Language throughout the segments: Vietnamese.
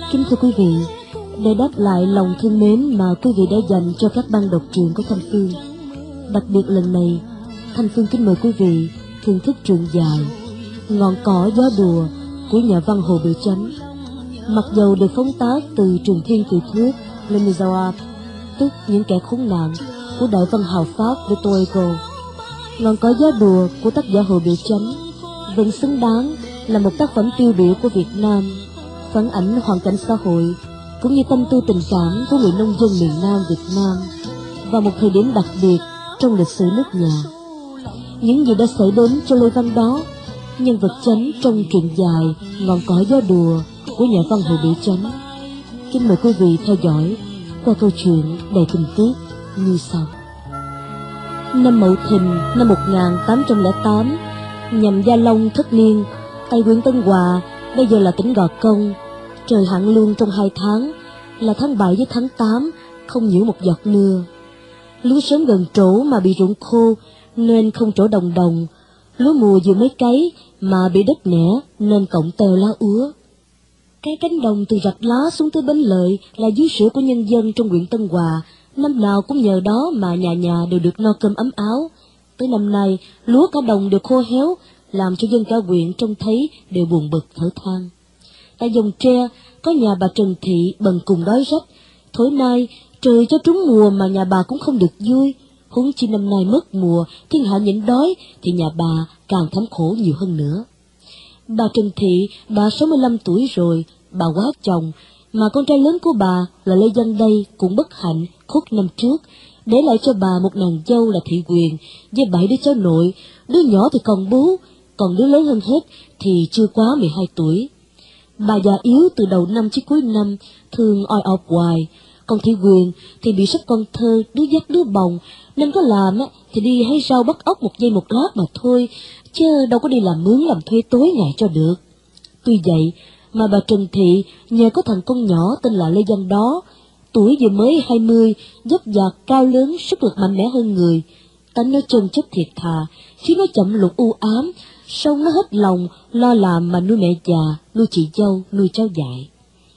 Kính thưa quý vị, để đáp lại lòng thương mến mà quý vị đã dành cho các ban đọc truyện của Thanh Phương, đặc biệt lần này, Thanh Phương kính mời quý vị thưởng thức truyện dài Ngọn cỏ gió đùa của nhà văn Hồ Biểu Chánh. Mặc dầu được phóng tác từ trường thiên tiểu thuyết Les Miserables, tức Những Kẻ Khốn Nạn của đại văn hào Pháp Victor Hugo, Ngọn cỏ gió đùa của tác giả Hồ Biểu Chánh vẫn xứng đáng là một tác phẩm tiêu biểu của Việt Nam, phản ảnh hoàn cảnh xã hội cũng như tâm tư tình cảm của người nông dân miền Nam Việt Nam vào một thời điểm đặc biệt trong lịch sử nước nhà. Những gì đã xảy đến cho Lê Văn Đó, nhân vật chính trong truyện dài Ngọn cỏ gió đùa của nhà văn Hồ Biểu Chánh. Kính mời quý vị theo dõi qua câu chuyện đầy tình tiết như sau. Năm Mậu Thìn năm 1808, nhằm Gia Long thất niên, tại huyện Tân Hòa, bây giờ là tỉnh Gò Công, trời hạn luôn trong 2 tháng, là tháng 7 với tháng 8, không nhiễu một giọt mưa. Lúa sớm gần trổ mà bị rụng khô, nên không trổ đồng đồng. Lúa mùa vừa mới cấy mà bị đất nẻ, nên cọng teo lá úa. Cái cánh đồng từ Rạch Lá xuống tới Bến Lợi là dưới sữa của nhân dân trong huyện Tân Hòa, năm nào cũng nhờ đó mà nhà nhà đều được no cơm ấm áo. Tới năm nay, lúa cả đồng đều khô héo, làm cho dân cả huyện trông thấy đều buồn bực thở than. Tại dòng tre, có nhà bà Trần Thị bần cùng đói rách. Thối nay, trời cho trúng mùa mà nhà bà cũng không được vui. Huống chi năm nay mất mùa, thiên hạ nhịn đói, thì nhà bà càng thấm khổ nhiều hơn nữa. Bà Trần Thị đã 65 tuổi rồi, bà quá chồng, mà con trai lớn của bà là Lê Văn Đây cũng bất hạnh khuất năm trước, để lại cho bà một nàng dâu là Thị Quyền với 7 đứa cháu nội, đứa nhỏ thì còn bú, còn đứa lớn hơn hết thì chưa quá 12 tuổi. Bà già yếu từ đầu năm chí cuối năm, thường oi ọc hoài, còn Thị Quyền thì bị sắp con thơ, đứa dắt đứa bồng, nên có làm thì đi hái rau bắt ốc một giây một lát mà thôi, chứ đâu có đi làm mướn làm thuê tối ngày cho được. Tuy vậy mà bà Trần Thị nhờ có thằng con nhỏ tên là Lê Văn Đó, tuổi vừa mới 20, dốc dạc cao lớn, sức lực mạnh mẽ hơn người. Tánh nó chân chất thiệt thà, khiến nó chậm lục u ám, xong nó hết lòng lo làm mà nuôi mẹ già, nuôi chị dâu, nuôi cháu dại.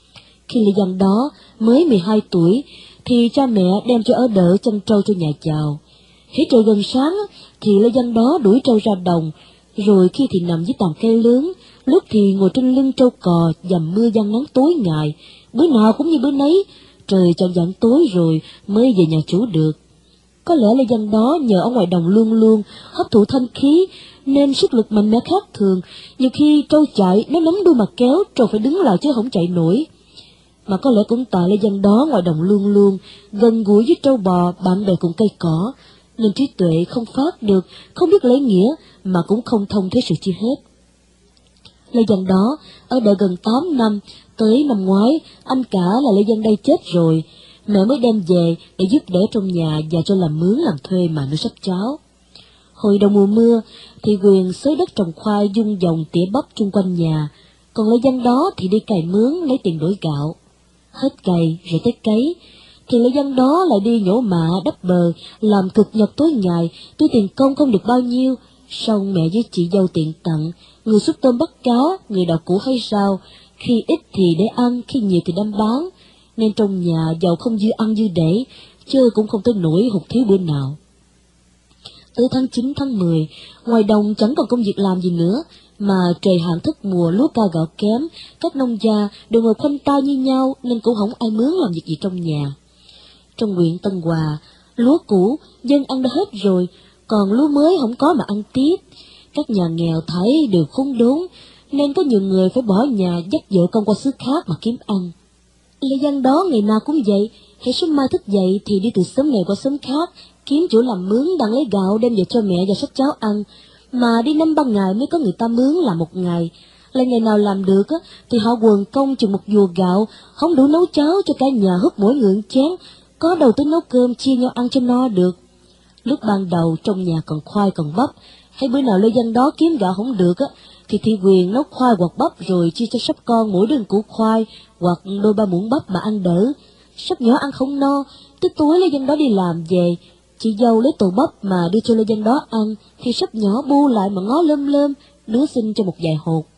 Khi Lê Văn Đó mới 12 tuổi thì cha mẹ đem cho ở đỡ chăn trâu cho nhà giàu. Hễ trời gần sáng thì Lê Văn Đó đuổi trâu ra đồng, rồi khi thì nằm dưới tàn cây lớn, lúc thì ngồi trên lưng trâu cò dầm mưa giăng nắng tối ngày. Bữa nào cũng như bữa nấy, trời chạng vạng tối rồi mới về nhà chủ được. Có lẽ Lê Văn Đó nhờ ở ngoài đồng luôn luôn hấp thụ thanh khí, nên sức lực mạnh mẽ khác thường. Nhiều khi trâu chạy, nó nắm đuôi mà kéo, trâu phải đứng lại chứ không chạy nổi. Mà có lẽ cũng tại Lê Văn Đó ngoài đồng luôn luôn gần gũi với trâu bò, bạn bè cùng cây cỏ, nên trí tuệ không phát được, không biết lễ nghĩa, mà cũng không thông thế sự chi hết. Lê Văn Đó ở đợi gần 8 năm, tới năm ngoái, anh cả là Lê Văn Đây chết rồi, mẹ mới đem về để giúp đỡ trong nhà và cho làm mướn làm thuê mà nuôi sắp cháu. Hồi đầu mùa mưa, thì Quyền xới đất trồng khoai dung dòng tỉa bắp chung quanh nhà, còn Lê Văn Đó thì đi cày mướn lấy tiền đổi gạo. Hết cày rồi tới cấy, thì Lê Văn Đó lại đi nhổ mạ đắp bờ, làm cực nhọc tối ngày, tuy tiền công không được bao nhiêu, xong mẹ với chị dâu tiện tặng, người xúc tôm bắt cá, người đào củ hay rau, khi ít thì để ăn, khi nhiều thì đem bán, nên trong nhà giàu không dư ăn dư để, chứ cũng không tới nỗi hụt thiếu bữa nào. Tới tháng 9 tháng 10, ngoài đồng chẳng còn công việc làm gì nữa, mà trời hạn thất mùa, lúa ca gạo kém, các nông gia đều ngồi khoanh tay như nhau, nên cũng không ai mướn làm việc gì trong nhà. Trong huyện Tân Hòa, lúa cũ dân ăn đã hết rồi, còn lúa mới không có mà ăn tiếp. Các nhà nghèo thấy đều khốn đốn, nên có nhiều người phải bỏ nhà dắt vợ con qua xứ khác mà kiếm ăn. Lê Văn Đó ngày nào cũng vậy, hễ sớm mai thức dậy thì đi từ xóm này qua xóm khác, kiếm chỗ làm mướn đang lấy gạo đem về cho mẹ và sắp cháu ăn, mà đi 5-3 ngày mới có người ta mướn làm một ngày. Lại ngày nào làm được thì họ quần công chừng một vùa gạo, không đủ nấu cháo cho cả nhà húp mỗi người chén, có đầu tới nấu cơm chia nhau ăn cho no được. Lúc ban đầu trong nhà còn khoai còn bắp, hay bữa nào Lê Văn Đó kiếm gạo không được thì Thị Quyền nấu khoai hoặc bắp rồi chia cho sắp con mỗi đứa củ khoai hoặc đôi 3 muỗng bắp mà ăn đỡ. Sắp nhỏ ăn không no, tới tối Lê Văn Đó đi làm về, chị dâu lấy tổ bắp mà đưa cho Lê Văn Đó ăn, thì sắp nhỏ bu lại mà ngó lơm lơm, đứa xin cho một vài hột.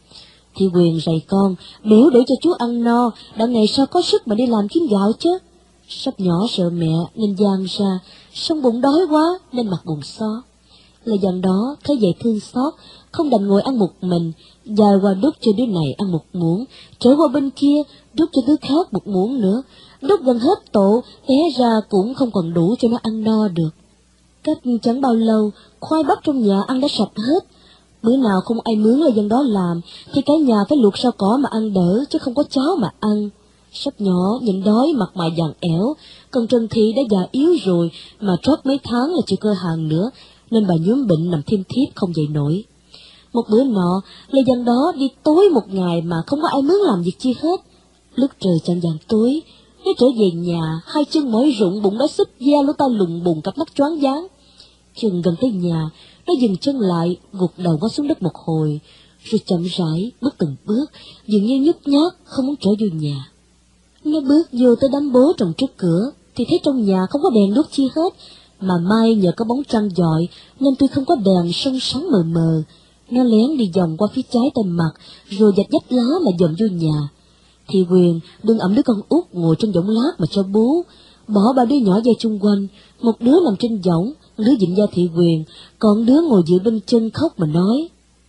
Thì Quyền rầy con, biểu để cho chú ăn no, đặng ngày sau có sức mà đi làm kiếm gạo chứ. Sắp nhỏ sợ mẹ nên giang ra, xong bụng đói quá nên mặt buồn xó. Lời dặn đó thấy vậy thương xót, không đành ngồi ăn một mình, dài qua đút cho đứa này ăn một muỗng, trở qua bên kia đút cho đứa khác một muỗng nữa, đút gần hết tổ, té ra cũng không còn đủ cho nó ăn no được. Cách chẳng bao lâu, khoai bắp trong nhà ăn đã sạch hết. Bữa nào không ai mướn Lê Văn đó làm, thì cả nhà phải luộc rau cỏ mà ăn đỡ, chứ không có cháo mà ăn. Sắp nhỏ nhìn đói mặt mày vàng ẻo, còn Trần Thị đã già yếu rồi, mà trót mấy tháng là chịu cơ hàng nữa, nên bà nhuốm bệnh nằm thêm thiếp không dậy nổi. Một bữa nọ, Lê Văn đó đi tối một ngày mà không có ai mướn làm việc chi hết. Lúc trời chạng vạng tối, nó trở về nhà, hai chân mỏi rụng, bụng đã súp da, lỗ tai lùng bùng, cặp mắt choáng váng. Chừng gần tới nhà, nó dừng chân lại, gục đầu ngó xuống đất một hồi, rồi chậm rãi bước từng bước, dường như nhút nhát, không muốn trở vô nhà. Nó bước vô tới đám bố trồng trước cửa, thì thấy trong nhà không có đèn đuốc chi hết, mà may nhờ có bóng trăng dọi, nên tuy không có đèn sông sáng mờ mờ. Nó lén đi vòng qua phía trái tay mặt, rồi vạch vách lá mà dòm vô nhà. Thì Quyền đừng ẵm đứa con út ngồi trên võng lát mà cho bú, bỏ ba đứa nhỏ dây chung quanh, một đứa nằm trên võng, đứa dịnh da Thị Quyền, còn đứa ngồi dựa bên chân khóc mà nói: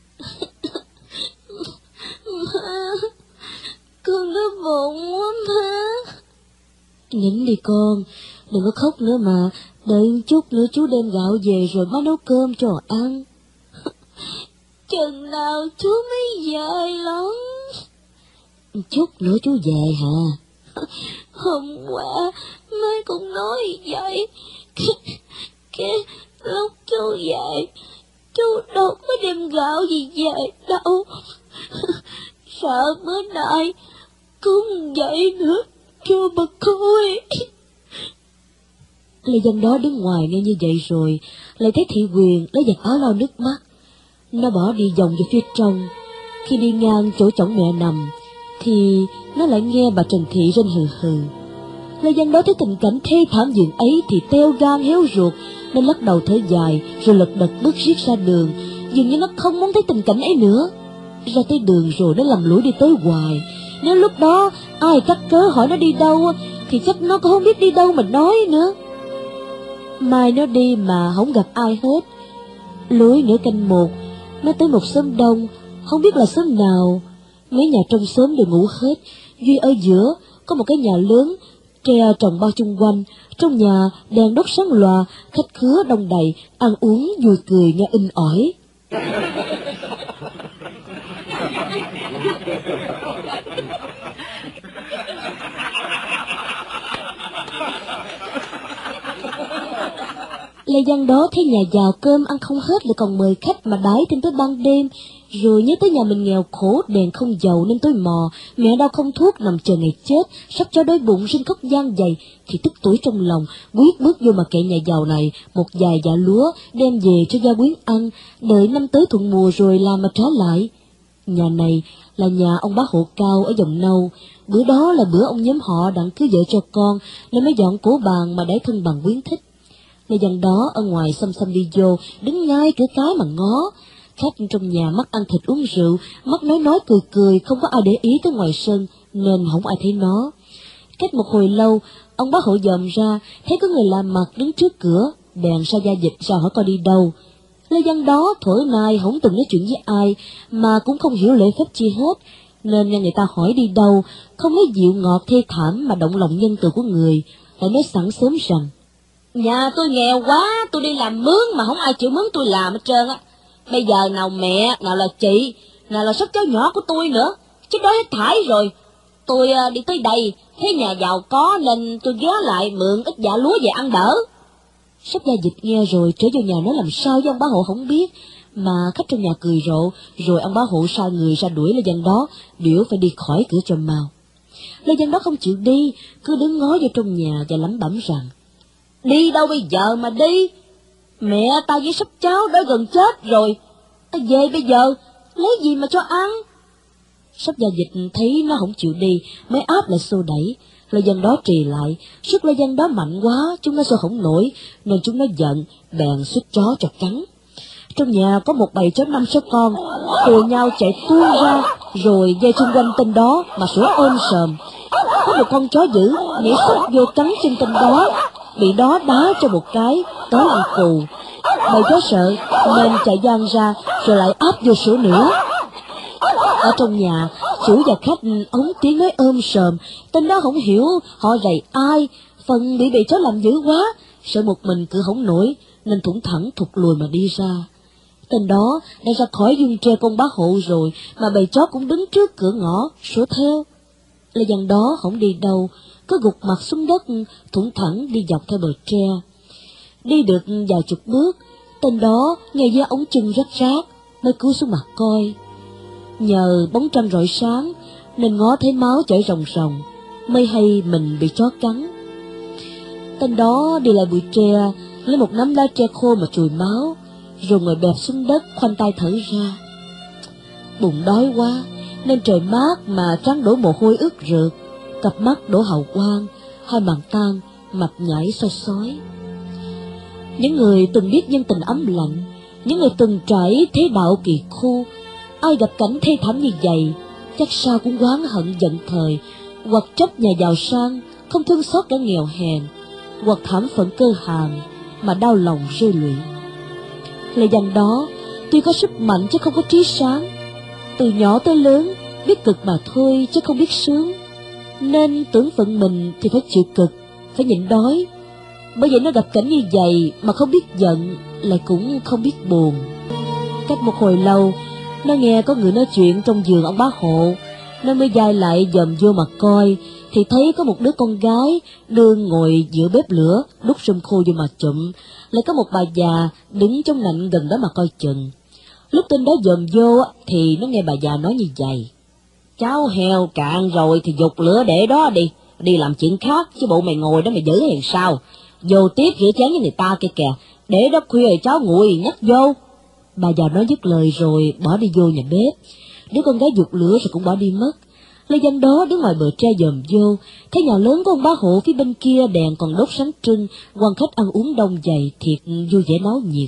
Má, con đói bụng quá má. Nín đi con, đừng có khóc nữa mà, đợi chút nữa chú đem gạo về rồi má nấu cơm cho ăn. Chừng nào chú mới về lắm? Chút nữa chú về hả? Hôm qua má cũng nói vậy. Cái lúc chú về, chú đâu có đem gạo gì về đâu. Sợ bữa nay cũng vậy nữa cho bà coi. Lê Văn đó đứng ngoài nghe như vậy rồi, lại thấy Thị Quyền lấy giặt áo lau nước mắt. Nó bỏ đi vòng về phía trong. Khi đi ngang chỗ chõng mẹ nằm, thì nó lại nghe bà Trần Thị rên hừ hừ. Lê Văn đó thấy tình cảnh thê thảm dường ấy thì teo gan héo ruột, nên lắc đầu thở dài rồi lật đật bước riết ra đường, dường như nó không muốn thấy tình cảnh ấy nữa. Ra tới đường rồi nó lầm lũi đi tới hoài. Nếu lúc đó ai cắt cớ hỏi nó đi đâu thì chắc nó cũng không biết đi đâu mà nói nữa. Mai nó đi mà không gặp ai hết. Lối nửa canh một, nó tới một xóm đông, không biết là xóm nào. Mấy nhà trong xóm đều ngủ hết, duy ở giữa có một cái nhà lớn, tre trồng bao chung quanh. Trong nhà đèn đốt sáng lòa, khách khứa đông đầy, ăn uống vui cười nghe in ỏi. Lê Văn đó thấy nhà giàu cơm ăn không hết lại còn mời khách mà đãi thêm tới ban đêm, rồi nhớ tới nhà mình nghèo khổ, đèn không dầu nên tối mò, mẹ đau không thuốc nằm chờ ngày chết, sắp cho đói bụng rinh khóc gian dày, thì tức tối trong lòng, quyết bước vô mà kệ nhà giàu này một vài dạ lúa đem về cho gia quyến ăn, đợi năm tới thuận mùa rồi làm mà trả lại. Nhà này là nhà ông bá Hộ Cao ở Dòng Nâu. Bữa đó là bữa ông nhóm họ đặng cưới vợ cho con, nên mới dọn cổ bàn mà để thân bằng quyến thích. Lê Văn đó ở ngoài xăm xăm đi vô, đứng ngay cửa cái mà ngó. Khách trong nhà mắt ăn thịt uống rượu, mắt nói cười cười, không có ai để ý tới ngoài sân, nên không ai thấy nó. Cách một hồi lâu, ông bá Hộ dòm ra, thấy có người lạ mặt đứng trước cửa, bèn ra gia dịch ra hỏi coi đi đâu. Lê Văn đó thuở nay không từng nói chuyện với ai, mà cũng không hiểu lễ phép chi hết, nên nghe người ta hỏi đi đâu, không nói dịu ngọt thê thảm mà động lòng nhân từ của người, lại nói sẵn sớm rằng: Nhà tôi nghèo quá, tôi đi làm mướn mà không ai chịu mướn tôi làm hết trơn á. Bây giờ nào mẹ, nào là chị, nào là sắp cháu nhỏ của tôi nữa, chứ đói hết thải rồi. Tôi đi tới đây, thấy nhà giàu có nên tôi ghé lại mượn ít dạ lúa về ăn đỡ. Sắp gia dịch nghe rồi trở vô nhà nói làm sao với ông bá Hộ không biết, mà khách trong nhà cười rộ, rồi ông bá Hộ sai người ra đuổi Lê Văn đó, biểu phải đi khỏi cửa cho mau. Lê Văn đó không chịu đi, cứ đứng ngó vô trong nhà và lẩm bẩm rằng: Đi đâu bây giờ mà đi? Mẹ ta với sắp cháu đã gần chết rồi, ta về bây giờ lấy gì mà cho ăn? Sắp gia dịch thấy nó không chịu đi, mới áp lại xô đẩy. Lê Văn đó trì lại, sức Lê Văn đó mạnh quá, chúng nó xô không nổi, nên chúng nó giận, bèn suýt chó cho cắn. Trong nhà có một bầy chó 5-6 con, tụi nhau chạy tuôn ra, rồi dây xung quanh tên đó mà sủa ôm sờm. Có một con chó dữ nhảy sấp vô cắn chân tên đó, bị đó đá cho một cái, tới ăn cù. Bầy chó sợ nên chạy giang ra, rồi lại áp vô sủa nữa. Ở trong nhà, chủ và khách ống tiếng nói ôm sờm, tên đó không hiểu họ rầy ai, phần bị chó làm dữ quá, sợ một mình cự không nổi, nên thủng thẳng thụt lùi mà đi ra. Tên đó đã ra khỏi vuông tre con bá hộ rồi, mà bầy chó cũng đứng trước cửa ngõ, sủa theo. Lê Văn đó không đi đâu, cứ gục mặt xuống đất, thủng thẳng đi dọc theo bờ tre. Đi được vài chục bước, tên đó nghe da ống chân rách rát, mới cúi xuống mặt coi. Nhờ bóng trăng rọi sáng, nên ngó thấy máu chảy ròng ròng, mới hay mình bị chó cắn. Tên đó đi lại bụi tre, lấy một nắm lá tre khô mà chùi máu, rồi ngồi bẹp xuống đất khoanh tay thở ra. Bụng đói quá, nên trời mát mà trán đổ mồ hôi ướt rượt, cặp mắt đổ hào quang, hai bàn tan mập nhảy soi sói. Những người từng biết nhân tình ấm lạnh, những người từng trải thế đạo kỳ khu, ai gặp cảnh thê thảm như vậy, chắc sao cũng oán hận giận thời, hoặc trách nhà giàu sang không thương xót kẻ nghèo hèn, hoặc thảm phận cơ hàn mà đau lòng rơi lụy. Lê Văn đó tuy có sức mạnh chứ không có trí sáng, từ nhỏ tới lớn biết cực mà thôi chứ không biết sướng, nên tưởng phận mình thì phải chịu cực, phải nhịn đói. Bởi vậy nó gặp cảnh như vậy mà không biết giận, lại cũng không biết buồn. Cách một hồi lâu, nó nghe có người nói chuyện trong giường ông bá hộ, nó mới dai lại dòm vô mà coi, thì thấy có một đứa con gái đương ngồi giữa bếp lửa đút rơm khô vô mà chụm, lại có một bà già đứng trong nạnh gần đó mà coi chừng. Lúc tên đó dòm vô thì nó nghe bà già nói như vậy: "Cháo heo cạn rồi thì giục lửa để đó đi làm chuyện khác, chứ bộ mày ngồi đó mày giữ hay sao? Vô tiếp rửa chén với người ta kia kìa, để đó khuya rồi cháo nguội nhắc vô." Bà già nói dứt lời rồi bỏ đi vô nhà bếp. Đứa con gái giục lửa rồi cũng bỏ đi mất. Lê Văn đó đứng ngoài bờ tre dòm vô, thấy nhà lớn của ông bá hộ phía bên kia đèn còn đốt sáng trưng, quan khách ăn uống đông dày, thiệt vui vẻ náo nhiệt.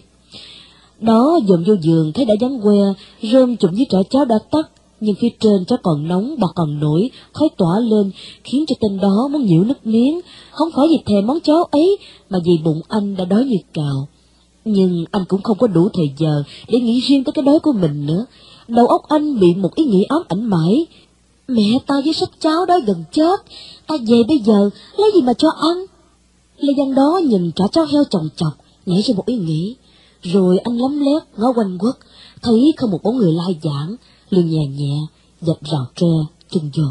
Đó dòm vô giường thấy đã vắng que, rơm trùm với chảo cháo đã tắt, nhưng phía trên cháo còn nóng, bọt còn nổi, khói tỏa lên, khiến cho tên đó muốn nhịu nước miếng, không phải vì thèm món cháo ấy, mà vì bụng anh đã đói như cào. Nhưng anh cũng không có đủ thời giờ để nghĩ riêng tới cái đói của mình nữa. Đầu óc anh bị một ý nghĩ ám ảnh mãi: mẹ ta với sắp cháo đói gần chết, ta về bây giờ lấy gì mà cho ăn. Lê Văn đó nhìn trả cháo heo chồng chọc, nhảy ra một ý nghĩ. Rồi anh lấm lét ngó quanh quất, thấy không một bóng người lai vãng, liền nhẹ nhẹ dạch rào tre chân vô.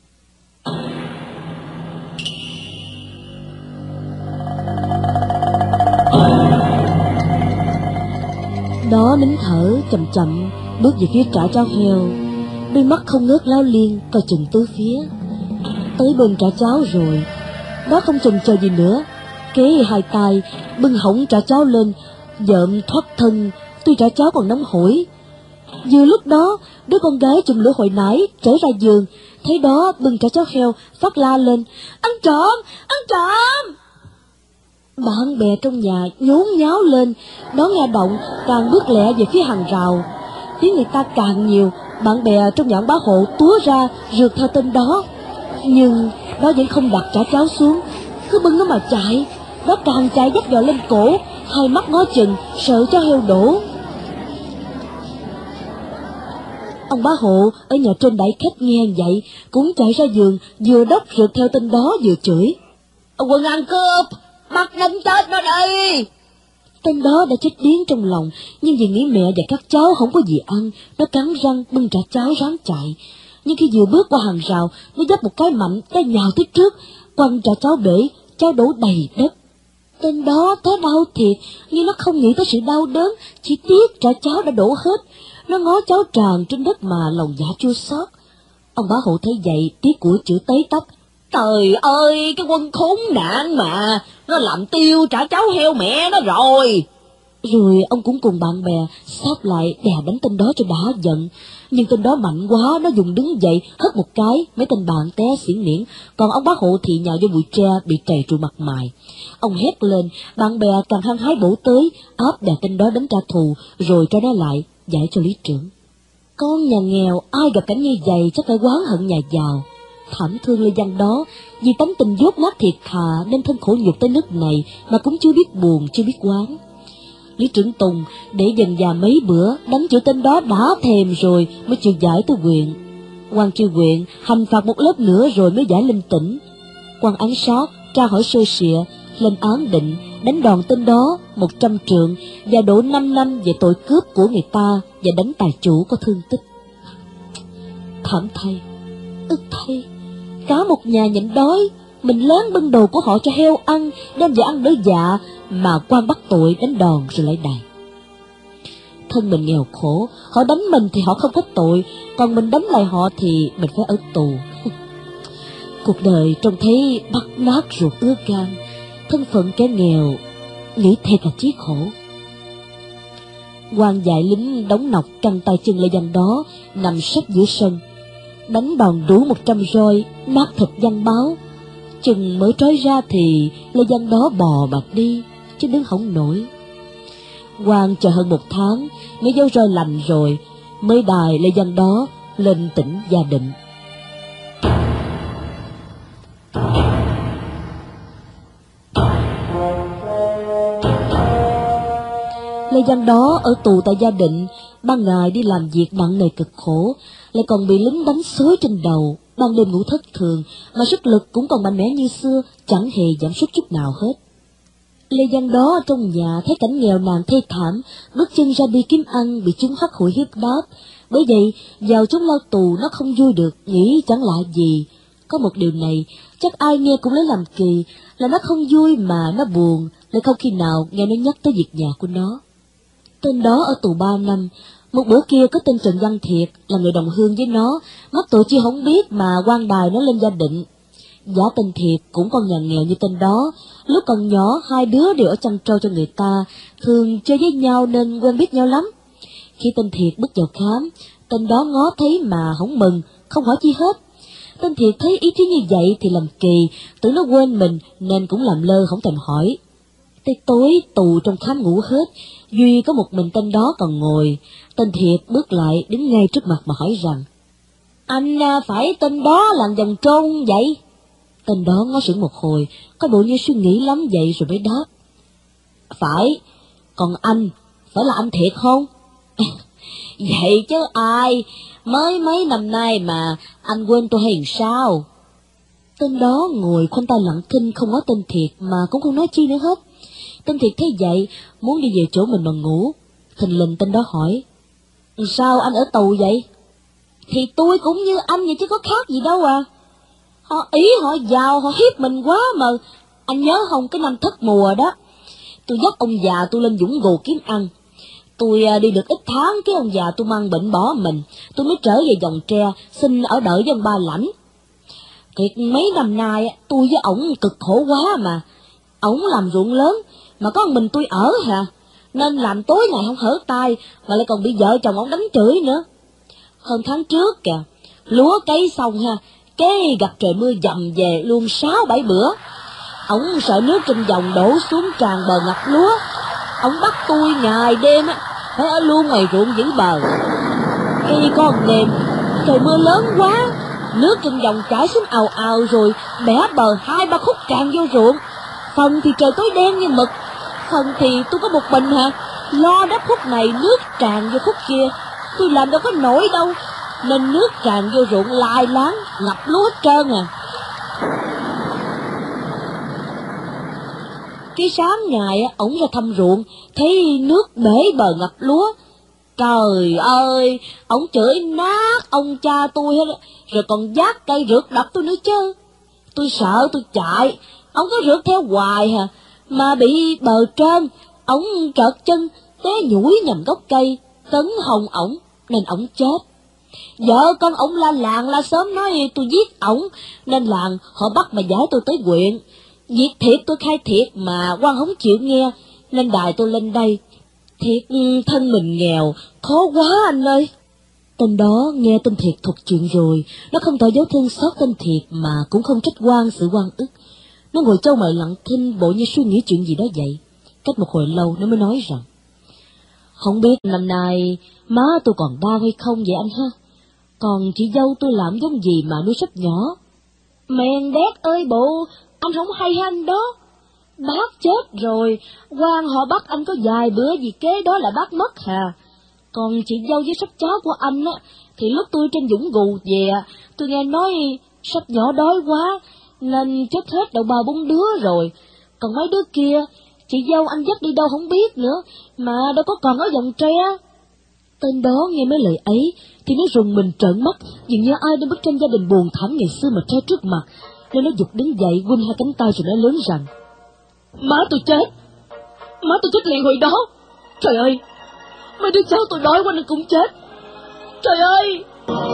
Đó nín thở chậm chậm bước về phía trả cháo heo, đôi mắt không ngớt láo liên coi chừng tứ phía. Tới bên trả cháo rồi, đó không chần chờ gì nữa, kế hai tay bưng hỏng trả cháo lên, dợm thoát thân, tuy trả cháo còn nóng hổi. Vừa lúc đó, đứa con gái chùm lửa hồi nãy trở ra giường, thấy đó bưng trả cháo heo, phát la lên: "Ăn trộm! Ăn trộm!" Bạn bè trong nhà nhốn nháo lên, đó nghe động càng bước lẹ về phía hàng rào. Tiếng người ta càng nhiều, bạn bè trong nhà ông bá hộ túa ra rượt theo tên đó. Nhưng đó vẫn không đặt trả cháo xuống, cứ bưng nó mà chạy. Đó càng chạy dắt dò lên cổ, hai mắt ngó chừng, sợ cho heo đổ. Ông bá hộ ở nhà trên đẩy khách nghe vậy, cũng chạy ra giường, vừa đốc rượt theo tên đó vừa chửi: "Quân ăn cướp, bắt đánh chết nó đi!" Tên đó đã chết điếng trong lòng, nhưng vì nghĩ mẹ và các cháu không có gì ăn, nó cắn răng bưng trả cháo ráng chạy. Nhưng khi vừa bước qua hàng rào, nó dấp một cái mạnh, cái nhào tới trước, quăng trả cháo bể, cháo đổ đầy đất. Tên đó thấy đau thiệt, nhưng nó không nghĩ tới sự đau đớn, chỉ tiếc trả cháo đã đổ hết. Nó ngó cháo tràn trên đất mà lòng dạ chua xót. Ông bá hộ thấy vậy, tiếc của chữ tấy tấp: "Trời ơi, cái quân khốn nạn mà, nó làm tiêu trả cháo heo mẹ nó rồi." Rồi ông cũng cùng bạn bè xát lại đè đánh tên đó cho đã giận. Nhưng tên đó mạnh quá, nó dùng đứng dậy hất một cái, mấy tên bạn té xỉn niễn, còn ông bá hộ thì nhào vô bụi tre bị trầy trụi mặt mày. Ông hét lên, bạn bè càng hăng hái bổ tới, áp đè tên đó đánh trả thù, rồi cho nó lại, giải cho lý trưởng. Con nhà nghèo, ai gặp cảnh như vậy chắc phải oán hận nhà giàu. Thảm thương Lê Văn đó, vì tánh tình dốt nát thiệt thà nên thân khổ nhục tới nước này mà cũng chưa biết buồn, chưa biết oán. Lý trưởng Tùng để dần già mấy bữa đánh chữ tên đó đã thèm rồi mới chịu giải tới huyện. Quan tri huyện hành phạt một lớp nữa rồi mới giải linh tỉnh. Quan án sát tra hỏi sơ sịa, lên án định đánh đòn tên đó 100 trượng và đổ 5 năm về tội cướp của người ta và đánh tài chủ có thương tích. Thảm thay, ức thay, cả một nhà nhịn đói, mình lén bưng đồ của họ cho heo ăn, đem về ăn đỡ dạ, mà quan bắt tội đánh đòn rồi lại đày. Thân mình nghèo khổ, họ đánh mình thì họ không có tội, còn mình đánh lại họ thì mình phải ở tù. Cuộc đời trông thấy bắt nát ruột ứa gan, thân phận kẻ nghèo, nghĩ thiệt là chí khổ. Quan dạy lính đóng nọc căng tay chân Lê Văn đó, nằm sấp giữa sân, đánh đòn đủ 100 roi, nát thịt Văn báo. Chừng mới trói ra thì Lê Văn đó bò mà đi, chứ đứng không nổi. Quan chờ hơn 1 tháng, mới dấu roi lành rồi, mới đài Lê Văn đó lên tỉnh Gia Định. Lê Văn đó ở tù tại Gia Định, ban ngày đi làm việc nặng nề cực khổ, lại còn bị lính đánh xối trên đầu, ban đêm ngủ thất thường, mà sức lực cũng còn mạnh mẽ như xưa, chẳng hề giảm sút chút nào hết. Lê Văn đó ở trong nhà thấy cảnh nghèo nàn thê thảm, bước chân ra đi kiếm ăn bị chúng hắt hủi hiếp đáp. Bởi vậy vào chúng lao tù nó không vui được, nghĩ chẳng lạ gì. Có một điều này chắc ai nghe cũng lấy làm kỳ, là nó không vui mà nó buồn, lại không khi nào nghe nó nhắc tới việc nhà của nó. Tên đó ở tù 3 năm, một bữa kia có tên Trần Văn Thiệt là người đồng hương với nó, mắc tội chi không biết mà quan đài nó lên Gia Định. Giả tên Thiệt cũng con nhà nghèo như tên đó, lúc còn nhỏ hai đứa đều ở chăn trâu cho người ta, thường chơi với nhau nên quen biết nhau lắm. Khi tên Thiệt bước vào khám, tên đó ngó thấy mà không mừng, không hỏi chi hết. Tên Thiệt thấy ý chí như vậy thì làm kỳ, tưởng nó quên mình nên cũng làm lơ không thèm hỏi. Tới tối tù trong khám ngủ hết, duy có một mình tên đó còn ngồi. Tên Thiệt bước lại đứng ngay trước mặt mà hỏi rằng: "Anh phải tên đó làm vòng trôn vậy?" Tên đó ngó sững một hồi, có bộ như suy nghĩ lắm vậy rồi mới đáp: "Phải, còn anh, phải là anh Thiệt không?" "Vậy chứ ai, mới mấy năm nay mà anh quên tôi hay sao?" Tên đó ngồi khoanh tay lặng thinh không nói tên Thiệt mà cũng không nói chi nữa hết. Tên Thiệt thấy vậy, muốn đi về chỗ mình mà ngủ. Thình lình tên đó hỏi: "Sao anh ở tù vậy?" "Thì tôi cũng như anh vậy chứ có khác gì đâu à. Họ giàu, họ hiếp mình quá mà. Anh nhớ không, cái năm thất mùa đó, tôi dắt ông già tôi lên Vũng Gù kiếm ăn. Tôi đi được ít tháng, cái ông già tôi mang bệnh bỏ mình, tôi mới trở về Dòng Tre, xin ở đợi với ông ba Lãnh. Thiệt mấy năm nay tôi với ổng cực khổ quá mà. Ổng làm ruộng lớn, mà có mình tôi ở hả, nên làm tối ngày không hở tay, mà lại còn bị vợ chồng ổng đánh chửi nữa. Hơn tháng trước kìa, lúa cấy xong ha, cái gặp trời mưa dầm về luôn 6-7 bữa. Ổng sợ nước trên dòng đổ xuống tràn bờ ngập lúa, ổng bắt tôi ngày đêm á phải ở luôn ngoài ruộng giữ bờ. Cái có một đêm trời mưa lớn quá, nước trên dòng chảy xuống ào ào rồi bẻ bờ 2-3 khúc tràn vô ruộng. Phần thì trời tối đen như mực, phần thì tôi có một mình hả, lo đắp khúc này nước tràn vô khúc kia, tôi làm đâu có nổi đâu, nên nước tràn vô ruộng lai láng ngập lúa hết trơn à. Cái sáng ngày ổng ra thăm ruộng, thấy nước bể bờ ngập lúa. Trời ơi, ổng chửi nát ông cha tôi hết, rồi còn vác cây rượt đập tôi nữa chứ. Tôi sợ tôi chạy, ổng cứ rượt theo hoài hả, mà bị bờ trơn, ổng trợt chân, té nhủi nhầm gốc cây, tấn hồng ổng, nên ổng chết. Vợ con ổng la làng la xóm nói tôi giết ổng, nên làng họ bắt mà giải tôi tới huyện. Việc thiệt tôi khai thiệt mà quan không chịu nghe, nên đài tôi lên đây. Thiệt thân mình nghèo, khó quá anh ơi. Tên đó nghe tên Thiệt thuật chuyện rồi, nó không tỏ dấu thương xót tên Thiệt mà cũng không trách oan sự oan ức. Nó ngồi trâu mày lặng thinh, bộ như suy nghĩ chuyện gì đó vậy. Cách một hồi lâu nó mới nói rằng: Không biết năm nay má tôi còn đau hay không vậy anh ha? Còn chị dâu tôi làm giống gì mà nuôi sắp nhỏ? Mèn đét ơi bộ, anh không hay anh đó. Bác chết rồi, quan họ bắt anh có vài bữa gì kế đó là bác mất hà. Còn chị dâu với sắp cháu của anh á, thì lúc tôi trên Dũng Gù về, tôi nghe nói sắp nhỏ đói quá, nên chết hết đầu 3-4 đứa rồi. Còn mấy đứa kia, chị dâu anh dắt đi đâu không biết nữa, mà đâu có còn ở dòng tre. Tên đó nghe mấy lời ấy, thì nó rùng mình trợn mắt, dường như ai đem bức tranh gia đình buồn thảm ngày xưa mà treo trước mặt, nên nó giật đứng dậy, quanh hai cánh tay rồi nói lớn rằng: Má tôi chết liền hồi đó. Trời ơi, mấy đứa cháu tôi đói quá nên cũng chết. Trời ơi!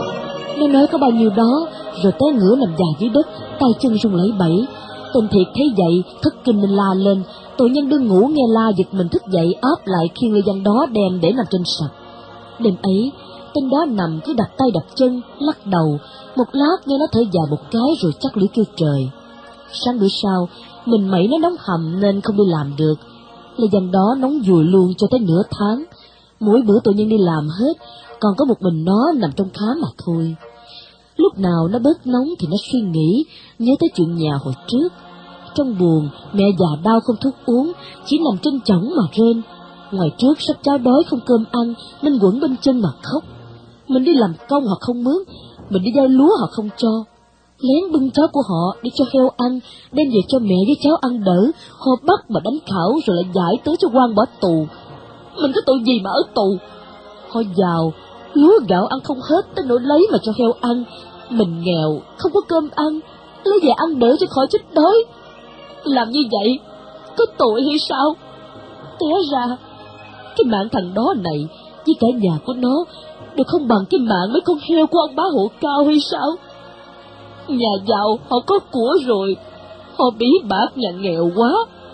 Nó nói có bao nhiêu đó, rồi té ngửa nằm dài dưới đất, tay chân run lẩy bẩy. Tên Thiệt thấy vậy, thất kinh nên la lên. Tội nhân đương ngủ nghe la giật mình thức dậy, áp lại khiêng Lê Văn đó đem để nằm trên sập. Đêm ấy, tên đó nằm cứ đập tay đập chân, lắc đầu. Một lát nghe nó thở dài một cái rồi chắc lưỡi kêu trời. Sáng bữa sau, mình mẩy nó nóng hầm nên không đi làm được. Lê Văn đó nóng dùi luôn cho tới nửa tháng. Mỗi bữa tội nhân đi làm hết, còn có một mình nó nằm trong khám mà thôi. Lúc nào nó bớt nóng thì nó suy nghĩ, nhớ tới chuyện nhà hồi trước. Trong buồn, mẹ già đau không thuốc uống, chỉ nằm trên chõng mà rên. Ngoài trước sắp cháu đói không cơm ăn, nên quẩn bên chân mà khóc. Mình đi làm công họ không mướn, mình đi gieo lúa họ không cho. Lén bưng cháo của họ để cho heo ăn, đem về cho mẹ với cháu ăn đỡ. Họ bắt mà đánh khảo rồi lại giải tới cho quan bỏ tù. Mình có tội gì mà ở tù? Họ giàu, lúa gạo ăn không hết tới nỗi lấy mà cho heo ăn. Mình nghèo, không có cơm ăn, lấy về ăn đỡ cho khỏi chết đói. Làm như vậy có tội hay sao? Té ra cái mạng thằng đó này với cả nhà của nó đều không bằng cái mạng mấy con heo của ông bá Hộ Cao hay sao? Nhà giàu họ có của rồi, họ bí bác nhà nghèo quá.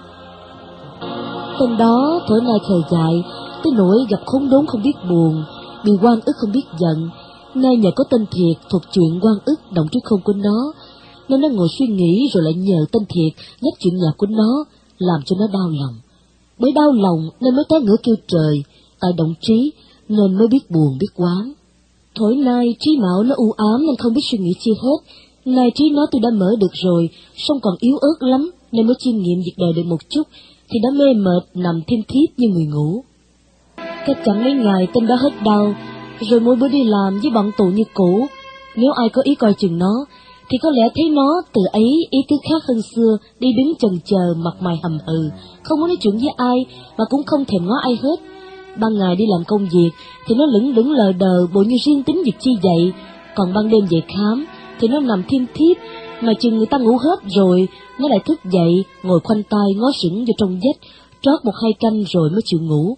Tên đó thở nay khờ dại, tới nỗi gặp khốn đốn không biết buồn, bị oan ức không biết giận. Nay nhờ có tên Thiệt thuộc chuyện oan ức động trước khôn của nó, nên nó ngồi suy nghĩ rồi lại nhờ tên Thiệt nhắc chuyện nhà của nó, làm cho nó đau lòng. Bởi đau lòng nên mới té ngửa kêu trời, tại động trí nên mới biết buồn biết quán. Thổi nay trí mạo nó u ám nên không biết suy nghĩ chi hết. Nay trí nó tôi đã mở được rồi, song còn yếu ớt lắm nên mới chiêm nghiệm việc đời được một chút, thì đã mê mệt nằm thiêm thiếp như người ngủ. Cách chẳng mấy ngày tên đó hết đau, rồi mỗi bữa đi làm với bọn tù như cũ. Nếu ai có ý coi chừng nó, thì có lẽ thấy nó từ ấy ý tứ khác hơn xưa, đi đứng chần chờ, mặt mày hầm hừ, không muốn nói chuyện với ai, mà cũng không thèm ngó ai hết. Ban ngày đi làm công việc, thì nó lững lững lờ đờ, bộ như riêng tính việc chi vậy. Còn ban đêm về khám, thì nó nằm thiêm thiếp, mà chừng người ta ngủ hết rồi, nó lại thức dậy, ngồi khoanh tay ngó sững vô trong vách, trót 1-2 canh rồi mới chịu ngủ.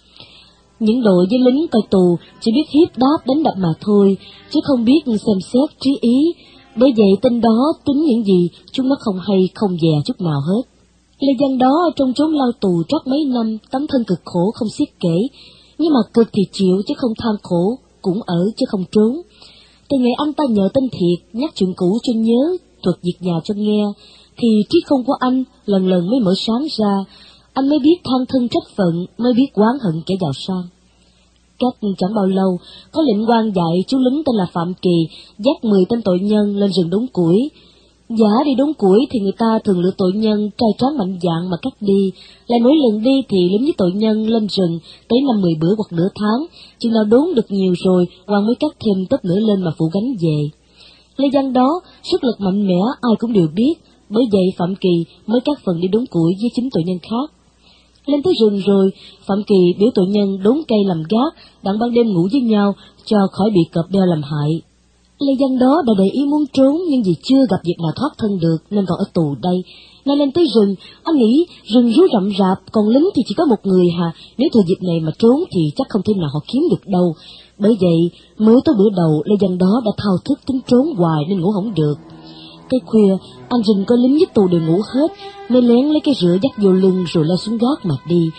Những đội với lính coi tù chỉ biết hiếp đáp đánh đập mà thôi, chứ không biết xem xét trí ý. Bởi vậy tên đó tính những gì chúng nó không hay không dè chút nào hết. Lê Văn đó trong chốn lao tù trót mấy năm, tấm thân cực khổ không xiết kể, nhưng mà cực thì chịu chứ không than khổ, cũng ở chứ không trốn. Từ ngày anh ta nhờ tên Thiệt nhắc chuyện cũ cho nhớ, thuật việc nhà cho nghe, thì trí không của anh lần lần mới mở sáng ra. Anh mới biết than thân trách phận, mới biết oán hận kẻ giàu sang. Cách chẳng bao lâu, có lệnh quan dạy chú lính tên là Phạm Kỳ dắt 10 tên tội nhân lên rừng đốn củi. Giả đi đốn củi thì người ta thường lựa tội nhân trai tráng mạnh dạn mà cắt đi, lại mỗi lần đi thì lính với tội nhân lên rừng tới 5-10 bữa hoặc nửa tháng, chừng nào đốn được nhiều rồi, quan mới cắt thêm tớp nữa lên mà phụ gánh về. Lê Văn đó sức lực mạnh mẽ ai cũng đều biết, bởi vậy Phạm Kỳ mới cắt phần đi đốn củi với 9 tội nhân khác. Lên tới rừng rồi, Phạm Kỳ biểu tội nhân đốn cây làm gác, đặng ban đêm ngủ với nhau cho khỏi bị cọp đeo làm hại. Lê Văn đó đã để ý muốn trốn, nhưng vì chưa gặp việc nào thoát thân được nên còn ở tù đây. Nên lên tới rừng, anh nghĩ rừng rú rậm rạp, còn lính thì chỉ có một người hà, nếu thừa dịp này mà trốn thì chắc không thể nào họ kiếm được đâu. Bởi vậy, mới tới bữa đầu, Lê Văn đó đã thao thức tính trốn hoài nên ngủ không được. Tới khuya, anh rình coi lính với tù đều ngủ hết, nên lén lấy cái rửa dắt vô lưng rồi leo xuống gác mà đi.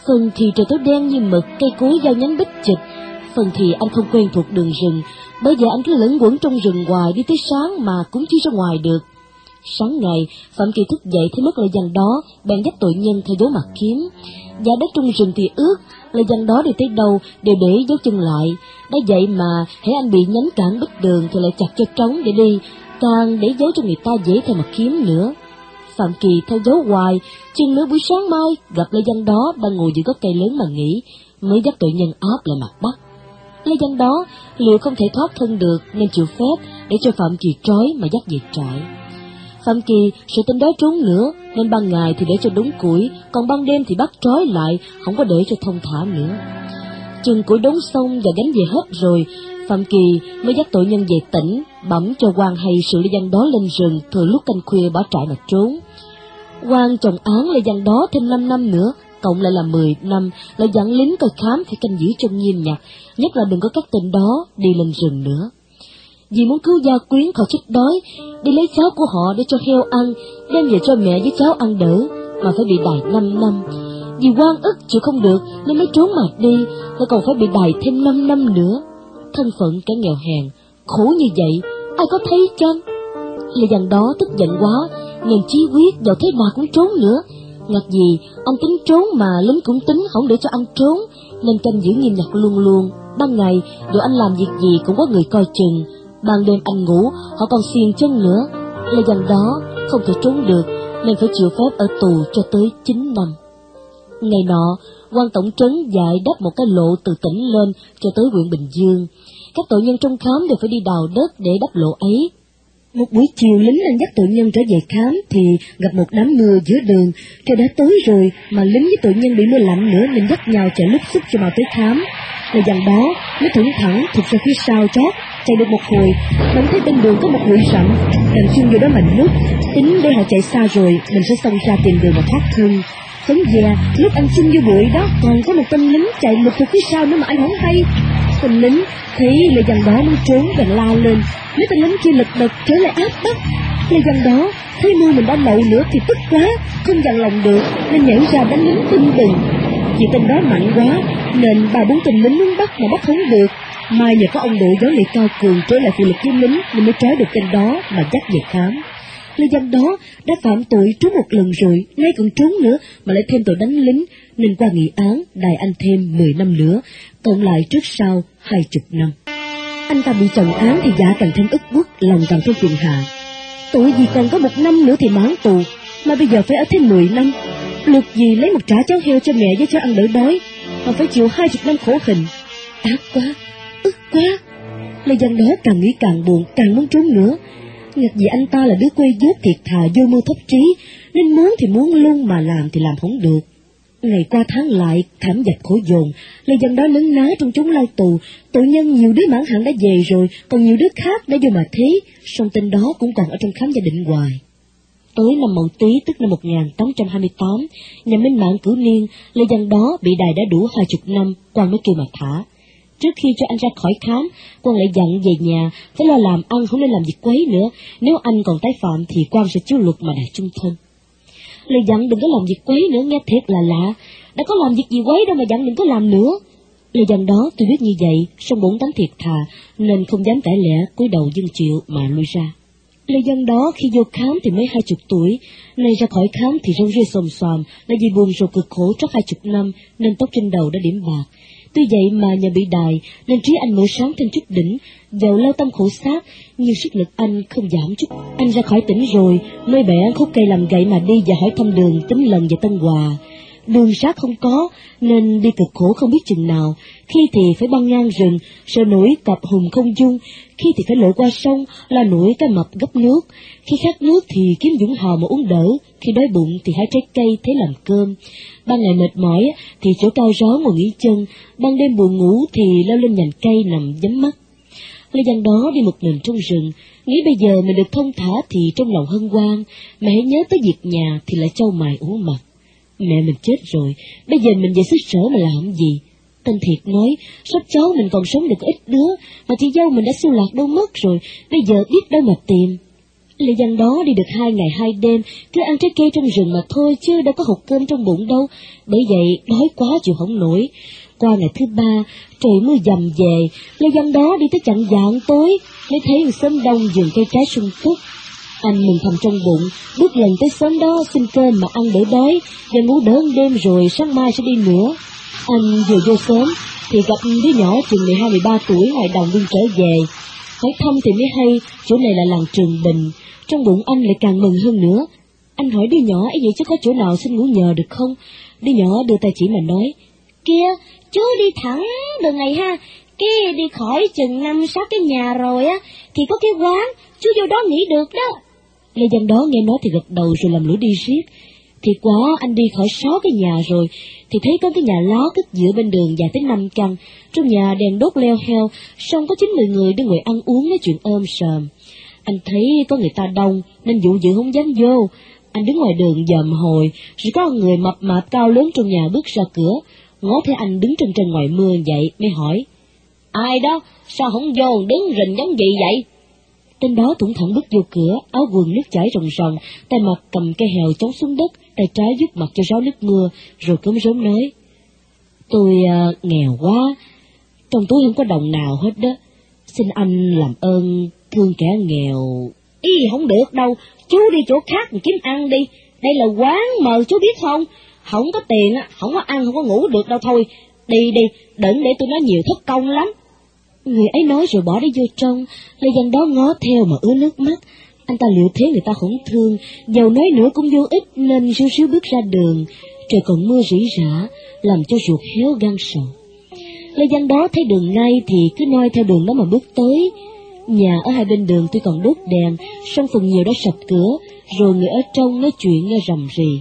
Phần thì trời tối đen như mực, cây cối giao nhánh bích chịch. Phần thì anh không quen thuộc đường rừng, bởi vậy anh cứ lẫn quẩn trong rừng hoài, đi tới sáng mà cũng chưa ra ngoài được. Sáng ngày, Phạm Kỳ thức dậy thấy mất Lê Văn đó, bèn dắt tội nhân theo dấu mặt kiếm. Giá đất trong rừng thì ướt, Lê Văn đó đi tới đâu đều để dấu chân lại. Đã vậy mà hễ anh bị nhánh cản bích đường thì lại chặt cho trống để đi, càng để dấu cho người ta dễ theo mặt kiếm nữa. Phạm Kỳ theo dấu hoài, chừng nửa buổi sáng mai gặp Lê Văn đó đang ngồi dưới gốc cây lớn mà nghỉ, mới dắt tội nhân áp lại mặt Bắc. Lê Văn đó liệu không thể thoát thân được nên chịu phép để cho Phạm Kỳ trói mà dắt về trại. Phạm Kỳ sợ tên đó trốn nữa nên ban ngày thì để cho đúng củi, còn ban đêm thì bắt trói lại, không có để cho thông thả nữa. Chừng củi đốn xong và gánh về hết rồi, Phạm Kỳ mới dắt tội nhân về tỉnh, bẩm cho quan hay sự Lê Văn đó lên rừng thừa lúc canh khuya bỏ trại mà trốn. Quan chồng án Lê Văn đó thêm 5 năm nữa, cộng lại là 10 năm, lại dặn lính coi khám phải canh giữ trong nghiêm ngặt, nhất là đừng có các tên đó đi lên rừng nữa. Vì muốn cứu gia quyến khỏi chết đói, đi lấy cháo của họ để cho heo ăn, đem về cho mẹ với cháu ăn đỡ, mà phải bị đày 5 năm. Vì oan ức chịu không được nên mới trốn mà đi, lại còn phải bị đày thêm 5 năm nữa. Thân phận kẻ nghèo hèn, khổ như vậy, ai có thấy chăng? Lê Văn đó tức giận quá, nên chí quyết vào thế nào cũng trốn nữa. Ngặt gì, anh tính trốn mà lính cũng tính không để cho anh trốn, nên canh giữ nghiêm ngặt luôn luôn. Ban ngày, dù anh làm việc gì cũng có người coi chừng, ban đêm anh ngủ, họ còn xiềng chân nữa. Lê Văn đó không thể trốn được, nên phải chịu phép ở tù cho tới 9 năm. Ngày nọ, quan tổng trấn dạy đắp một cái lộ từ tỉnh lên cho tới huyện Bình Dương. Các tội nhân trong khám đều phải đi đào đất để đắp lộ ấy. Một buổi chiều lính đang dắt tội nhân trở về khám thì gặp một đám mưa giữa đường. Trời đã tối rồi mà lính với tội nhân bị mưa lạnh nữa nên dắt nhau chạy lúc xúc cho mau tới khám. Lê Văn đó mới thủng thẳng thụt ra phía sau chót, chạy được một hồi, bỗng thấy bên đường có một bụi rậm, đành xuyên vô đó mà núp, tính để họ chạy xa rồi mình sẽ xông ra tìm đường mà thoát thân. Sống về, lúc anh xin vô bụi đó còn có một tên lính chạy lục từ phía sau nữa mà anh không hay. Tên lính thấy Lê Văn đó muốn trốn bèn la lên, mấy tên lính kia lật đật trở lại áp bắt. Lê Văn đó thấy mưa mình đã lậu nữa thì tức quá, không dằn lòng được nên nhảy ra đánh lính tưng bừng. Vì tên đó mạnh quá nên 3-4 tên lính muốn bắt mà bắt không được. Mai nhờ có ông đội gió lệ cao cường trở lại phụ lực với lính nên mới trói được tên đó mà dắt về khám. Lê Văn đó đã phạm tội trốn một lần rồi, nay còn trốn nữa mà lại thêm tội đánh lính, nên qua nghị án đày anh thêm 10 năm nữa, cộng lại trước sau 20 năm. Anh ta bị trần án thì dạ càng thêm ức bức, lòng càng thêm phiền hà. Tội gì còn có 1 năm nữa thì mãn tù, mà bây giờ phải ở thêm 10 năm. Luật gì lấy một trả cháo heo cho mẹ với cho ăn đỡ đói, mà phải chịu 20 năm khổ hình. Ác quá, ức quá. Lê Văn đó càng nghĩ càng buồn, càng muốn trốn nữa. Ngặt vì anh ta là đứa quê dốt thiệt thà, vô mưu thấp trí, nên muốn thì muốn luôn mà làm thì làm không được. Ngày qua tháng lại, thảm dạch khổ dồn, Lê Văn đó lớn ná trong chốn lao tù, tội nhân nhiều đứa mãn hạn đã về rồi, còn nhiều đứa khác đã vô mà thế, song tên đó cũng còn ở trong khám gia định hoài. Tới năm Mậu Tý tức năm 1828, nhà Minh Mạng cử niên, Lê Văn đó bị đày đã đủ 20 năm, quan mới kêu mà thả. Trước khi cho anh ra khỏi khám, quan lại dặn về nhà phải lo làm ăn, không nên làm việc quấy nữa, nếu anh còn tái phạm thì quan sẽ chiếu luật mà đày chung thân. Lời dặn đừng có làm việc quấy nữa nghe thiệt là lạ, đã có làm việc gì quấy đâu mà dặn đừng có làm nữa. Lời dặn đó tôi biết như vậy, song bổn tánh thiệt thà nên không dám tẻ lẽ cúi đầu dâng chịu mà lui ra. Lê Văn đó khi vô khám thì mới 20 tuổi, nay ra khỏi khám thì râu ria xồm xoàm, là vì buồn rầu cực khổ trót 20 năm nên tóc trên đầu đã điểm bạc. Tuy vậy mà nhờ bị đày nên trí anh mở sáng thêm chút đỉnh, dầu lao tâm khổ sát nhưng sức lực anh không giảm chút. Anh ra khỏi tỉnh rồi mới bẻ khúc cây làm gậy mà đi và hỏi thăm đường tính lần về Tân Hòa. Đường sát không có nên đi cực khổ không biết chừng nào, khi thì phải băng ngang rừng sợ nổi cọp hùng không dung, khi thì phải lội qua sông là nổi cá mập gấp nước, khi khát nước thì kiếm dũng hò mà uống đỡ, khi đói bụng thì hái trái cây thế làm cơm. Ban ngày mệt mỏi thì chỗ cao gió ngồi nghỉ chân, ban đêm buồn ngủ thì leo lên nhành cây nằm nhắm mắt. Lê Văn đó đi một mình trong rừng, nghĩ bây giờ mình được thông thả thì trong lòng hân hoan, mà hãy nhớ tới việc nhà thì lại trâu mày ủ mặt. Mẹ mình chết rồi, bây giờ mình về xứ sở mà làm gì? Tên Thiệt nói, sắp cháu mình còn sống được ít đứa, mà chị dâu mình đã xu lạc đâu mất rồi, bây giờ biết đâu mà tìm. Lê Văn đó đi được 2 ngày 2 đêm, cứ ăn trái cây trong rừng mà thôi chứ đâu có hột cơm trong bụng đâu, bởi vậy đói quá chịu không nổi. Qua ngày thứ 3, trời mưa dầm về, Lê Văn đó đi tới chạng vạng tối, mới thấy một xóm đông vườn cây trái sung túc. Anh mừng thầm trong bụng, bước lần tới xóm đó xin cơm mà ăn đỡ đói, và ngủ đỡ một đêm rồi sáng mai sẽ đi nữa. Anh vừa vô xóm thì gặp đứa nhỏ chừng 12-13 tuổi ngoài đồng đi trở về. Hỏi thăm thì mới hay chỗ này là làng Trường Bình. Trong bụng anh lại càng mừng hơn nữa. Anh hỏi đứa nhỏ ấy vậy chứ có chỗ nào xin ngủ nhờ được không? Đứa nhỏ đưa tay chỉ mà nói, kia, chú đi thẳng đường này ha, cái đi khỏi chừng 5-6 cái nhà rồi á, thì có cái quán, chú vô đó nghỉ được đó. Lê Văn đó nghe nói thì gật đầu rồi làm lũ đi riết. Thì quá, anh đi khỏi 6 cái nhà rồi, thì thấy có cái nhà lá cất giữa bên đường dài tới 5 căn, trong nhà đèn đốt leo heo, xong có 9-10 người đang ngồi ăn uống nói chuyện ôm sờm. Anh thấy có người ta đông, nên dụ dự không dám vô. Anh đứng ngoài đường dòm hồi, rồi có người mập mạp cao lớn trong nhà bước ra cửa, ngó thấy anh đứng trên ngoài mưa vậy, mới hỏi, ai đó, sao không vô đứng rình giống gì vậy? Tên đó thủng thẳng bước vô cửa, áo quần nước chảy ròng ròng, tay mặt cầm cây hèo chống xuống đất, tay trái giúp mặt cho ráo nước mưa, rồi cúm rúm nói, tôi nghèo quá, trong túi không có đồng nào hết đó, xin anh làm ơn thương kẻ nghèo. Ý không được đâu, chú đi chỗ khác mà kiếm ăn đi, đây là quán mời chú biết không, không có tiền á, không có ăn, không có ngủ được đâu thôi, đi đi, đừng để tôi nói nhiều thất công lắm. Người ấy nói rồi bỏ đi vô trong. Lê Văn đó ngó theo mà ứa nước mắt. Anh ta liệu thế người ta không thương, dầu nói nữa cũng vô ích, nên ríu ríu bước ra đường. Trời còn mưa rỉ rả, làm cho ruột héo gan sầu. Lê Văn đó thấy đường ngay thì cứ noi theo đường đó mà bước tới. Nhà ở hai bên đường tuy còn đốt đèn, song phần nhiều đã sập cửa, rồi người ở trong nói chuyện nghe rầm rì.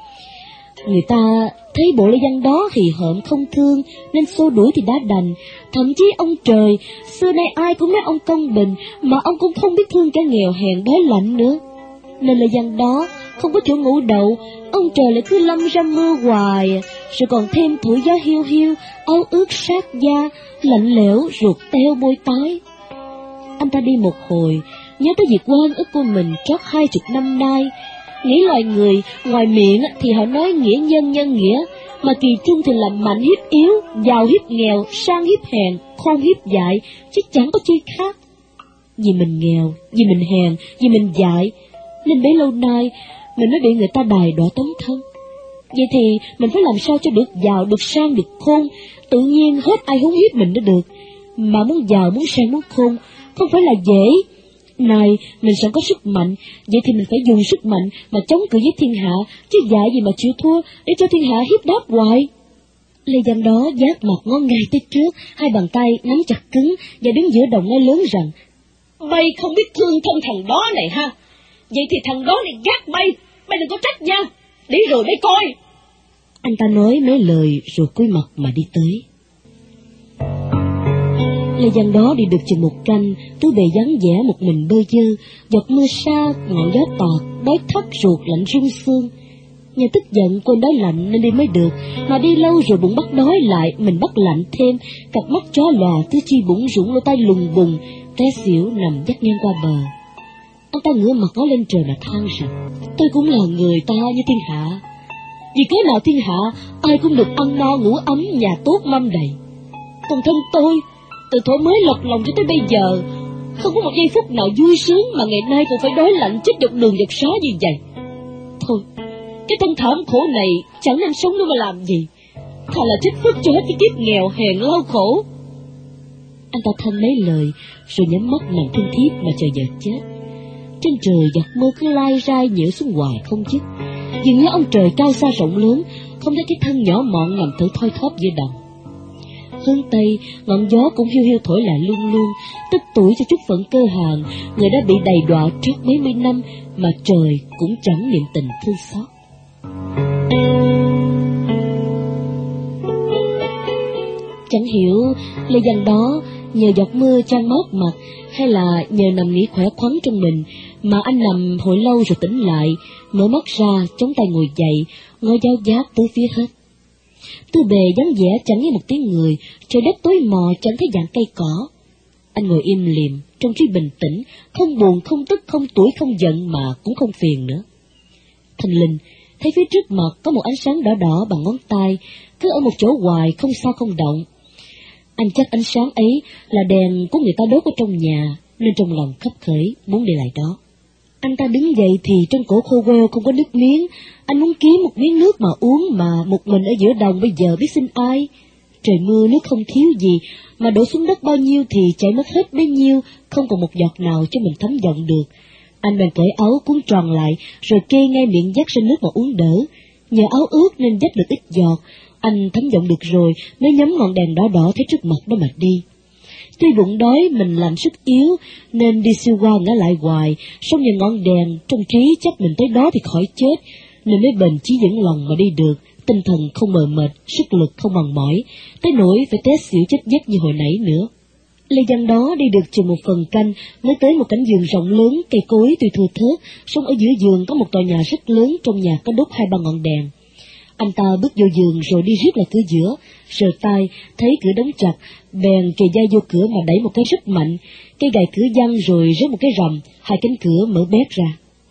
Người ta thấy bộ Lê Văn đó hì hợm không thương, nên xô đuổi thì đã đành. Thậm chí ông trời, xưa nay ai cũng nói ông công bình, mà ông cũng không biết thương kẻ nghèo hèn đói lạnh nữa. Nên Lê Văn đó không có chỗ ngủ đậu, ông trời lại cứ lâm ra mưa hoài, rồi còn thêm thổi gió hiu hiu, áo ướt sát da, lạnh lẽo, ruột teo môi tái. Anh ta đi một hồi, nhớ tới việc oan ức của mình trót 20 năm nay. Nghĩ loài người, ngoài miệng thì họ nói nghĩa nhân nhân nghĩa, mà kỳ trung thì làm mạnh hiếp yếu, giàu hiếp nghèo, sang hiếp hèn, khôn hiếp dại, chứ chẳng có chi khác. Vì mình nghèo, vì mình hèn, vì mình dại, nên bấy lâu nay mình mới bị người ta đày đọa tống thân. Vậy thì mình phải làm sao cho được giàu, được sang, được khôn, tự nhiên hết ai húng hiếp mình đã được. Mà muốn giàu, muốn sang, muốn khôn, không phải là dễ. Này, mình sẵn có sức mạnh, vậy thì mình phải dùng sức mạnh mà chống cự với thiên hạ, chứ dại gì mà chịu thua để cho thiên hạ hiếp đáp hoài. Lê Văn đó giác mặt ngó ngay tới trước, hai bàn tay nắm chặt cứng và đứng giữa đồng nói lớn rằng, bay không biết thương thân thằng đó này ha, vậy thì thằng đó này gác bay đừng có trách nha, đi rồi để coi. Anh ta nói mấy lời rồi cúi mặt mà đi tới. Lê Văn đó đi được chừng 1 canh, tứ bề vắng vẻ một mình bơ vơ, giọt mưa sa, ngọn gió tạt, đói thắt ruột lạnh run xương. Nhà tức giận quên đói lạnh nên đi mới được, mà đi lâu rồi bụng bắt đói lại, mình bắt lạnh thêm, cặp mắt chó lòa, tứ chi bủn rủn, lỗ tai lùng bùng, té xỉu nằm dắt ngang qua bờ. Anh ta ngửa mặt ngó lên trời mà than rằng, tôi cũng là người ta như thiên hạ, vì cớ nào thiên hạ ai cũng được ăn no ngủ ấm, nhà tốt mâm đầy, còn thân tôi từ thuở mới lọt lòng cho tới bây giờ, không có một giây phút nào vui sướng mà ngày nay còn phải đói lạnh chết dọc đường dọc xó như vậy. Thôi, cái thân thảm khổ này chẳng nên sống nữa mà làm gì, thà là chết phước cho hết cái kiếp nghèo hèn lao khổ. Anh ta than mấy lời, rồi nhắm mắt nằm thương thiếp mà chờ giờ chết. Trên trời giọt mưa cứ lai rai nhiễu xuống hoài không dứt, dường như ông trời cao xa rộng lớn, không thấy cái thân nhỏ mọn nằm thở thoi thóp giữa đồng. Hướng Tây, ngọn gió cũng hiu hiu thổi lại luôn luôn, tích tuổi cho chút phận cơ hàn, người đã bị đầy đọa trước mấy mươi năm, mà trời cũng chẳng niệm tình thương xót. Chẳng hiểu Lê Văn đó nhờ giọt mưa chan mát mặt, hay là nhờ nằm nghỉ khỏe khoắn trong mình, mà anh nằm hồi lâu rồi tỉnh lại, mở mắt ra, chống tay ngồi dậy, ngó giáo giác tới phía hết. Tư bề vắng vẻ chẳng nghe một tiếng người, trời đất tối mò chẳng thấy dạng cây cỏ. Anh ngồi im lìm, trong trí bình tĩnh, không buồn, không tức, không tủi, không giận mà cũng không phiền nữa. Thanh Linh thấy phía trước mặt có một ánh sáng đỏ đỏ bằng ngón tay, cứ ở một chỗ hoài, không sao không động. Anh chắc ánh sáng ấy là đèn của người ta đốt ở trong nhà, nên trong lòng khấp khởi muốn đi lại đó. Anh ta đứng dậy thì trong cổ khô queo không có nước miếng, anh muốn kiếm một miếng nước mà uống mà một mình ở giữa đồng bây giờ biết xin ai. Trời mưa nước không thiếu gì, mà đổ xuống đất bao nhiêu thì chảy mất hết bấy nhiêu, không còn một giọt nào cho mình thấm giọng được. Anh bèn cởi áo cuốn tròn lại, rồi kê ngay miệng dắt sinh nước mà uống đỡ. Nhờ áo ướt nên dắt được ít giọt, anh thấm giọng được rồi mới nhắm ngọn đèn đỏ đỏ thấy trước mặt đó mà đi. Tuy bụng đói mình làm sức yếu nên đi siêu qua ngã lại hoài, song nhờ ngọn đèn trong trí chắc mình tới đó thì khỏi chết, nên mới bền chí vững lòng mà đi được, tinh thần không mờ mệt, sức lực không mòn mỏi, tới nỗi phải té xỉu chết giấc như hồi nãy nữa. Lê Văn đó đi được chừng một phần canh mới tới một cánh vườn rộng lớn, cây cối tuy thưa thớt, song ở giữa vườn có một tòa nhà rất lớn, trong nhà có đốt 2-3 ngọn đèn. Anh ta bước vô vườn rồi đi riết lại cửa giữa, sờ tay thấy cửa đóng chặt, bèn kề dây vô cửa mà đẩy một cái rất mạnh, cây gài cửa văng rồi rớt một cái rầm, 2 cánh cửa mở bét ra.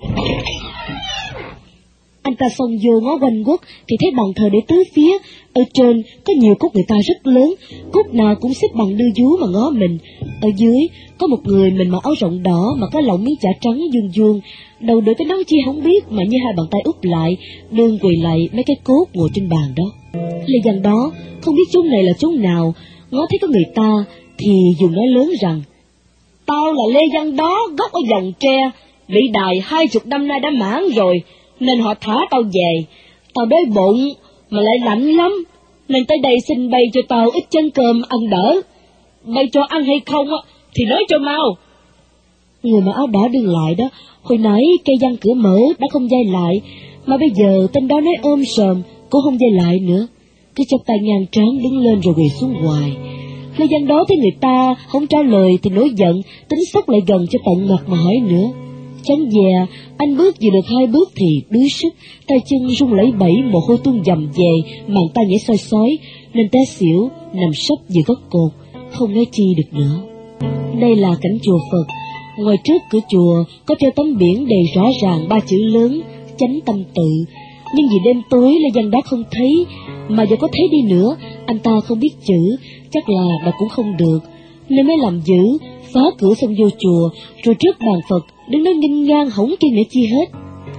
Anh ta xông vô ngó quanh quất thì thấy bàn thờ để tứ phía, ở trên có nhiều cốt người ta rất lớn, cốt nào cũng xếp bằng đưa vú mà ngó mình. Ở dưới có một người mình mặc áo rộng đỏ mà có lọng miếng chả trắng vuông vuông, đầu đội cái nón chi không biết mà như 2 bàn tay úp lại, đương quỳ lại mấy cái cốt ngồi trên bàn đó. Lê Văn đó không biết chốn này là chốn nào, ngó thấy có người ta thì dùng nói lớn rằng: "Tao là Lê Văn đó, gốc ở Dòng Tre, bị đày 20 năm nay đã mãn rồi, nên họ thả tao về. Tao đói bụng mà lại lạnh lắm, nên tới đây xin bày cho tao ít chén cơm ăn đỡ. Bày cho ăn hay không thì nói cho mau." Người mà áo đỏ đương lại đó, hồi nãy cây văn cửa mở đã không dây lại, mà bây giờ tên đó nói ôm sờm cũng không dây lại nữa, cứ chắp tay ngang trán đứng lên rồi quỳ xuống hoài. Lê Văn đó thấy người ta không trả lời thì nổi giận, tính xốc lại gần cho tận mặt mà hỏi nữa. Chán dè, anh bước vừa được 2 bước thì đuối sức, tay chân run lẩy bẩy, mồ hôi tuôn dầm về, màn tay nhảy soi sói, nên té xỉu nằm sấp giữa gốc cột, không nói chi được nữa. Đây là cảnh chùa Phật. Ngoài trước cửa chùa có treo tấm biển đầy rõ ràng 3 chữ lớn: Chánh Tâm Tự. Nhưng vì đêm tối Lê Văn đó không thấy, mà giờ có thấy đi nữa, anh ta không biết chữ, chắc là đọc cũng không được, nên mới làm dữ, phá cửa xông vô chùa, rồi trước bàn Phật đứng đó nghênh ngang hổng kiêng nể chi hết.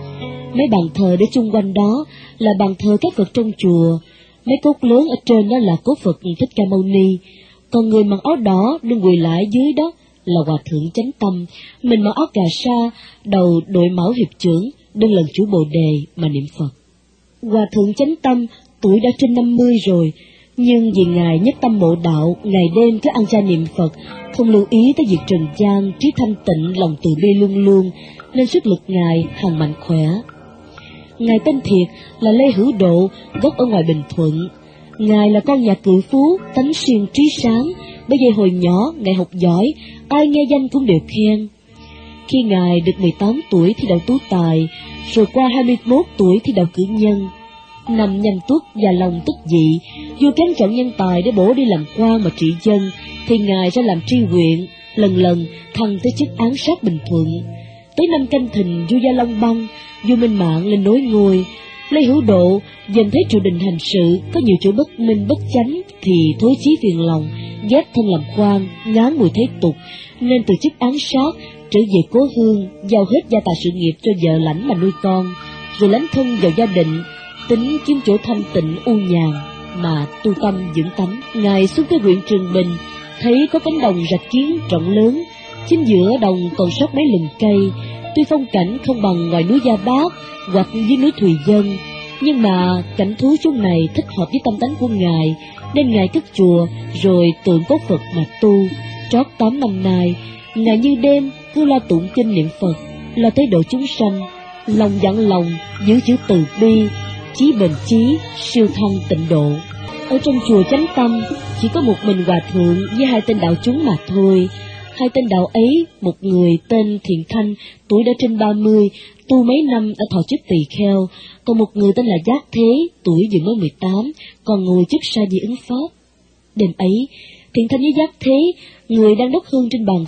Mấy bàn thờ để chung quanh đó là bàn thờ các Phật trong chùa, mấy cốt lớn ở trên đó là cốt Phật Thích Ca Mâu Ni, còn người mặc áo đỏ đứng quỳ lại dưới đó là Hòa Thượng Chánh Tâm, mình mặc áo cà sa, đầu đội mão hiệp trưởng, đương lần chủ Bồ Đề mà niệm Phật. Hòa Thượng Chánh Tâm tuổi đã trên 50 rồi, nhưng vì Ngài nhất tâm mộ đạo, ngày đêm cứ ăn chay niệm Phật, không lưu ý tới việc trần gian, trí thanh tịnh, lòng từ bi luôn luôn, nên sức lực Ngài hằng mạnh khỏe. Ngài tên thiệt là Lê Hữu Độ, gốc ở ngoài Bình Thuận. Ngài là con nhà cự phú, tánh siêng trí sáng, bởi vậy hồi nhỏ Ngài học giỏi, ai nghe danh cũng đều khen. Khi Ngài được 18 tuổi thì đậu tú tài, rồi qua 21 tuổi thì đậu cử nhân. Năm Nhâm Tuất và lòng tức dị, vua cán chọn nhân tài để bổ đi làm quan mà trị dân, thì Ngài ra làm tri huyện, lần lần thăng tới chức án sát Bình Thuận. Tới năm Canh Thìn, vua Gia Long băng, vua Minh Mạng lên nối ngôi. Lê Hữu Độ dần thấy triều đình hành sự có nhiều chỗ bất minh bất chánh thì thối chí phiền lòng, ghét thân làm quan, ngán mùi thế tục, nên từ chức án sát trở về cố hương, giao hết gia tài sự nghiệp cho vợ lãnh mà nuôi con, rồi lánh thân vào gia định, tính kiếm chỗ thanh tịnh u nhàn mà tu tâm dưỡng tánh. Ngài xuống tới huyện Trường Bình, thấy có cánh đồng rạch kiến rộng lớn, chính giữa đồng còn sót mấy lùm cây, tuy phong cảnh không bằng ngoài núi Gia Bát hoặc dưới núi Thùy Dân, nhưng mà cảnh thú chốn này thích hợp với tâm tánh của Ngài, nên Ngài cất chùa rồi tượng cốt Phật mà tu. Trót 8 năm nay, Ngài như đêm cứ lo tụng kinh niệm Phật, lo tới độ chúng sanh, lòng dặn lòng, giữ chữ từ bi, chí bền chí, siêu thăng tịnh độ. Ở trong chùa Chánh Tâm chỉ có một mình Hòa Thượng với 2 tên đạo chúng mà thôi. 2 tên đạo ấy, một người tên Thiện Thanh, tuổi đã trên 30, tu mấy năm đã thọ chức tỳ kheo, còn một người tên là Giác Thế, tuổi vừa mới 18, còn ngồi chức sa di ứng pháp. Đêm ấy, Thiện Thanh với Giác Thế, người đang đốt hương trên bàn Phật,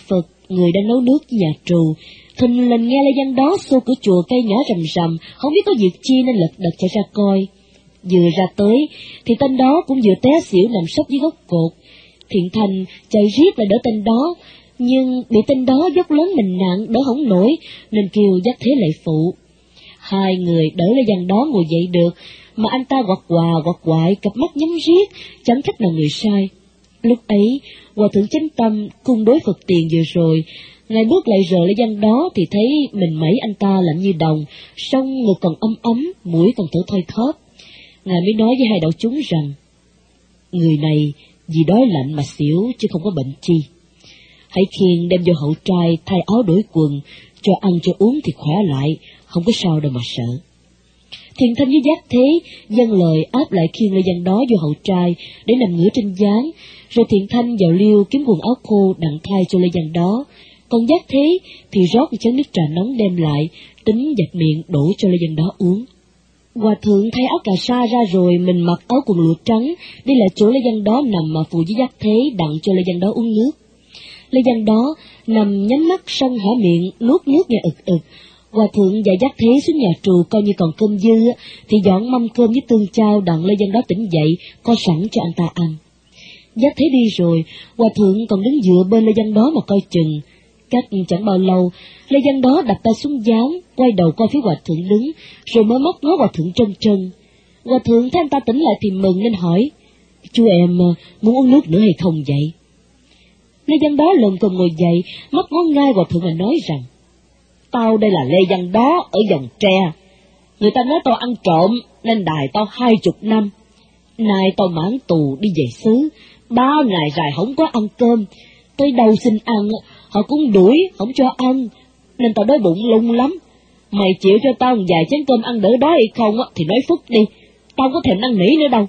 người đang nấu nước với nhà trù, thình lình nghe Lê Văn Đó xô cửa chùa cây nhỏ rầm rầm, không biết có việc chi nên lật đật chạy ra coi. Vừa ra tới, thì tên đó cũng vừa té xỉu nằm sấp dưới gốc cột. Thiện Thành chạy riết lại đỡ tên đó, nhưng bị tên đó dốc lớn mình nặng đỡ không nổi, nên kêu dắt thế lại phụ. Hai người đỡ Lê Văn Đó ngồi dậy được, mà anh ta quặt quà quặt quại, cặp mắt nhắm riết, chẳng trách là người sai. Lúc ấy, Hòa thượng Chánh Tâm cung đối Phật tiền vừa rồi, ngài bước lại rờ Lê Văn Đó thì thấy mình mẩy anh ta lạnh như đồng, song ngực còn ấm, mũi còn thở thoi thóp. Ngài mới nói với hai đạo chúng rằng, người này vì đói lạnh mà xỉu chứ không có bệnh chi. Hãy khiêng đem vô hậu trai thay áo đổi quần, cho ăn cho uống thì khỏe lại, không có sao đâu mà sợ. Thiện Thanh với Giác Thế dâng lời áp lại khiêng Lê Văn Đó vô hậu trai để nằm ngửa trên gián, rồi Thiện Thanh vào liêu kiếm quần áo khô đặng thay cho Lê Văn Đó, còn Giác Thế thì rót một chén nước trà nóng đem lại, tính dạch miệng đổ cho Lê Văn Đó uống. Hòa thượng thay áo cà sa ra rồi mình mặc áo quần lụa trắng, đi lại chỗ Lê Văn Đó nằm mà phụ với Giác Thế đặng cho Lê Văn Đó uống nước. Lê Văn Đó nằm nhắm mắt xong há miệng nuốt nước nghe ực ực. Hòa thượng và Giác Thế xuống nhà trù coi như còn cơm dư thì dọn mâm cơm với tương chao đặng Lê Văn Đó tỉnh dậy có sẵn cho anh ta ăn. Giác Thế đi rồi, Hòa thượng còn đứng dựa bên Lê Văn Đó mà coi chừng. Cách chẳng bao lâu, Lê Văn Đó đặt tay xuống gián, quay đầu coi phía Hòa thượng đứng, rồi mới mắt ngó Hòa thượng trân trân. Hòa thượng thấy anh ta tỉnh lại thì mừng nên hỏi, chú em muốn uống nước nữa hay không vậy? Lê Văn Đó lồm cồm ngồi dậy, mắt ngó ngay Hòa thượng mà nói rằng, tao đây là Lê Văn Đó ở Dòng Tre. Người ta nói tao ăn trộm nên đài tao 20 năm. Nay tao mãn tù đi về xứ, 3 ngày dài không có ăn cơm. Tới đâu xin ăn, họ cũng đuổi, không cho ăn, nên tao đói bụng lung lắm. Mày chịu cho tao một vài chén cơm ăn đỡ đói hay không thì nói phức đi, tao có thèm năn nỉ nữa đâu.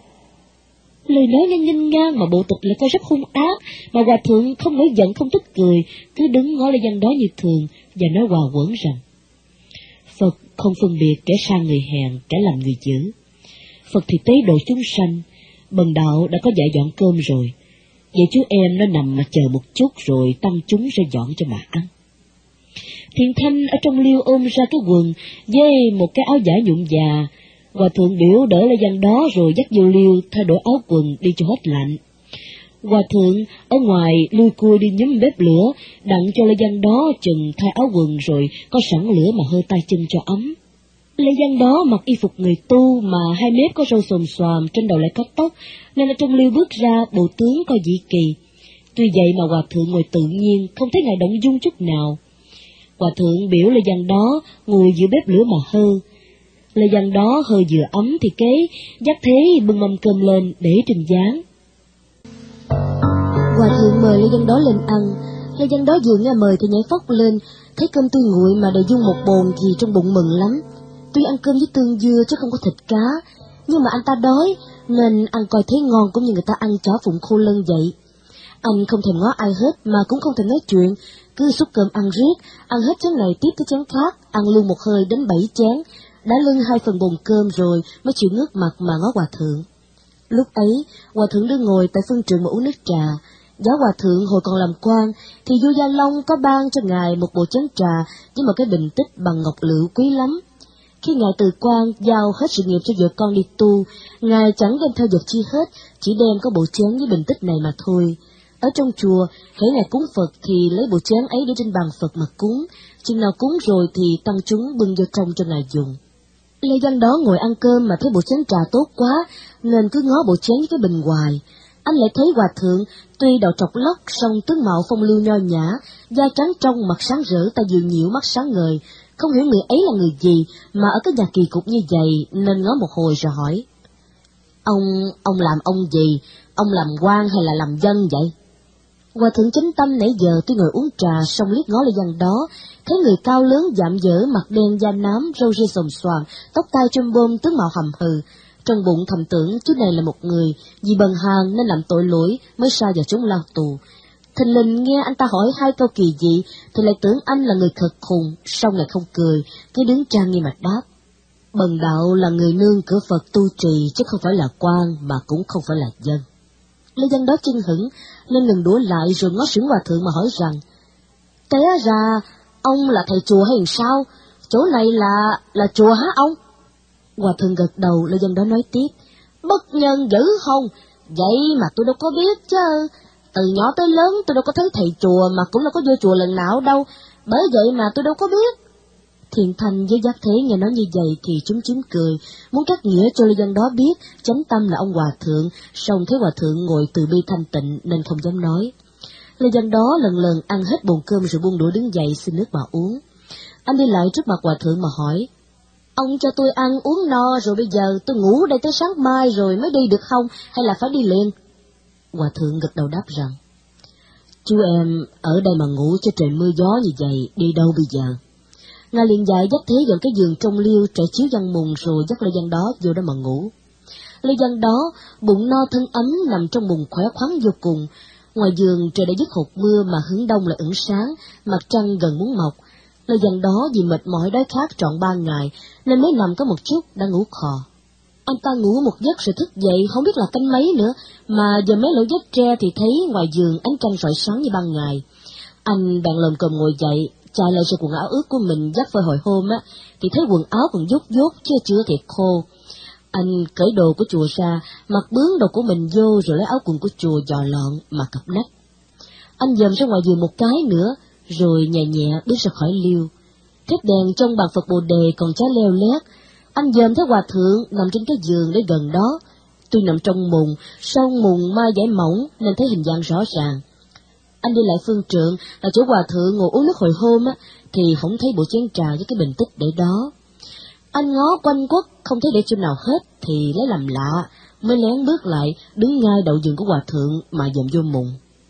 Lời nói nghe nghênh ngang mà bộ tịch lại coi rất hung ác, mà Hòa thượng không nổi giận không tức cười, cứ đứng ngó Lê Văn Đó như thường và nói hòa quẩn rằng, Phật không phân biệt kẻ sang người hèn, kẻ lành người dữ. Phật thì tế độ chúng sanh, bần đạo đã có dạy dọn cơm rồi. Vậy chú em nó nằm mà chờ một chút rồi tăng chúng ra dọn cho mà ăn. Thiện Thanh ở trong liêu ôm ra cái quần với một cái áo giả nhuộm già. Hòa thượng biểu đỡ Lê Văn Đó rồi dắt vô liêu thay đổi áo quần đi cho hết lạnh. Hòa thượng ở ngoài lui cui đi nhúm bếp lửa đặng cho Lê Văn Đó chừng thay áo quần rồi có sẵn lửa mà hơi tay chân cho ấm. Lê Văn Đó mặc y phục người tu mà hai mép có râu xồm xoàm, trên đầu lại có tóc, nên ở trong liêu bước ra bộ tướng coi dị kỳ. Tuy vậy mà Hòa thượng ngồi tự nhiên, không thấy ngài động dung chút nào. Hòa thượng biểu Lê Văn Đó ngồi giữa bếp lửa mà hơ. Lê Văn Đó hơi vừa ấm thì kế Giác Thế bưng mâm cơm lên để trên gián. Hòa thượng mời Lê Văn Đó lên ăn. Lê Văn Đó vừa nghe mời thì nhảy phóc lên, thấy cơm tươi nguội mà đầy dung một bồn gì trong bụng mừng lắm. Tuy ăn cơm với tương dưa chứ không có thịt cá, nhưng mà anh ta đói nên ăn coi thấy ngon cũng như người ta ăn chó phụng khô lân vậy. Anh không thèm ngó ai hết mà cũng không thèm nói chuyện, cứ xúc cơm ăn riết, ăn hết chén này tiếp tới chén khác, ăn luôn một hơi đến 7 chén, đã lưng 2 phần bồn cơm rồi mới chịu ngước mặt mà ngó Hòa thượng. Lúc ấy, Hòa thượng đứng ngồi tại phân trường mà uống nước trà. Giáo Hòa thượng hồi còn làm quan thì vua Gia Long có ban cho ngài một bộ chén trà với một cái bình tích bằng ngọc lựu quý lắm. Khi ngài từ quan giao hết sự nghiệp cho vợ con đi tu, ngài chẳng đem theo vật chi hết, chỉ đem có bộ chén với bình tích này mà thôi. Ở trong chùa, hễ ngài cúng Phật thì lấy bộ chén ấy để trên bàn Phật mà cúng, chừng nào cúng rồi thì tăng chúng bưng vô trong cho ngài dùng. Lê Văn Đó ngồi ăn cơm mà thấy bộ chén trà tốt quá, nên cứ ngó bộ chén với cái bình hoài. Anh lại thấy Hòa thượng tuy đầu trọc lóc, song tướng mạo phong lưu nho nhã, da trắng trong mặt sáng rỡ, tai vừa nhiễu mắt sáng ngời. Không hiểu người ấy là người gì mà ở cái nhà kỳ cục như vậy, nên ngó một hồi rồi hỏi, ông làm ông gì? Ông làm quan hay là làm dân vậy? Hòa thượng Chánh Tâm nãy giờ tuy ngồi uống trà, song liếc ngó Lê Văn Đó, thấy người cao lớn dạm dở, mặt đen da nám, râu ria xồm xoàm, tóc tai chôm bôm, tướng mạo hầm hừ. Trong bụng thầm tưởng chú này là một người vì bần hàn nên làm tội lỗi mới sa vào chốn lao tù. Thình lình nghe anh ta hỏi 2 câu kỳ dị thì lại tưởng anh là người thật khùng, song lại không cười, cứ đứng trang nghiêm mà đáp, bần đạo là người nương cửa Phật tu trì chứ không phải là quan mà cũng không phải là dân. Lê Văn Đó chưng hửng nên ngừng đũa lại rồi ngó sững Hòa thượng mà hỏi rằng, Té ra ông là thầy chùa hay sao? Chỗ này là chùa hả ông? Hòa thượng gật đầu, lời dân đó nói tiếp. Bất nhân dữ không? Vậy mà tôi đâu có biết chứ. Từ nhỏ tới lớn tôi đâu có thấy thầy chùa mà cũng đâu có vô chùa lần nào đâu. Bởi vậy mà tôi đâu có biết. Thiện Thanh với Giác Thế nghe nói như vậy thì chúng cười, muốn cắt nghĩa cho lê dân đó biết chánh tâm là ông hòa thượng, song thấy hòa thượng ngồi từ bi thanh tịnh nên không dám nói. Lê dân đó lần ăn hết bồn cơm rồi buông đũa đứng dậy xin nước mà uống. Anh đi lại trước mặt hòa thượng mà hỏi, ông cho tôi ăn uống no rồi bây giờ tôi ngủ đây tới sáng mai rồi mới đi được không, hay là phải đi liền? Hòa thượng gật đầu đáp rằng, chú em ở đây mà ngủ cho trời mưa gió như vậy, đi đâu bây giờ? Ngài liền dạy Giác Thế gần cái giường trong liêu trải chiếu văn mùng rồi dắt Lê Văn đó vô đó mà ngủ. Lê Văn đó bụng no thân ấm nằm trong mùng khỏe khoắn vô cùng. Ngoài giường trời đã dứt hột mưa mà hướng đông là ửng sáng, mặt trăng gần muốn mọc. Lê Văn đó vì mệt mỏi đói khát trọn 3 ngày nên mới nằm có một chút đã ngủ khò. Anh ta ngủ một giấc rồi thức dậy không biết là canh mấy nữa, mà giờ mấy lỗ giấc tre thì thấy ngoài giường ánh trăng rọi sáng như ban ngày. Anh bèn lồm cồm ngồi dậy, chải lại sự quần áo ướt của mình dắt phơi hồi hôm á, thì thấy quần áo còn dốt chưa thiệt khô. Anh cởi đồ của chùa ra, mặc bướng đồ của mình vô rồi lấy áo quần của chùa dò lọn mà cặp nách. Anh dòm ra ngoài giường một cái nữa, rồi nhẹ nhẹ bước ra khỏi liêu. Thép đèn trong bàn Phật Bồ Đề còn cháy leo lét. Anh dòm thấy hòa thượng nằm trên cái giường để gần đó. Tuy nằm trong mùng, song mùng mai dải mỏng nên thấy hình dạng rõ ràng. Anh đi lại phương trượng là chỗ hòa thượng ngồi uống nước hồi hôm á, thì không thấy bộ chén trà với cái bình tích để đó. Anh ngó quanh quất không thấy để chỗ nào hết thì lấy làm lạ, mới lén bước lại đứng ngay đầu giường của hòa thượng mà dòm vô mùng.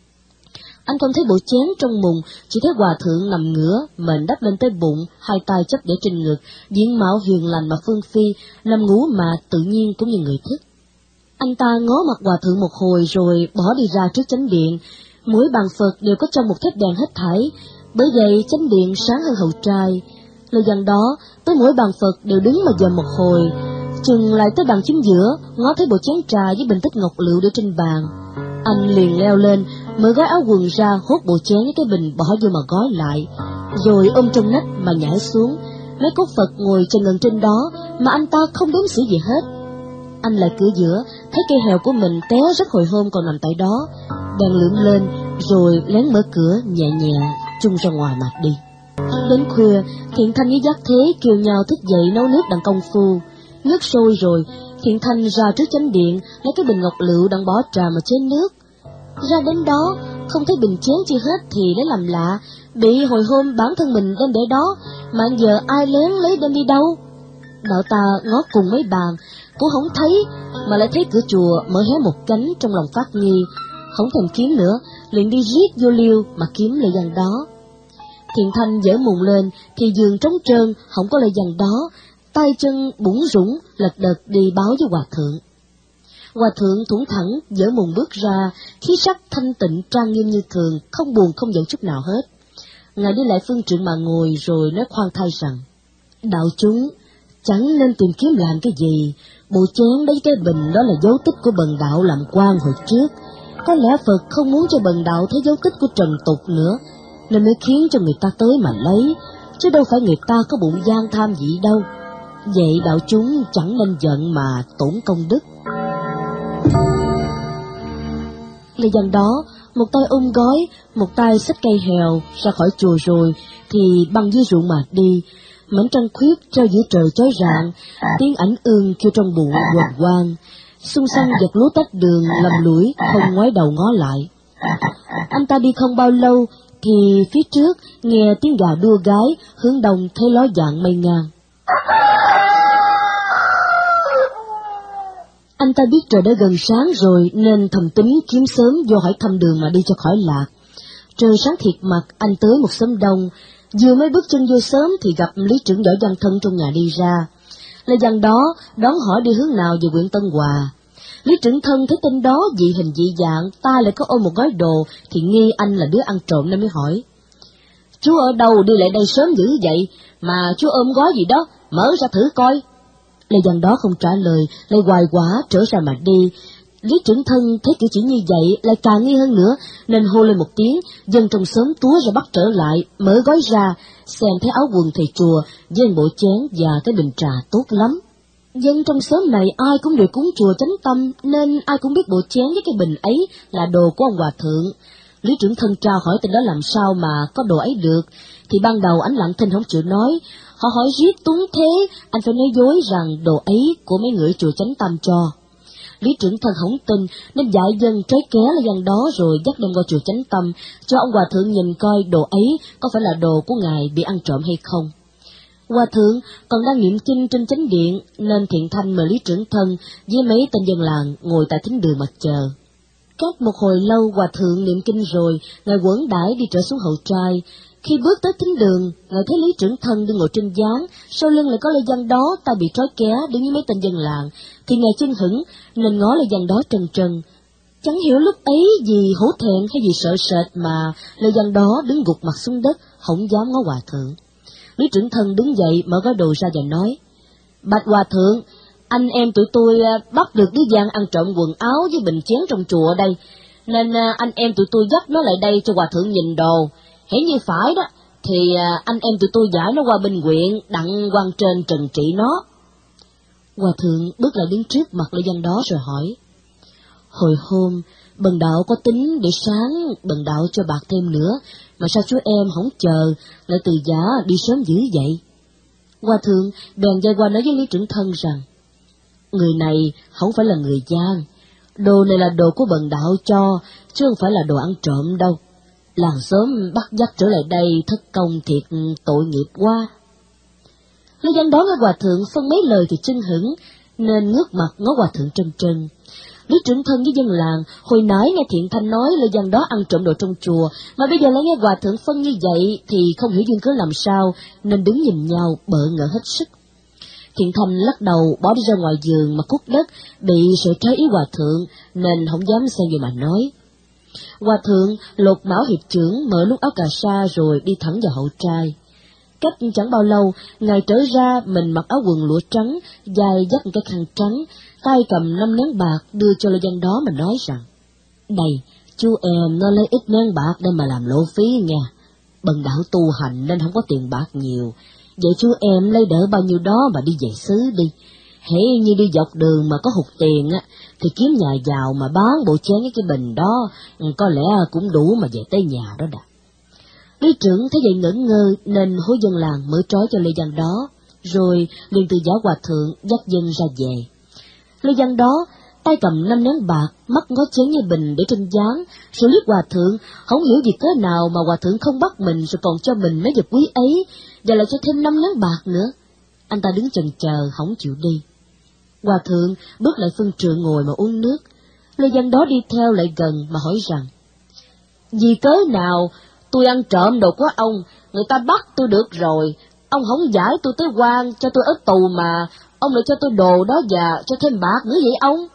Anh không thấy bộ chén trong mùng, chỉ thấy hòa thượng nằm ngửa, mền đắp lên tới bụng, hai tay chấp để trên ngực, diện mạo hiền lành mà phương phi, nằm ngủ mà tự nhiên cũng như người thức. Anh ta ngó mặt hòa thượng một hồi rồi bỏ đi ra trước chánh điện. Mỗi bàn Phật đều có trong một thép đèn hết thảy, bởi vậy chánh điện sáng hơn hậu trai. Lời dặn đó, tới mỗi bàn Phật đều đứng mà dòm một hồi, chừng lại tới bàn chính giữa, ngó thấy bộ chén trà với bình tích ngọc lựu để trên bàn. Anh liền leo lên, mở gói áo quần ra, hốt bộ chén với cái bình bỏ vô mà gói lại, rồi ôm trong nách mà nhảy xuống. Mấy cốt Phật ngồi chân ngần trên đó mà anh ta không đếm xỉa gì hết. Anh lại cửa giữa, thấy cây hèo của mình té rất hồi hôm còn nằm tại đó, bèn lượn lên, rồi lén mở cửa nhẹ nhẹ, chung ra ngoài mà đi. Đến khuya, Thiện Thanh với Giác Thế kêu nhau thức dậy nấu nước đặng công phu. Nước sôi rồi, Thiện Thanh ra trước chánh điện, lấy cái bình ngọc lựu đặng bỏ trà mà chế nước. Ra đến đó, không thấy bình chén chi hết thì lấy làm lạ, bị hồi hôm bản thân mình đem để đó, mà giờ ai lén lấy đem đi đâu? Đạo ta ngó cùng mấy bàn, cũng không thấy, mà lại thấy cửa chùa mở hé một cánh, trong lòng phát nghi, không thèm kiếm nữa, liền đi riết vô liêu mà kiếm Lê Văn đó. Thiện Thanh dỡ mùng lên thì giường trống trơn, không có Lê Văn đó, tay chân bủn rủn lật đật đi báo với hòa thượng. Hòa thượng thủng thẳng dỡ mùng bước ra, khí sắc thanh tịnh trang nghiêm như thường, không buồn không giận chút nào hết. Ngài đi lại phương trượng mà ngồi rồi nói khoan thai rằng, đạo chúng chẳng nên tìm kiếm làm cái gì, bộ chén đấy cái bình đó là dấu tích của bần đạo làm quan hồi trước. Có lẽ Phật không muốn cho bần đạo thấy dấu tích của trần tục nữa, nên mới khiến cho người ta tới mà lấy, chứ đâu phải người ta có bụng gian tham gì đâu. Vậy đạo chúng chẳng nên giận mà tổn công đức. Lê Văn đó, một tay ôm gói, một tay xách cây hèo ra khỏi chùa rồi, thì băng dưới ruộng mà đi. Mảnh trăng khuyết treo giữa trời chói rạng, tiếng ảnh ương kêu trong bụng hoành quang. Xung xăng giật lúa tách đường lầm lũi, không ngoái đầu ngó lại. Anh ta đi không bao lâu thì phía trước nghe tiếng gà đua gái, hướng đông thấy ló dạng mây ngang. Anh ta biết trời đã gần sáng rồi nên thầm tính kiếm sớm vô hỏi thăm đường mà đi cho khỏi lạc. Trời sáng thiệt mặt, anh tới một xóm đông, vừa mới bước chân vô sớm thì gặp lý trưởng võ văn thân trong nhà đi ra. Lê Văn đó đón hỏi đi hướng nào về huyện Tân Hòa. Lý trưởng thân thấy tên đó dị hình dị dạng, tay lại có ôm một gói đồ thì nghi anh là đứa ăn trộm nên mới hỏi. Chú ở đâu đi lại đây sớm dữ vậy, mà chú ôm gói gì đó, mở ra thử coi. Lê Văn đó không trả lời, lại hoài quả trở ra mà đi. Lý Trưởng Thân thấy kiểu chỉ như vậy lại càng nghi hơn nữa, nên hô lên một tiếng, dân trong xóm túa ra bắt trở lại, mở gói ra, xem thấy áo quần thầy chùa với bộ chén và cái bình trà tốt lắm. Dân trong xóm này ai cũng đều cúng chùa Chánh Tâm, nên ai cũng biết bộ chén với cái bình ấy là đồ của ông hòa thượng. Lý Trưởng Thân tra hỏi tên đó làm sao mà có đồ ấy được, thì ban đầu anh lặng thinh không chịu nói. Họ hỏi riết túng thế, anh phải nói dối rằng đồ ấy của mấy người chùa Chánh Tâm cho. Lý Trưởng Thân không tin, nên dạy dân trói ké là dân đó rồi dắt đem qua chùa Chánh Tâm, cho ông hòa thượng nhìn coi đồ ấy có phải là đồ của ngài bị ăn trộm hay không. Hòa thượng còn đang niệm kinh trên chánh điện, nên Thiện Thanh mời Lý Trưởng Thân với mấy tên dân làng ngồi tại thính đường mà chờ. Cách một hồi lâu hòa thượng niệm kinh rồi, ngài quẩn đãi đi trở xuống hậu trai. Khi bước tới thính đường, ngài thấy Lý Trưởng Thân đứng ngồi trên gián, sau lưng lại có Lê Văn đó tay bị trói ké đứng với mấy tên dân làng, thì ngài chưng hửng nên ngó Lê Văn đó trần trần. Chẳng hiểu lúc ấy vì hổ thẹn hay vì sợ sệt mà Lê Văn đó đứng gục mặt xuống đất, không dám ngó hòa thượng. Lý Trưởng Thân đứng dậy mở gói đồ ra và nói: Bạch hòa thượng, anh em tụi tôi bắt được đứa gian ăn trộm quần áo với bình chén trong chùa đây, nên anh em tụi tôi dắt nó lại đây cho hòa thượng nhìn đồ. Hễ như phải đó, thì anh em tụi tôi giải nó qua bên huyện, đặng quan trên trừng trị nó. Hòa thượng bước lại đứng trước mặt Lê Văn đó rồi hỏi: Hồi hôm, bần đạo có tính để sáng bần đạo cho bạc thêm nữa, mà sao chú em không chờ, lại từ giả đi sớm dữ vậy? Hòa thượng bèn dây qua nói với Lý Trưởng Thân rằng: Người này không phải là người gian, đồ này là đồ của bần đạo cho, chứ không phải là đồ ăn trộm đâu. Làng xóm bắt dắt trở lại đây thất công thiệt tội nghiệp quá. Lê Văn đó nghe hòa thượng phân mấy lời thì chưng hửng, nên ngước mặt ngó hòa thượng trân trân. Lý Trưởng Thân với dân làng hồi nãy nghe Thiện Thanh nói Lê Văn đó ăn trộm đồ trong chùa, mà bây giờ lại nghe hòa thượng phân như vậy thì không hiểu duyên cớ làm sao, nên đứng nhìn nhau bỡ ngỡ hết sức. Thiện Thanh lắc đầu bỏ đi ra ngoài giường mà cuốc đất, bị sợ trái ý hòa thượng nên không dám xen vào mà nói. Hòa thượng lột mão hiệp chưởng, mở nút áo cà sa rồi đi thẳng vào hậu trai. Cách chẳng bao lâu, ngài trở ra mình mặc áo quần lụa trắng, vai dắt cái khăn trắng, tay cầm 5 nén bạc đưa cho Lê Văn đó mà nói rằng: Đây, chú em nó lấy ít nén bạc để mà làm lộ phí nha. Bần đạo tu hành nên không có tiền bạc nhiều, vậy chú em lấy đỡ bao nhiêu đó mà đi về xứ đi. Hễ như đi dọc đường mà có hụt tiền á, thì kiếm nhà giàu mà bán bộ chén với cái bình đó, có lẽ cũng đủ mà về tới nhà đó đã. Lý Trưởng thấy vậy ngẩn ngơ nên hối dân làng mở trói cho Lê Văn đó, rồi liền từ giả hòa thượng dắt dân ra về. Lê Văn đó tay cầm 5 nén bạc, mắt ngó chén như bình để trên gián, rồi liếc hòa thượng, không hiểu vì cớ nào mà hòa thượng không bắt mình rồi còn cho mình mấy vật quý ấy, và lại cho thêm 5 nén bạc nữa. Anh ta đứng chần chờ không chịu đi. Hòa thượng bước lại phân trượng ngồi mà uống nước. Lê Văn đó đi theo lại gần mà hỏi rằng: Vì cớ nào tôi ăn trộm đồ của ông, người ta bắt tôi được rồi, ông không giải tôi tới quan cho tôi ở tù mà ông lại cho tôi đồ đó và cho thêm bạc nữa vậy ông?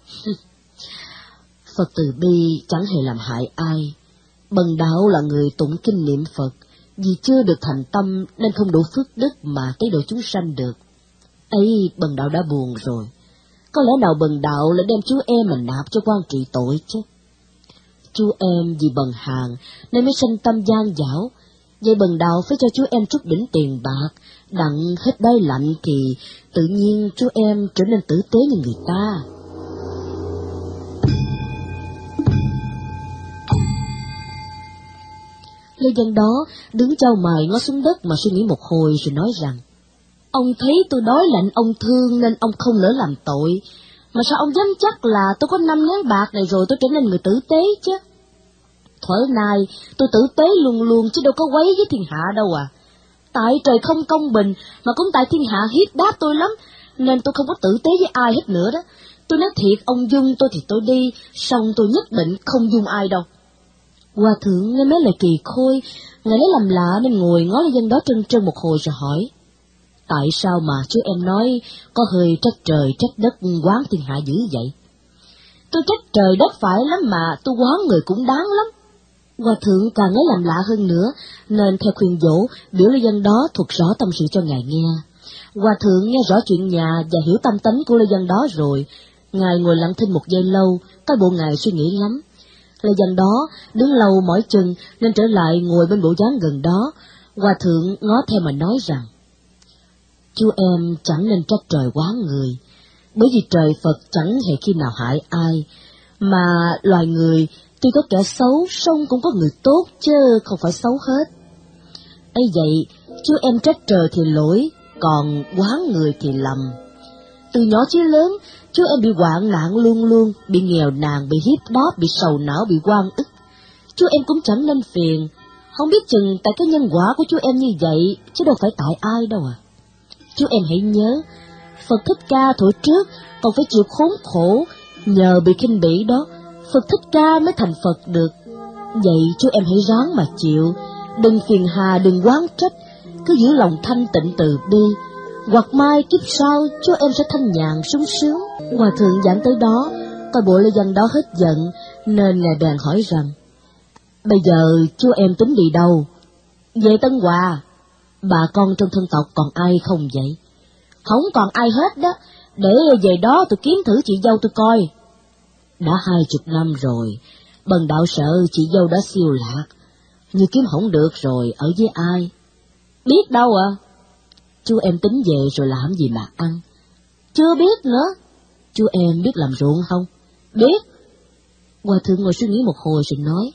Phật từ bi chẳng hề làm hại ai. Bần đạo là người tụng kinh niệm Phật, vì chưa được thành tâm nên không đủ phước đức mà cái độ chúng sanh được. Ấy bần đạo đã buồn rồi, có lẽ nào bần đạo lại đem chú em mà nạp cho quan trị tội chứ? Chú em vì bần hàng nên mới sanh tâm gian dảo, vậy bần đạo phải cho chú em chút đỉnh tiền bạc, đặng hết đói lạnh thì tự nhiên chú em trở nên tử tế như người ta. Lê Văn đó đứng chau mày ngó xuống đất mà suy nghĩ một hồi rồi nói rằng: Ông thấy tôi đói lạnh ông thương nên ông không nỡ làm tội, mà sao ông dám chắc là tôi có 5 nén bạc này rồi tôi trở nên người tử tế chứ? Thuở nay tôi tử tế luôn luôn chứ đâu có quấy với thiên hạ đâu à. Tại trời không công bình mà cũng tại thiên hạ hiếp đáp tôi lắm, nên tôi không có tử tế với ai hết nữa đó. Tôi nói thiệt ông dung tôi thì tôi đi, xong tôi nhất định không dung ai đâu. Hòa thượng nghe mấy lời kỳ khôi, ngài lấy làm lạ nên ngồi ngó Lê Văn đó trân trân một hồi rồi hỏi: Tại sao mà chú em nói có hơi trách trời trách đất quán thiên hạ dữ vậy? Tôi trách trời đất phải lắm mà tôi quán người cũng đáng lắm. Hòa thượng càng lấy làm lạ hơn nữa, nên theo khuyên dỗ, biểu Lê Văn đó thuật rõ tâm sự cho ngài nghe. Hòa thượng nghe rõ chuyện nhà và hiểu tâm tánh của Lê Văn đó rồi, Ngài ngồi lặng thinh một giây lâu, coi bộ Ngài suy nghĩ lắm. Lê Văn đó đứng lâu mỏi chân nên trở lại ngồi bên bộ dáng gần đó. Hòa thượng ngó theo mà nói rằng: Chú em chẳng nên trách trời quá người, bởi vì trời Phật chẳng hề khi nào hại ai, mà loài người tuy có kẻ xấu, song cũng có người tốt chứ không phải xấu hết. Ấy vậy, chú em trách trời thì lỗi, còn oán người thì lầm. Từ nhỏ chí lớn, chú em bị hoạn nạn luôn luôn, bị nghèo nàn, bị hiếp đáp, bị sầu não, bị oan ức. Chú em cũng chẳng nên phiền, không biết chừng tại cái nhân quả của chú em như vậy, chứ đâu phải tại ai đâu à. Chú em hãy nhớ, Phật Thích Ca thuở trước còn phải chịu khốn khổ, nhờ bị khinh bỉ đó, Phật Thích Ca mới thành Phật được. Vậy chú em hãy ráng mà chịu, đừng phiền hà, đừng oán trách, cứ giữ lòng thanh tịnh từ bi, hoặc mai kiếp sau chú em sẽ thanh nhàn sung sướng. Hòa thượng giảng tới đó, coi bộ Lê Văn đó hết giận, nên ngài bèn hỏi rằng: Bây giờ chú em tính đi đâu? Về Tân Hòa. Bà con trong thân tộc còn ai không vậy? Không còn ai hết đó, để về đó tôi kiếm thử chị dâu tôi coi. Đã 20 năm rồi, bần đạo sợ chị dâu đã siêu lạc, như kiếm không được rồi, ở với ai? Biết đâu à? Chú em tính về rồi làm gì mà ăn? Chưa biết nữa. Chú em biết làm ruộng không? Biết. Hòa thượng ngồi suy nghĩ một hồi rồi nói: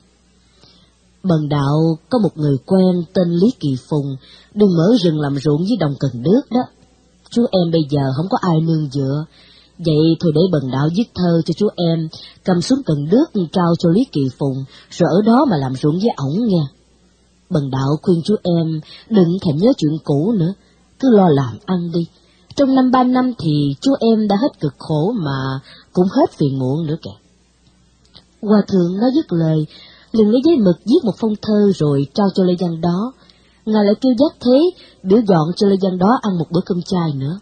Bần đạo có một người quen tên Lý Kỳ Phùng, đừng mở rừng làm ruộng dưới đồng Cần Đước đó. Chú em bây giờ không có ai nương dựa, vậy thôi để bần đạo viết thơ cho chú em, cầm xuống Cần Đước trao cho Lý Kỳ Phùng, rồi ở đó mà làm ruộng với ổng nghe. Bần đạo khuyên chú em đừng thèm nhớ chuyện cũ nữa, cứ lo làm ăn đi. Trong 5-3 năm thì chú em đã hết cực khổ mà cũng hết phiền muộn nữa kìa. Hòa thượng nói dứt lời, liền lấy giấy mực viết một phong thơ rồi trao cho Lê Văn đó. Ngài lại kêu Giác Thế biểu dọn cho Lê Văn đó ăn một bữa cơm chay nữa.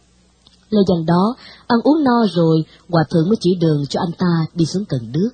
Lê Văn đó ăn uống no rồi, hòa thượng mới chỉ đường cho anh ta đi xuống Cần Đước.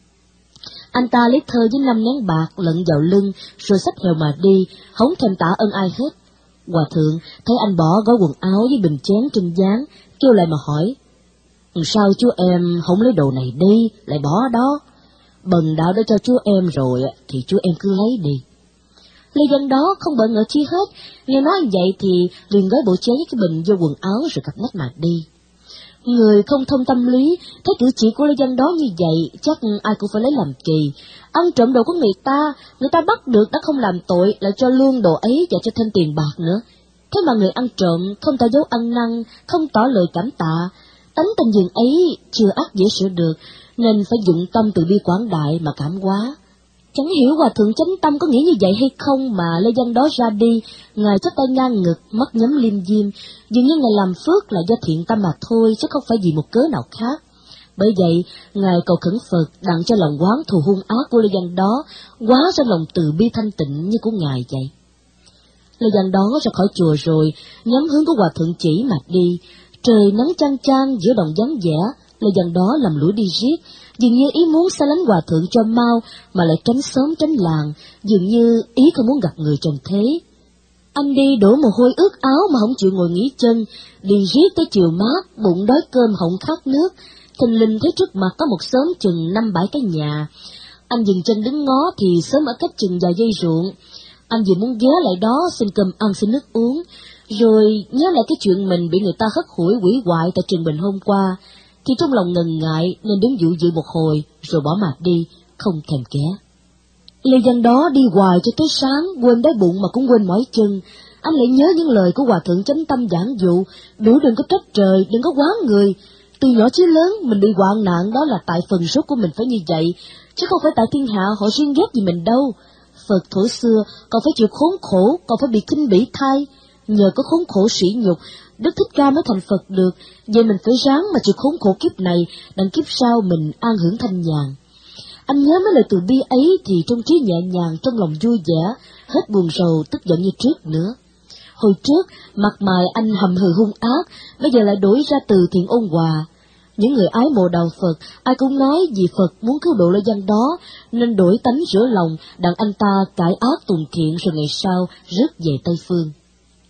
Anh ta lấy thơ với 5 nén bạc lận vào lưng, rồi xách hèo mà đi, không thèm tạ ơn ai hết. Hòa thượng thấy anh bỏ gói quần áo với bình chén trên gián, kêu lại mà hỏi: Sao chú em không lấy đồ này đi, lại bỏ đó? Bần đạo đã cho chú em rồi, thì chú em cứ lấy đi. Lê Văn đó không bận ngỡ chi hết, nghe nói như vậy thì liền gói bộ chén với cái bình vô quần áo rồi cặp nách mà đi. Người không thông tâm lý, thấy cử chỉ của Lê Văn đó như vậy, chắc ai cũng phải lấy làm kỳ. Ăn trộm đồ của người ta bắt được đã không làm tội, lại cho lương đồ ấy và cho thêm tiền bạc nữa. Thế mà người ăn trộm không tỏ dấu ăn năn, không tỏ lời cảm tạ, tánh tình dường ấy chưa ác dễ sửa được, nên phải dụng tâm từ bi quảng đại mà cảm hóa. Chẳng hiểu hòa thượng chánh tâm có nghĩ như vậy hay không mà Lê Văn đó ra đi, ngài chắp tay ngang ngực, mắt nhắm liêm diêm, dường như ngài làm phước là do thiện tâm mà thôi, chứ không phải vì một cớ nào khác. Bởi vậy, ngài cầu khẩn Phật đặng cho lòng oán thù hung ác của Lê Văn đó hóa ra lòng từ bi thanh tịnh như của ngài vậy. Lê Văn đó ra khỏi chùa rồi, nhắm hướng của hòa thượng chỉ mà đi. Trời nắng chang chang giữa đồng vắng vẻ, Lê Văn đó làm lũi đi riết, dường như ý muốn xa lánh hòa thượng cho mau, mà lại tránh xóm tránh làng, dường như ý không muốn gặp người trần thế. Anh đi đổ mồ hôi ướt áo mà không chịu ngồi nghỉ chân, đi riết tới chiều mát, bụng đói cơm họng khát nước, thình lình thấy trước mặt có một xóm chừng 5-7 cái nhà. Anh dừng chân đứng ngó thì xóm ở cách chừng vài dây ruộng. Anh vừa muốn ghé lại đó xin cơm ăn xin nước uống, rồi nhớ lại cái chuyện mình bị người ta hất hủi quỷ hoại tại Trường Bình hôm qua, thì trong lòng ngần ngại nên đứng dụ dự một hồi rồi bỏ mặt đi, không thèm ghé. Lê Văn đó đi hoài cho tới sáng, quên đói bụng mà cũng quên mỏi chân. Anh lại nhớ những lời của hòa thượng chánh tâm giảng dụ, biểu đừng có trách trời, đừng có oán người. Từ nhỏ chí lớn mình bị hoạn nạn đó là tại phần số của mình phải như vậy, chứ không phải tại thiên hạ họ riêng ghét gì mình đâu. Phật thuở xưa còn phải chịu khốn khổ, còn phải bị khinh bỉ thay. Nhờ có khốn khổ sỉ nhục, Đức Thích Ca mới thành Phật được, vậy mình phải ráng mà chịu khốn khổ kiếp này, đặng kiếp sau mình an hưởng thanh nhàn. Anh nhớ mấy lời từ bi ấy thì trong trí nhẹ nhàng, trong lòng vui vẻ, hết buồn rầu tức giận như trước nữa. Hồi trước, mặt mày anh hầm hừ hung ác, bây giờ lại đổi ra từ thiện ôn hòa. Những người ái mộ đạo Phật, ai cũng nói vì Phật muốn cứu độ Lê Văn đó, nên đổi tánh rửa lòng, đặng anh ta cải ác tùng thiện rồi ngày sau rước về Tây Phương.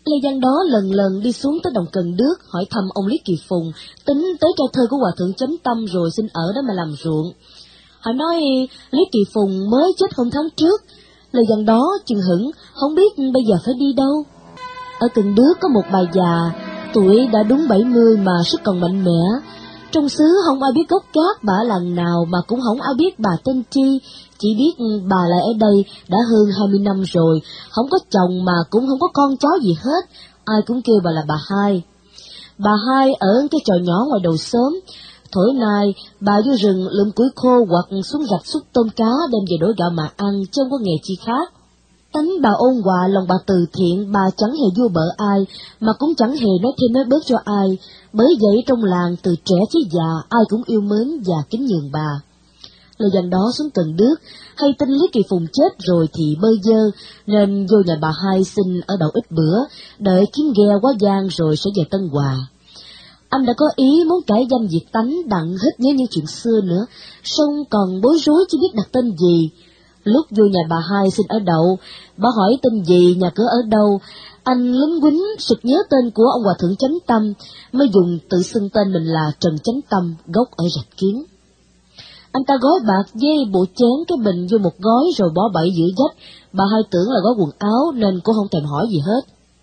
Lê Văn Đó lần lần đi xuống tới đồng Cần Đước hỏi thăm ông Lý Kỳ Phùng, tính tới trai thơ của hòa thượng Chánh Tâm rồi xin ở đó mà làm ruộng. Họ nói Lý Kỳ Phùng mới chết hôm tháng trước. Lê Văn Đó chừng hững, không biết bây giờ phải đi đâu. Ở Cần Đước có một bà già, tuổi đã đúng 70 mà sức còn mạnh mẽ. Trong xứ không ai biết gốc gác bà ở làng nào, mà cũng không ai biết bà tên chi, chỉ biết bà lại ở đây đã hơn 20 năm rồi, không có chồng mà cũng không có con cháu gì hết, ai cũng kêu bà là bà Hai. Bà Hai ở cái chòi nhỏ ngoài đầu xóm, thổi nay bà vô rừng lượm củi khô hoặc xuống rạch xúc tôm cá đem về đổi gạo mà ăn, chứ không có nghề chi khác. Tánh bà ôn hòa, lòng bà từ thiện, bà chẳng hề vua bợ ai, mà cũng chẳng hề nói thêm nói bớt cho ai, bởi vậy trong làng từ trẻ tới già ai cũng yêu mến và kính nhường bà. Lê Văn Đó xuống Cần Đước, hay tin Lý Kỳ Phùng chết rồi thì bơ vơ, nên vô nhà bà Hai xin ở đậu ít bữa, đợi kiếm ghe quá giang rồi sẽ về Tân Hòa. Anh đã có ý muốn cải danh diệt tánh, đặng hết nhớ những chuyện xưa nữa, song còn bối rối chưa biết đặt tên gì. Lúc vô nhà bà Hai xin ở đậu, bà hỏi tên gì, nhà cửa ở đâu, anh lính quýnh sực nhớ tên của ông hòa thượng Chánh Tâm, mới dùng tự xưng tên mình là Trần Chánh Tâm, gốc ở Rạch Kiến. Anh ta gói bạc với bộ chén cái bình vô một gói rồi bỏ bậy giữa vách, bà Hai tưởng là gói quần áo nên cô không thèm hỏi gì hết.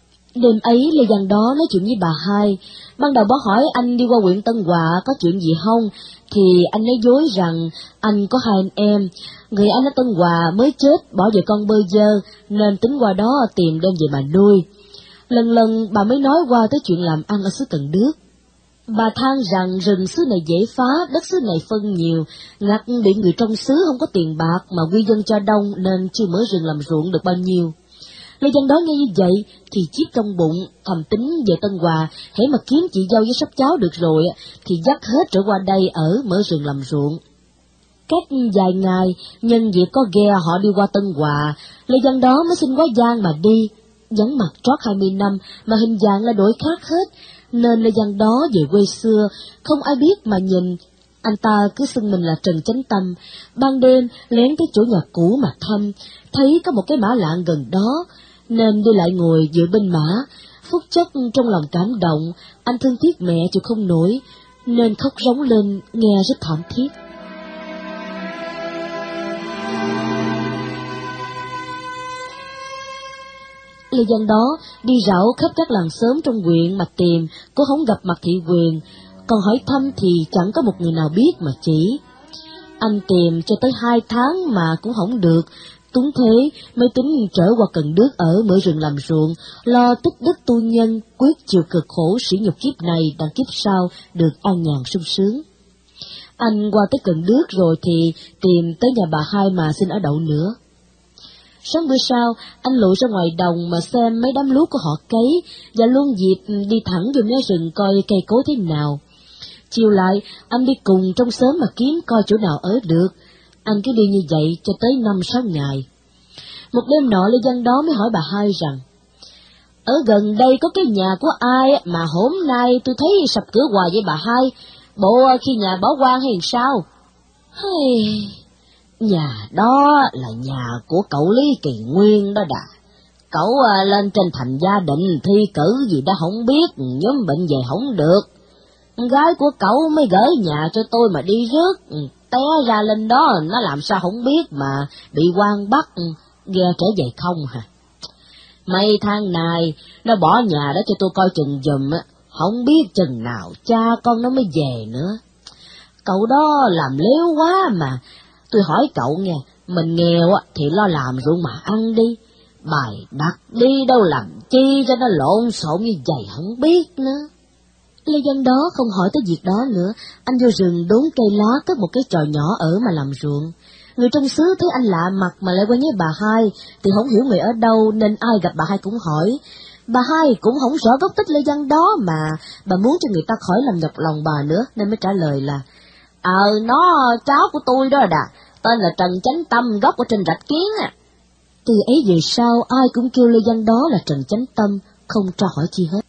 Đêm ấy Lê Văn Đó nói chuyện với bà Hai, ban đầu bà hỏi anh đi qua huyện Tân Hòa có chuyện gì không, thì anh nói dối rằng anh có 2 anh em, người anh ở Tân Hòa mới chết bỏ vợ con bơ vơ nên tính qua đó tìm đem về mà nuôi. Lần lần bà mới nói qua tới chuyện làm ăn ở xứ Cần Đước. Bà than rằng rừng xứ này dễ phá, đất xứ này phân nhiều, ngặt bị người trong xứ không có tiền bạc mà quy dân cho đông nên chưa mở rừng làm ruộng được bao nhiêu. Lê Văn Đó nghe như vậy thì chiếc trong bụng, thầm tính về Tân Hòa, hễ mà kiếm chị dâu với sắp cháu được rồi thì dắt hết trở qua đây ở mở rừng làm ruộng. Cách vài ngày, nhân dịp có ghe họ đi qua Tân Hòa, Lê Văn Đó mới xin quá giang mà đi. Vắng mặt trót 20 năm mà hình dạng là đổi khác hết, nên Lê Văn Đó về quê xưa, không ai biết mà nhìn. Anh ta cứ xưng mình là Trần Chánh Tâm, ban đêm lén tới chỗ nhà cũ mà thăm, thấy có một cái mã lạng gần đó, nên đi lại ngồi dựa bên mã. Phút chốc trong lòng cảm động, anh thương tiếc mẹ chịu không nổi, nên khóc rống lên nghe rất thảm thiết. Lê Văn Đó đi rảo khắp các làng xóm trong huyện mà tìm, cô không gặp mặt thị quyền, còn hỏi thăm thì chẳng có một người nào biết mà chỉ. Anh tìm cho tới 2 tháng mà cũng không được, túng thế mới tính trở qua Cần Đước ở mở rừng làm ruộng, lo tích đức tu nhân, quyết chịu cực khổ sỉ nhục kiếp này đặng kiếp sau được an nhàn sung sướng. Anh qua tới Cần Đước rồi thì tìm tới nhà bà Hai mà xin ở đậu nữa. Sáng bữa sau, anh lội ra ngoài đồng mà xem mấy đám lúa của họ cấy, và luôn dịp đi thẳng vô mé rừng coi cây cối thế nào. Chiều lại, anh đi cùng trong xóm mà kiếm coi chỗ nào ở được. Anh cứ đi như vậy cho tới 5-6 ngày. Một đêm nọ Lê Văn Đó mới hỏi bà Hai rằng, ở gần đây có cái nhà của ai mà hôm nay tôi thấy sập cửa hoài với bà Hai, bộ khi nhà bỏ hoang hay sao? Nhà đó là nhà của cậu Lý Kỳ Nguyên đó đà. Cậu lên trên thành gia định thi cử gì đã không biết, nhóm bệnh về không được. Gái của cậu mới gửi nhà cho tôi mà đi rước, té ra lên đó nó làm sao không biết mà bị quan bắt, ghe trở về không hả? Mấy tháng này nó bỏ nhà đó cho tôi coi chừng giùm, không biết chừng nào cha con nó mới về nữa. Cậu đó làm léo quá mà. Tôi hỏi cậu nghe, mình nghèo thì lo làm ruộng mà ăn đi, bài đặt đi đâu làm chi cho nó lộn xộn như vậy không biết nữa. Lê Văn Đó không hỏi tới việc đó nữa, anh vô rừng đốn cây lá cất một cái chòi nhỏ ở mà làm ruộng. Người trong xứ thấy anh lạ mặt mà lại quen với bà Hai thì không hiểu người ở đâu nên ai gặp bà Hai cũng hỏi. Bà Hai cũng không rõ gốc tích Lê Văn Đó mà bà muốn cho người ta khỏi làm nhọc lòng bà nữa nên mới trả lời là nó cháu của tôi đó đà, tên là Trần Chánh Tâm, gốc ở trên Rạch Kiến à. Từ ấy về sau ai cũng kêu Lê Văn Đó là Trần Chánh Tâm, không tra hỏi chi hết.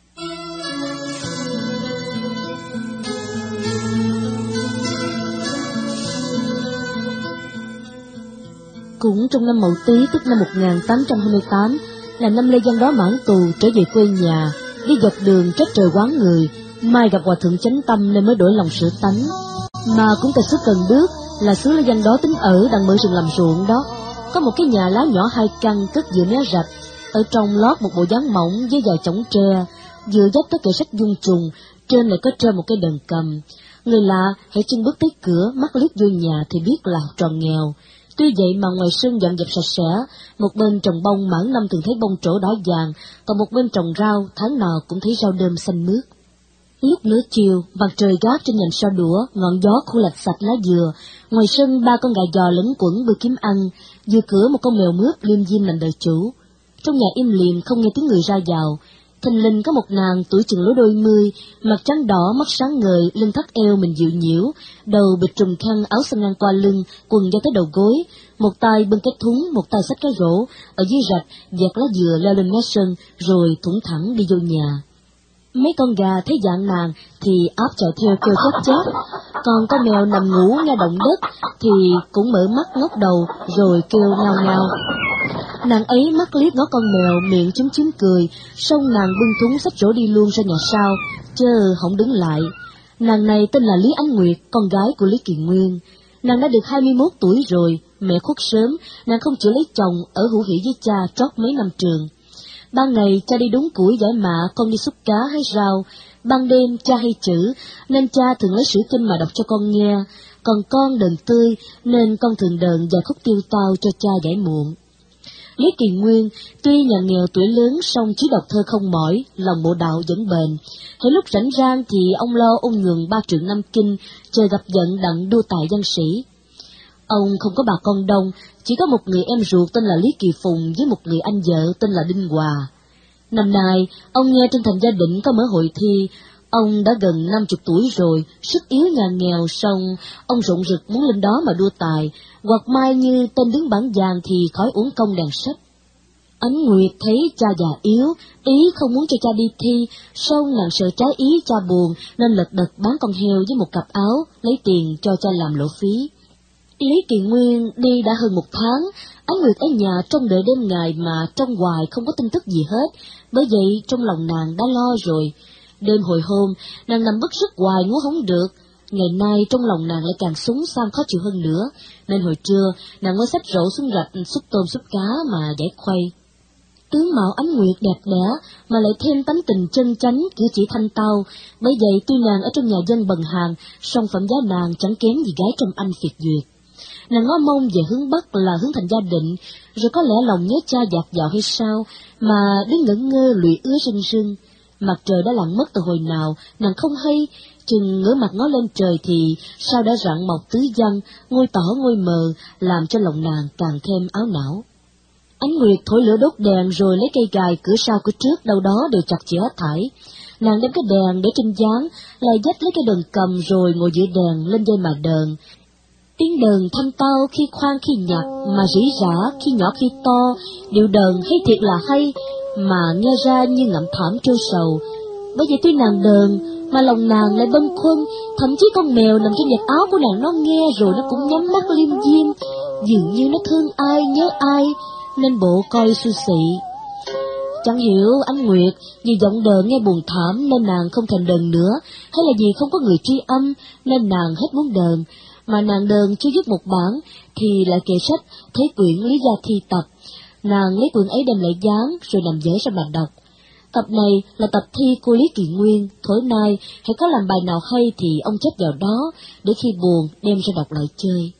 Cũng trong năm Mậu Tý tức năm 1828, là năm lê văn đó mãn tù trở về quê nhà, đi dọc đường trách trời oán người, mai gặp hòa thượng chánh tâm nên mới đổi lòng sửa tánh. Mà cũng tại xứ Cần Đước là xứ lê văn đó tính ở đằng bờ rừng làm ruộng đó, có một cái nhà lá nhỏ 2 căn cất giữa mé rạch, ở trong lót một bộ dáng mỏng với vài chõng tre, vừa dốc có kệ sách dung trùng, trên lại có treo một cái đờn cầm. Người lạ hãy chân bước tới cửa, mắt liếc vô nhà thì biết là tròn nghèo. Tuy vậy mà ngoài sân dọn dẹp sạch sẽ, một bên trồng bông mãn năm thường thấy bông trổ đỏ vàng, còn một bên trồng rau tháng nào cũng thấy rau đơm xanh mướt. Lúc nửa chiều, mặt trời gác trên nhành sao đũa, ngọn gió khô lạch sạch lá dừa. Ngoài sân 3 con gà giò lẫn quẩn bơi kiếm ăn, vừa cửa một con mèo mướp liêm diêm làm đợi chủ. Trong nhà im lìm không nghe tiếng người ra vào. Thình lình có một nàng tuổi chừng lối đôi mươi, mặt trắng đỏ, mắt sáng ngời, lưng thắt eo mình dịu nhiễu, đầu bịt trùm khăn, áo xanh ngang qua lưng, quần ra tới đầu gối, một tay bưng cái thúng, một tay xách cái rổ, ở dưới rạch vẹt lá dừa leo lên mé sân, rồi thủng thẳng đi vô nhà. Mấy con gà thấy dạng nàng thì áp chạy theo kêu chết chết, còn con mèo nằm ngủ nghe động đất thì cũng mở mắt ngóc đầu rồi kêu ngao ngao. Nàng ấy mắt liếc ngó con mèo, miệng chúm chúm cười, xong nàng bưng thúng xách rổ đi luôn ra nhà sau, chớ không đứng lại. Nàng này tên là Lý Ánh Nguyệt, con gái của Lý Kỳ Nguyên. Nàng đã được 21 tuổi rồi, mẹ khuất sớm, nàng không chịu lấy chồng, ở hữu hỉ với cha trót mấy năm trường. Ban ngày cha đi đốn củi giải mạ, con đi xúc cá hay rau. Ban đêm cha hay chữ, nên cha thường lấy sử kinh mà đọc cho con nghe. Còn con đờn tươi, nên con thường đờn vài khúc tiêu tao cho cha giải muộn. Lý Kỳ Nguyên, tuy nhà nghèo tuổi lớn song trí đọc thơ không mỏi, lòng bộ đạo vẫn bền. Hễ lúc rảnh rang thì ông lo ôn nhuần 3 trượng 5 kinh, chờ gặp giận đặng đua tài văn sĩ. Ông không có bà con đông, chỉ có một người em ruột tên là Lý Kỳ Phùng với một người anh vợ tên là Đinh Hòa. Năm nay, ông nghe trên thành Gia Định có mở hội thi. Ông đã gần 50 tuổi rồi, sức yếu nhà nghèo, song ông rụng rực muốn lên đó mà đua tài, hoặc mai như tên đứng bảng vàng thì khỏi uổng công đèn sách. Ánh Nguyệt thấy cha già yếu, ý không muốn cho cha đi thi, song nàng sợ trái ý cha buồn nên lật đật bán con heo với một cặp áo, lấy tiền cho cha làm lộ phí. Lý Kỳ Nguyên đi đã hơn 1 tháng, Ánh Nguyệt ở nhà trông đợi đêm ngày mà trong hoài không có tin tức gì hết, bởi vậy trong lòng nàng đã lo rồi. Đêm hồi hôm, nàng nằm bứt rứt hoài ngủ không được, ngày nay trong lòng nàng lại càng súng sam khó chịu hơn nữa, nên hồi trưa nàng mới xách rổ xuống rạch xúc tôm xúc cá mà giải khuây. Tướng mạo Ánh Nguyệt đẹp đẽ mà lại thêm tánh tình chân chánh, cử chỉ thanh tao, bởi vậy tuy nàng ở trong nhà dân bần hàn, song phẩm giá nàng chẳng kém gì gái trong Anh Việt duyệt. Nàng ngó mông về hướng Bắc là hướng thành Gia Định, rồi có lẽ lòng nhớ cha dạt dạo hay sao, mà đứng ngẩn ngơ lụy ứa rưng rưng. Mặt trời đã lặn mất từ hồi nào, nàng không hay, chừng ngửa mặt ngó lên trời thì sao đã rạng mọc tứ văn, ngôi tỏ ngôi mờ, làm cho lòng nàng càng thêm áo não. Ánh Nguyệt thổi lửa đốt đèn rồi lấy cây gài cửa sau cửa trước đâu đó đều chặt chẽ thải. Nàng đem cái đèn để trên gián, lại dắt lấy cái đờn cầm rồi ngồi giữa đèn lên dây mà đờn. Tiếng đờn thanh tao khi khoan khi nhặt, mà rỉ rả khi nhỏ khi to, điệu đờn hay thiệt là hay, mà nghe ra như ngậm thảm trôi sầu. Bởi vậy tuy nàng đờn, mà lòng nàng lại bâng khuâng, thậm chí con mèo nằm trên vạt áo của nàng nó nghe rồi nó cũng nhắm mắt liêm diêm, dường như nó thương ai nhớ ai, nên bộ coi xui xị. Chẳng hiểu Ánh Nguyệt vì giọng đờn nghe buồn thảm nên nàng không thành đờn nữa, hay là vì không có người tri âm nên nàng hết muốn đờn. Mà nàng đờn chưa dứt một bản thì lại kệ sách thấy quyển Lý Gia Thi tập. Nàng lấy quyển ấy đem lại dán rồi nằm dở ra mà đọc. Tập này là tập thi của Lý Kỳ Nguyên, thổi nay hãy có làm bài nào hay thì ông chép vào đó, để khi buồn đem ra đọc lại chơi.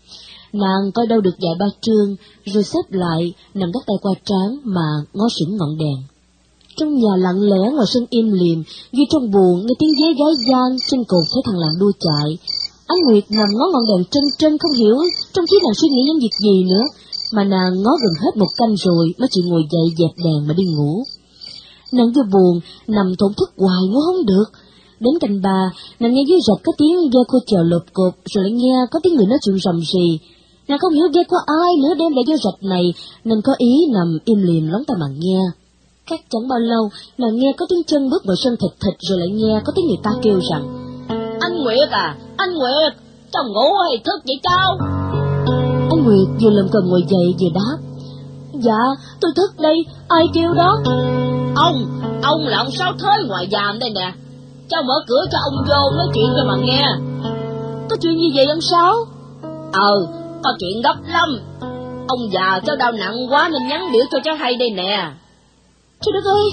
Nàng coi đâu được vài 3 chương, rồi xếp lại, nằm gác tay qua trán mà ngó sững ngọn đèn. Trong nhà lặng lẽ ngoài sân im lìm, như trong buồn nghe tiếng dế gái gian, chân cột thấy thằng làng đua chạy. Ánh Nguyệt nằm ngó ngọn đèn trân trân không hiểu trong trí nàng suy nghĩ những việc gì nữa, mà nàng ngó gần hết 1 canh rồi mới chịu ngồi dậy dẹp đèn mà đi ngủ. Nàng vừa buồn, nằm thổn thức hoài ngủ không được. Đến canh 3, nàng nghe dưới rạch có tiếng ghe khô chèo lộp cộp, rồi lại nghe có tiếng người nói chuyện rầm rì. Nàng không hiểu ghe của ai nữa đem lại vô rạch này, nên có ý nằm im lìm lóng tai mà nghe. Cách chẳng bao lâu, nàng nghe có tiếng chân bước vào sân thịt thịt, rồi lại nghe có tiếng người ta kêu rằng: Anh Nguyệt à, anh Nguyệt, cháu ngủ hay thức vậy cháu? Anh Nguyệt vừa lầm cầm ngồi dậy vừa đáp: Dạ, tôi thức đây, ai kêu đó? Ông là ông Sáu Thới ngoài giàm đây nè. Cháu mở cửa cho ông vô nói chuyện cho mà nghe. Có chuyện gì vậy ông Sáu? Có chuyện gấp lắm. Ông già cháu đau nặng quá nên nhắn biểu cho cháu hay đây nè. Trời đất ơi,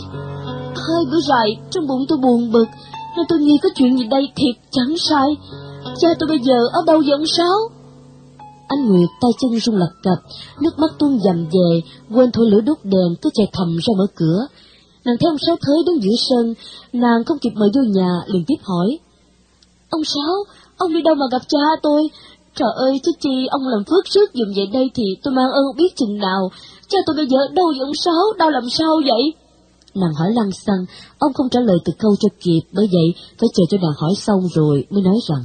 2 bữa dài trong bụng tôi buồn bực, nên tôi nghi có chuyện gì đây thiệt chẳng sai. Cha tôi bây giờ ở đâu vậy ông Sáu? Anh Nguyệt tay chân run lập cập, nước mắt tuôn dầm về, quên thôi lửa đốt đèn, cứ chạy thầm ra mở cửa. Nàng thấy ông Sáu Thới đứng giữa sân, nàng không kịp mời vô nhà, liền tiếp hỏi: Ông Sáu, ông đi đâu mà gặp cha tôi? Trời ơi, chứ chi ông làm phước rước giùm vậy đây thì tôi mang ơn biết chừng nào. Cha tôi bây giờ đâu vậy ông Sáu, đau làm sao vậy? Nàng hỏi lăng xăng, ông không trả lời từ câu cho kịp, bởi vậy phải chờ cho nàng hỏi xong rồi mới nói rằng: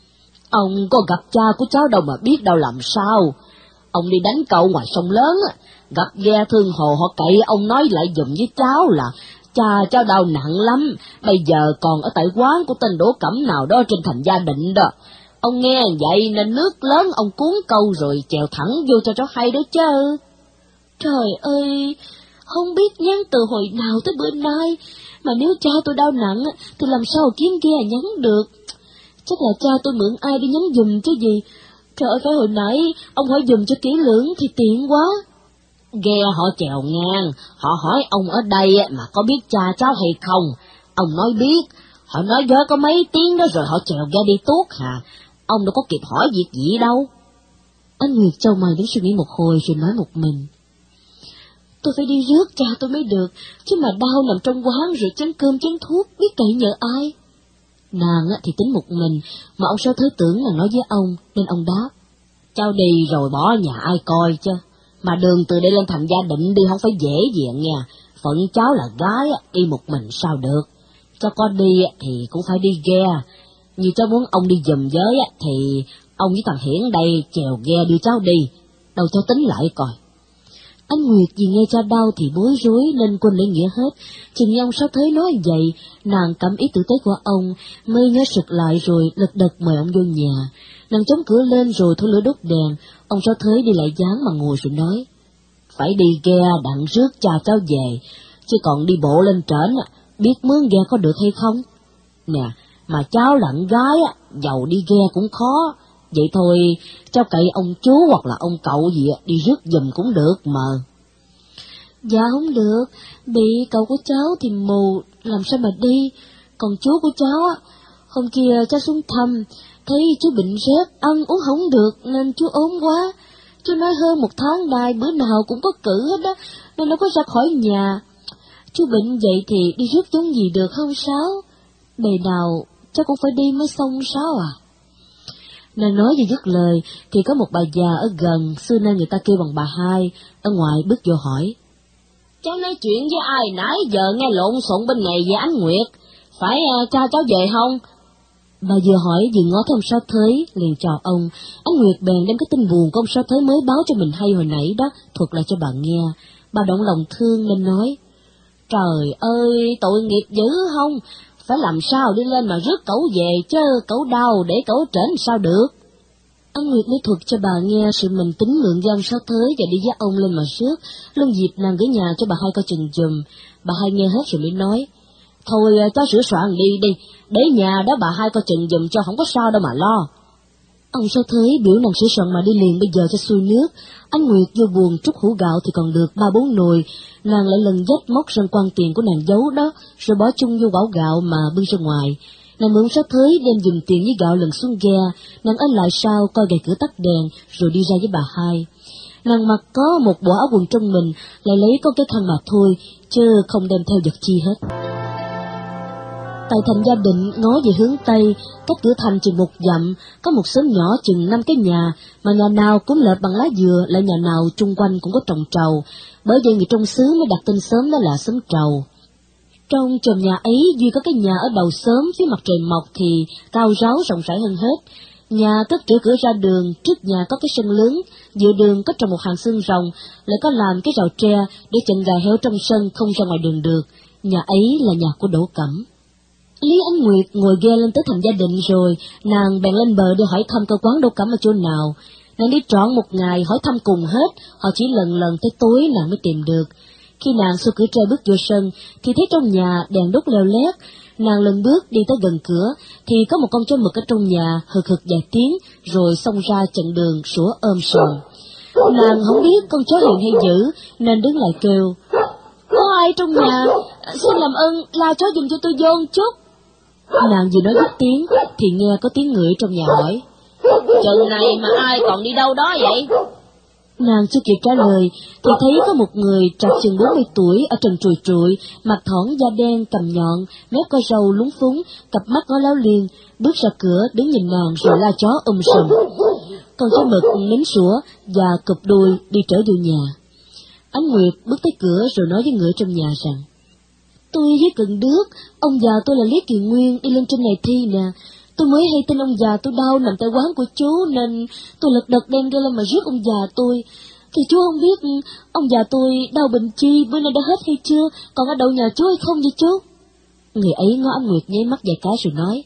Ông có gặp cha của cháu đâu mà biết đâu làm sao. Ông đi đánh cậu ngoài sông lớn, gặp ghe thương hồ họ cậy ông nói lại giùm với cháu là cha cháu đau nặng lắm, bây giờ còn ở tại quán của tên Đỗ Cẩm nào đó trên thành Gia Định đó. Ông nghe vậy nên nước lớn ông cuốn câu rồi chèo thẳng vô cho cháu hay đó chứ. Trời ơi, không biết nhắn từ hồi nào tới bữa nay, mà nếu cha tôi đau nặng thì làm sao kiếm ghe nhắn được. Chắc là cha tôi mượn ai đi nhắn giùm chứ gì. Trời ơi, phải hồi nãy ông hỏi giùm cho kỹ lưỡng thì tiện quá. Ghe họ chèo ngang, họ hỏi ông ở đây mà có biết cha cháu hay không. Ông nói biết, họ nói với có mấy tiếng đó rồi họ chèo ghe đi tuốt hà. Ông đâu có kịp hỏi việc gì đâu. Anh Nguyệt chau mày đứng suy nghĩ một hồi rồi nói một mình: Tôi phải đi rước cha tôi mới được, chứ mà đau nằm trong quán rồi chén cơm chén thuốc, biết cậy nhờ ai. Nàng thì tính một mình, mà ông Sáu Thới tưởng là nói với ông, nên ông đáp: Cháu đi rồi bỏ nhà ai coi chứ. Mà đường từ đây lên thành Gia Định đi không phải dễ dàng nha. Phận cháu là gái, đi một mình sao được. Cháu có đi thì cũng phải đi ghe. Như cháu muốn ông đi giùm với thì ông với thằng Hiển đây chèo ghe đưa cháu đi. Đâu cháu tính lại coi. Anh Nguyệt vì nghe cha đau thì bối rối nên quên lễ nghĩa hết. Chừng như ông Sáu Thới nói vậy, nàng cảm ý tử tế của ông, mới nhớ sực lại rồi lật đật mời ông vô nhà. Nàng chống cửa lên rồi thôi lửa đốt đèn. Ông Sáu Thới đi lại dáng mà ngồi rồi nói: Phải đi ghe đặng rước cha cháu về, chứ còn đi bộ lên trển, biết mướn ghe có được hay không? Nè, mà cháu là con gái, giàu đi ghe cũng khó. Vậy thôi, cháu cậy ông chú hoặc là ông cậu gì đi rước giùm cũng được mà. Dạ không được, bị cậu của cháu thì mù, làm sao mà đi. Còn chú của cháu hôm kia cháu xuống thăm, thấy chú bệnh rét, ăn uống không được nên chú ốm quá. Chú nói hơn 1 tháng nay bữa nào cũng có cử hết đó, nên nó có ra khỏi nhà. Chú bệnh vậy thì đi rước giống gì được không Sáu? Bề nào cháu cũng phải đi mới xong Sáu à? Nàng nói vừa dứt lời thì có một bà già ở gần, xưa nay người ta kêu bằng bà Hai, ở ngoài bước vô hỏi: Cháu nói chuyện với ai nãy giờ nghe lộn xộn bên này về anh Nguyệt, phải cha cháu về không? Bà vừa hỏi vừa ngó thấy ông Sáu Thới, liền chào ông. Anh Nguyệt bèn đem cái tin buồn của ông Sáu Thới mới báo cho mình hay hồi nãy đó thuật lại cho bà nghe. Bà động lòng thương nên nói: Trời ơi, tội nghiệp dữ không? Phải làm sao đi lên mà rước cậu về chứ, cậu đau để cậu trển sao được. Anh Nguyệt mới thuật cho bà nghe sự mình tính mượn với ông Sáu Thới và đi với ông lên mà rước, luôn dịp nàng gửi nhà cho bà Hai coi chừng giùm. Bà Hai nghe hết rồi mới nói: Thôi cháu sửa soạn đi, để nhà đó bà Hai coi chừng giùm cho, không có sao đâu mà lo. Ông Sáu Thới biểu nàng sửa soạn mà đi liền bây giờ cho xuôi nước. Anh Nguyệt vô buồn trút hũ gạo thì còn được 3-4 nồi, nàng lại lần dách móc răng quan tiền của nàng giấu đó, rồi bỏ chung vô bão gạo mà bưng ra ngoài. Nàng mượn Sáu Thới đem dùm tiền với gạo lần xuống ghe, nàng ở lại sau coi gậy cửa tắt đèn rồi đi ra với bà Hai. Nàng mặc có một bộ áo quần trong mình, lại lấy có cái khăn mà thôi, chứ không đem theo vật chi hết. Tại thành Gia Định ngó về hướng Tây, cách cửa thành chừng 1 dặm, có một xóm nhỏ chừng 5 cái nhà, mà nhà nào cũng lợp bằng lá dừa, lại nhà nào chung quanh cũng có trồng trầu, bởi vậy người trong xứ mới đặt tên xóm đó là xóm Trầu. Trong chòm nhà ấy duy có cái nhà ở đầu xóm phía mặt trời mọc thì cao ráo rộng rãi hơn hết. Nhà cất trữ cửa ra đường, trước nhà có cái sân lớn, giữa đường có trồng một hàng xương rồng, lại có làm cái rào tre để chặn gà heo trong sân không ra ngoài đường được. Nhà ấy là nhà của Đỗ Cẩm. Lý Ánh Nguyệt ngồi ghe lên tới thành Gia Định rồi, nàng bèn lên bờ để hỏi thăm cơ quán Đỗ Cẩm ở chỗ nào. Nàng đi trọn một ngày hỏi thăm cùng hết, họ chỉ lần tới tối nàng mới tìm được. Khi nàng xuôi cửa tre bước vô sân, thì thấy trong nhà đèn đốt leo lét. Nàng lần bước đi tới gần cửa, thì có một con chó mực ở trong nhà hực vài tiếng, rồi xông ra chặn đường sủa ôm sòm. Nàng không biết con chó hiền hay dữ, nên đứng lại kêu: "Có ai trong nhà? Xin làm ơn la chó giùm cho tôi vô một chút." Nàng vừa nói dứt tiếng, thì nghe có tiếng ngựa trong nhà hỏi: "Chừng này mà ai còn đi đâu đó vậy?" Nàng chưa kịp trả lời, thì thấy có một người trạc chừng 40 tuổi ở trần trụi trụi, mặt thỏn da đen cằm nhọn, mép có râu lúng phúng, cặp mắt ngó láo liên, bước ra cửa đứng nhìn nàng rồi la chó sùm. Con chó mực nín sủa và cụp đuôi đi trở vô nhà. Ánh Nguyệt bước tới cửa rồi nói với người trong nhà rằng: "Tôi với Cận Đước, ông già tôi là Lý Kỳ Nguyên đi lên trên này thi nè. Tôi mới hay tin ông già tôi đau nằm tại quán của chú, nên tôi lật đật đem ra lên mà rước ông già tôi. Thì chú không biết ông già tôi đau bệnh chi, bữa nay đã hết hay chưa, còn ở đậu nhà chú hay không vậy chú?" Người ấy ngó Ánh Nguyệt nháy mắt vài cái rồi nói: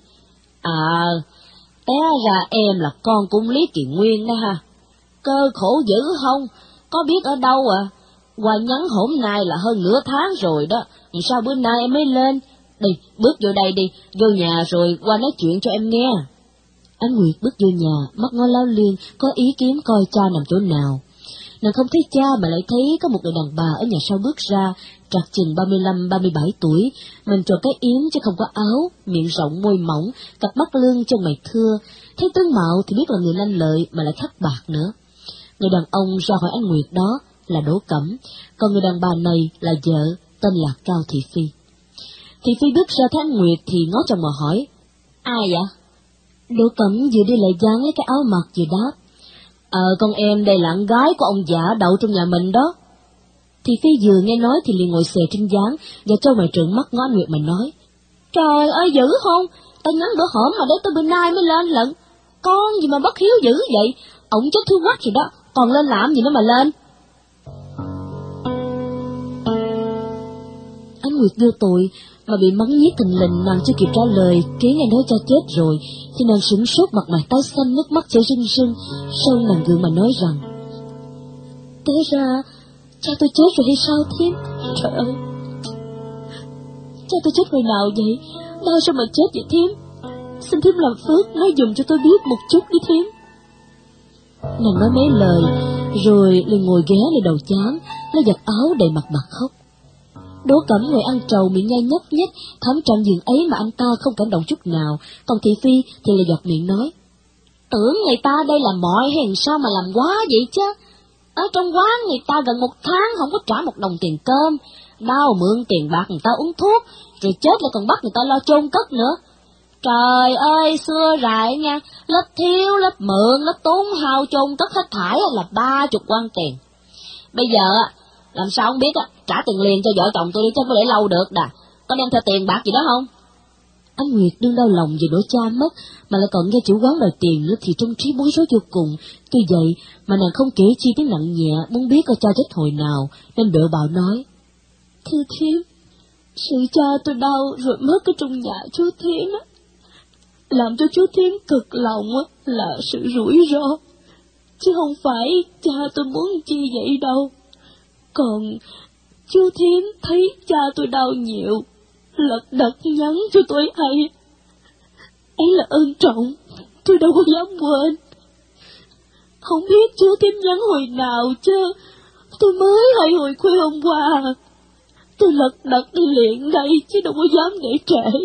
Té ra em là con của Lý Kỳ Nguyên đó ha. Cơ khổ dữ không, có biết ở đâu à? Qua nhắn hôm nay là hơn nửa tháng rồi đó, sao bữa nay em mới lên? Đi, bước vô đây đi, vô nhà rồi qua nói chuyện cho em nghe." Ánh Nguyệt bước vô nhà, mắt ngó láo liên, có ý kiếm coi cha nằm chỗ nào. Nàng không thấy cha mà lại thấy có một người đàn bà ở nhà sau bước ra, trạc chừng 35-37 tuổi, mình tròn cái yếm chứ không có áo, miệng rộng môi mỏng, cặp mắt lưng chân mày thưa, thấy tướng mạo thì biết là người lanh lợi mà lại khắc bạc nữa. Người đàn ông ra hỏi Ánh Nguyệt đó là Đỗ Cẩm, còn người đàn bà này là vợ, tên là Cao Thị Phi. Thị Phi bước ra thấy Ánh Nguyệt thì ngó chồng mà hỏi: "Ai vậy?" Đỗ Cẩm vừa đi lại dáng lấy cái áo mặc vừa đáp: Con em đây là con gái của ông già đậu trong nhà mình đó." Thị Phi vừa nghe nói thì liền ngồi xề trên dáng và trâu mày trợn mắt ngó Ánh Nguyệt mà nói: "Trời ơi, dữ không? Tao nhắn bữa hổm mà đến tới bữa nay mới lên lận. Con gì mà bất hiếu dữ vậy? Ổng chết thương quắc rồi đó, còn lên làm gì nữa mà lên?" Ánh Nguyệt vô tội mà bị mắng nhiếc thình lình, nàng chưa kịp trả lời, kế nghe nói cha chết rồi, thì nàng sửng sốt, mặt mày tái xanh, nước mắt chảy rưng rưng, sau nàng gượng mà nói rằng: "Té ra cha tôi chết rồi hay sao thím? Trời ơi, cha tôi chết hồi nào vậy? Đau sao mà chết vậy thím? Xin thím làm phước nói dùm cho tôi biết một chút đi thím." Nàng nói mấy lời rồi liền ngồi ghé lên đầu chán, lấy giặt áo đầy mặt mà khóc. Đỗ Cẩm ngồi ăn trầu miệng nhai nhấp nhách, thấm trạng giường ấy mà anh ta không cảm động chút nào, còn Thị Phi thì lại giọt miệng nói: "Tưởng người ta đây là mọi hay sao mà làm quá vậy chứ? Ở trong quán người ta gần 1 tháng không có trả 1 đồng tiền cơm, đau mượn tiền bạc người ta uống thuốc, rồi chết lại còn bắt người ta lo chôn cất nữa. Trời ơi, xưa rại nha, lớp thiếu, lớp mượn, lớp tốn hao chôn cất hết thải là 30 quan tiền. Bây giờ làm sao không biết trả tiền liền cho vợ chồng tôi đi chứ không để lâu được đà. Có đem theo tiền bạc gì đó không?" Ánh Nguyệt đương đau lòng vì đổ cha mất, mà lại còn nghe chủ quán đòi tiền nữa thì trong trí bối rối vô cùng. Tuy vậy mà nàng không kể chi tiếng nặng nhẹ, muốn biết coi cha chết hồi nào, nên đỡ bạo nói: "Thưa thím, sự cha tôi đau rồi mất ở trong nhà chú thím á, làm cho chú thím cực lòng là sự rủi ro, chứ không phải cha tôi muốn chi vậy đâu. Còn chú thím thấy cha tôi đau nhiều, lật đật nhắn cho tôi hay, ấy là ơn trọng, tôi đâu có dám quên. Không biết chú thím nhắn hồi nào chứ tôi mới hay hồi khuya hôm qua, tôi lật đật đi liền đây chứ đâu có dám để trễ.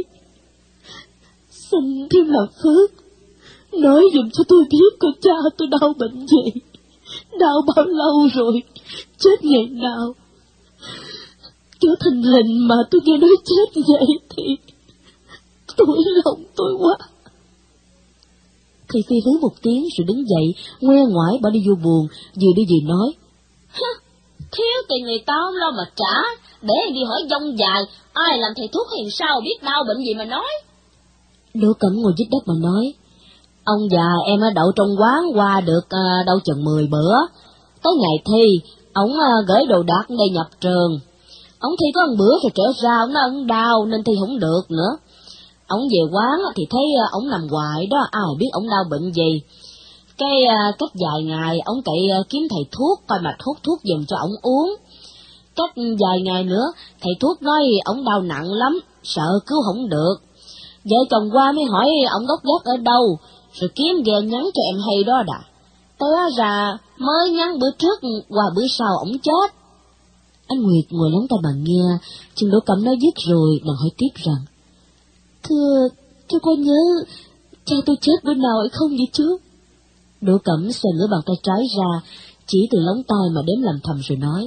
Xin thím làm phước nói giùm cho tôi biết coi cha tôi đau bệnh gì, đau bao lâu rồi, chết ngày nào. Chứ thình lình mà tôi nghe nói chết vậy thì tôi lòng tôi quá." Thị Phi hứ một tiếng rồi đứng dậy, ngoe ngoải bỏ đi vô buồng, vừa đi vừa nói: "Thiếu tiền người ta không lo mà trả, để đi hỏi dông dài, ai làm thầy thuốc hiền sao biết đau bệnh gì mà nói." Đỗ Cẩm ngồi dít đất mà nói: "Ông già em ở đậu trong quán qua được đâu chừng 10 bữa, tới ngày thi, ổng gửi đồ đạc đây nhập trường. Ổng thi có 1 bữa rồi trở ra, ổng nói ổng đau nên thi không được nữa. Ổng về quán thì thấy ổng nằm hoài đó, ai biết ổng đau bệnh gì. Cách vài ngày ông cậy kiếm thầy thuốc coi mà hút thuốc giùm cho ổng uống. Cách vài ngày nữa thầy thuốc nói ổng đau nặng lắm, sợ cứu không được. Vợ chồng qua mới hỏi ổng gốc gác ở đâu, rồi kiếm ghe nhắn cho em hay đó đã. Té ra mới nhắn bữa trước, qua bữa sau ổng chết. Anh Nguyệt ngồi lắng tai mà nghe, chừng Đỗ Cẩm nói dứt rồi nàng hỏi tiếp rằng: Thưa có nhớ cha tôi chết bữa nào hay không vậy chú? Đỗ Cẩm xòe ngửa bàn tay trái ra, chỉ từ lóng tai mà đếm làm thầm rồi nói: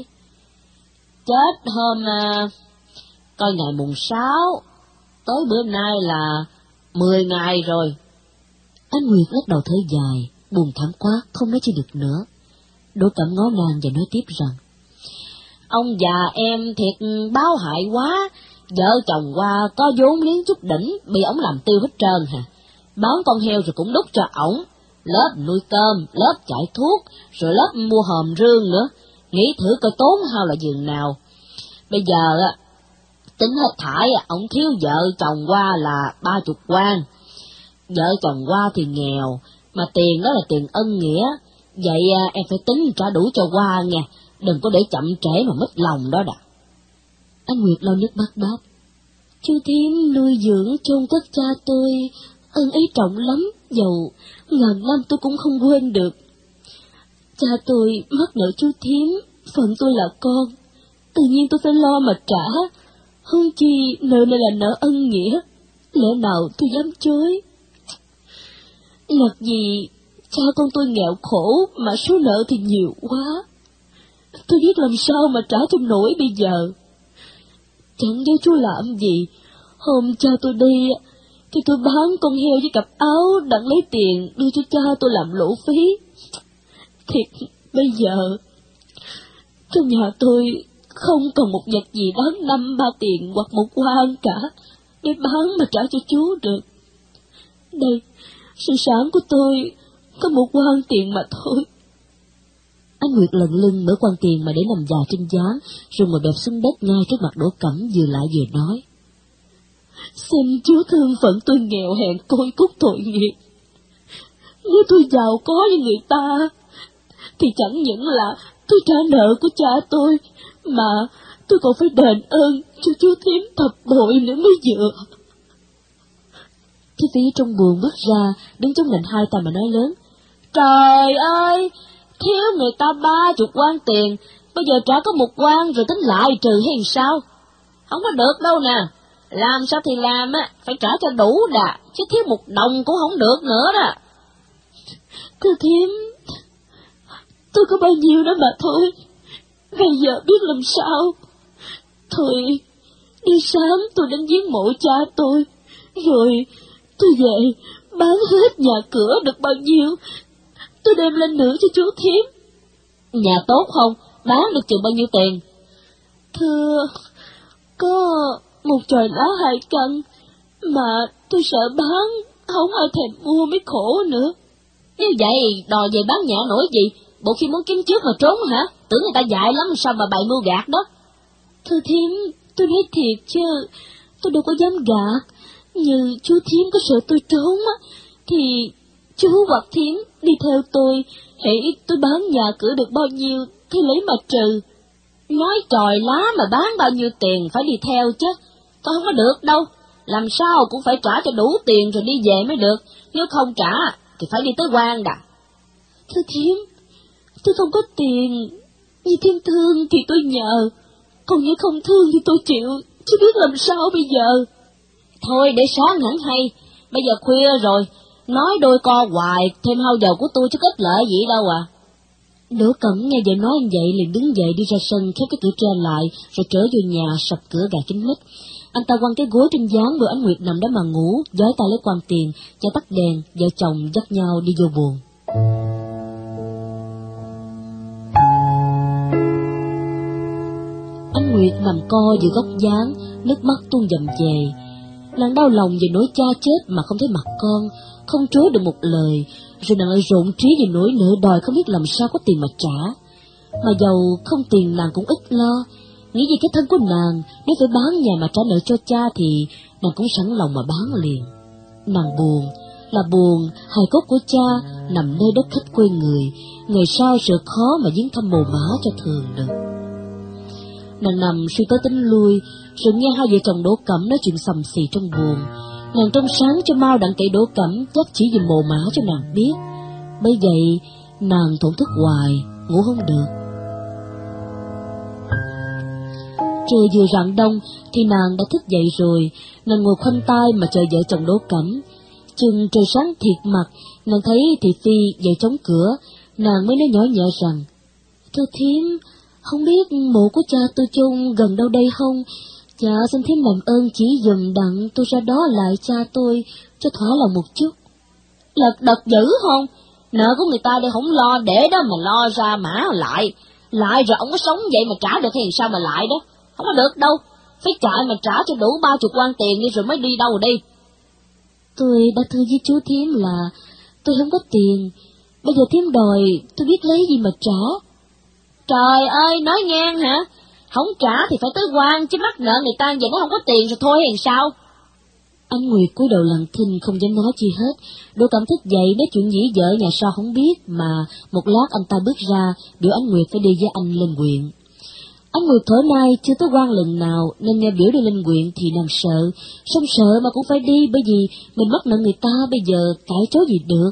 Chết hôm coi ngày mùng 6, tới bữa nay là 10 ngày rồi. Anh Nguyệt lắc đầu thở dài, buồn thảm quá, không nói chi được nữa. Đỗ Cẩm ngó nàng và nói tiếp rằng: Ông già em thiệt báo hại quá, vợ chồng qua có vốn liếng chút đỉnh, bị ổng làm tiêu hết trơn hả. Bán con heo rồi cũng đút cho ổng, lớp nuôi tôm, lớp chạy thuốc, rồi lớp mua hòm rương nữa, nghĩ thử coi tốn hao là giường nào. Bây giờ tính hết thải, ổng thiếu vợ chồng qua là 30 quan. Vợ chồng qua thì nghèo, mà tiền đó là tiền ân nghĩa, vậy em phải tính trả đủ cho qua nha, đừng có để chậm trễ mà mất lòng đó đã. Anh Nguyệt lau nước mắt đáp: Chú thím nuôi dưỡng chôn cất cha tôi, ơn ấy trọng lắm, dầu ngàn năm tôi cũng không quên được. Cha tôi mắc nợ chú thím, phận tôi là con, tự nhiên tôi phải lo mà trả, hơn chi nợ này là nợ ân nghĩa, lẽ nào tôi dám chối. Ngặt gì cha con tôi nghèo khổ mà số nợ thì nhiều quá, tôi biết làm sao mà trả cho nổi bây giờ. Chẳng nhớ chú làm gì, hôm cha tôi đi thì tôi bán con heo với cặp áo đặng lấy tiền đưa cho cha tôi làm lỗ phí. Thiệt bây giờ trong nhà tôi không còn một vật gì đáng 5-3 tiền hoặc 1 quan cả để bán mà trả cho chú được. Đây, sinh sản của tôi có 1 quan tiền mà thôi. Anh Nguyệt lần lưng mở quan tiền mà để nằm dài trên gián, rồi ngồi bẹp xuống đất ngay trước mặt Đỗ Cẩm, vừa lại vừa nói: Xin chú thương phận tôi nghèo hèn côi cút tội nghiệp. Nếu tôi giàu có như người ta, thì chẳng những là tôi trả nợ của cha tôi, mà tôi còn phải đền ơn cho chú thím thập bội nữa mới vừa. Cái Vĩ trong buồn bước ra, đứng chống nạnh hai tay mà nói lớn: Trời ơi, thiếu người ta 30 quan tiền, bây giờ trả có 1 quan rồi tính lại trừ hay sao? Không có được đâu nè, làm sao thì làm phải trả cho đủ đã, chứ thiếu 1 đồng cũng không được nữa đó. Thưa thím, tôi có bao nhiêu đó mà thôi, bây giờ biết làm sao. Thôi, đi sáng tôi đến viếng mộ cha tôi, rồi tôi về bán hết nhà cửa được bao nhiêu, tôi đem lên nữa cho chú thím. Nhà tốt không? Bán được chừng bao nhiêu tiền? Thưa, có 1 chòi lá 2 căn, mà tôi sợ bán không ai thèm mua mới khổ nữa. Nếu vậy đòi về bán nhà nổi gì? Bộ khi muốn kiếm trước mà trốn hả? Tưởng người ta dại lắm sao mà bày mưu gạt đó. Thưa thím, tôi nói thiệt chứ, tôi đâu có dám gạt. Như chú thím có sợ tôi trốn thì chú hoặc thím đi theo tôi, hễ tôi bán nhà cửa được bao nhiêu thì lấy mà trừ. Nói tròi lá mà bán bao nhiêu tiền phải đi theo chứ, tôi không có được đâu. Làm sao cũng phải trả cho đủ tiền rồi đi về mới được, nếu không trả thì phải đi tới quan đã. Thưa thím, tôi không có tiền, như thím thương thì tôi nhờ, còn như không thương thì tôi chịu, chứ biết làm sao bây giờ. Thôi để sáng hẳn hay, bây giờ khuya rồi, nói đôi co hoài, thêm hao dầu của tôi chứ có ích lợi gì đâu à. Đỗ Cẩm nghe vợ nói như vậy liền đứng dậy đi ra sân khép cái cửa tre lại, rồi trở vô nhà sập cửa gài kín mít. Anh ta quăng cái gối trên gián rồi Ánh Nguyệt nằm đó mà ngủ, giói tay lấy quan tiền, cha tắt đèn, vợ chồng dắt nhau đi vô buồng. Ánh Nguyệt nằm co giữa góc gián, nước mắt tuôn dầm về. Nàng đau lòng về nỗi cha chết mà không thấy mặt con, không trối được một lời, rồi nàng lại rộn trí về nỗi nợ đòi không biết làm sao có tiền mà trả. Mà dầu không tiền nàng cũng ít lo, nghĩ về cái thân của nàng, nếu phải bán nhà mà trả nợ cho cha thì nàng cũng sẵn lòng mà bán liền. Nàng buồn, là buồn hài cốt của cha nằm nơi đất khách quê người, ngày sau sự khó mà viếng thăm mồ mả cho thường được. Nàng nằm suy tới tính lui, rồi nghe hai vợ chồng Đỗ Cẩm nói chuyện sầm xì trong buồn. Nàng trong sáng cho mau đặng kể Đỗ Cẩm chắc chỉ vì mồ mả cho nàng biết. Bởi vậy nàng thổn thức hoài, ngủ không được. Trời vừa rạng đông thì nàng đã thức dậy rồi. Nàng ngồi khoanh tay mà chờ vợ chồng Đỗ Cẩm. Chừng trời sáng thiệt mặt, nàng thấy thị Phi dậy chống cửa. Nàng mới nói nhỏ nhẹ rằng: "Thưa thím, không biết mộ của cha tôi chôn gần đâu đây không? Dạ xin thím làm ơn chỉ dùm đặng tôi ra đó lại cha tôi cho thỏa lòng một chút." Lật đật dữ không? Nợ của người ta đây không lo, để đó mà lo ra mã lại. Lại rồi ông có sống vậy mà trả được hay sao mà lại đó? Không có được đâu, phải chạy mà trả cho đủ 30 quan tiền đi rồi mới đi đâu đi. Tôi đã thưa với chú thím là tôi không có tiền, bây giờ thím đòi tôi biết lấy gì mà trả. Trời ơi, nói ngang hả? Không trả thì phải tới quan, chứ mắc nợ người ta vậy nó không có tiền rồi thôi hay sao? Anh Nguyệt cúi đầu lặng thinh không dám nói chi hết. Đỗ Cẩm thức dậy nói chuyện dĩ vợ nhà sao không biết, mà một lát anh ta bước ra biểu anh Nguyệt phải đi với anh lên huyện. Anh Nguyệt thở nay chưa tới quan lần nào nên nghe biểu đi lên huyện thì nàng sợ, song sợ mà cũng phải đi, bởi vì mình mất nợ người ta bây giờ cãi chối gì được.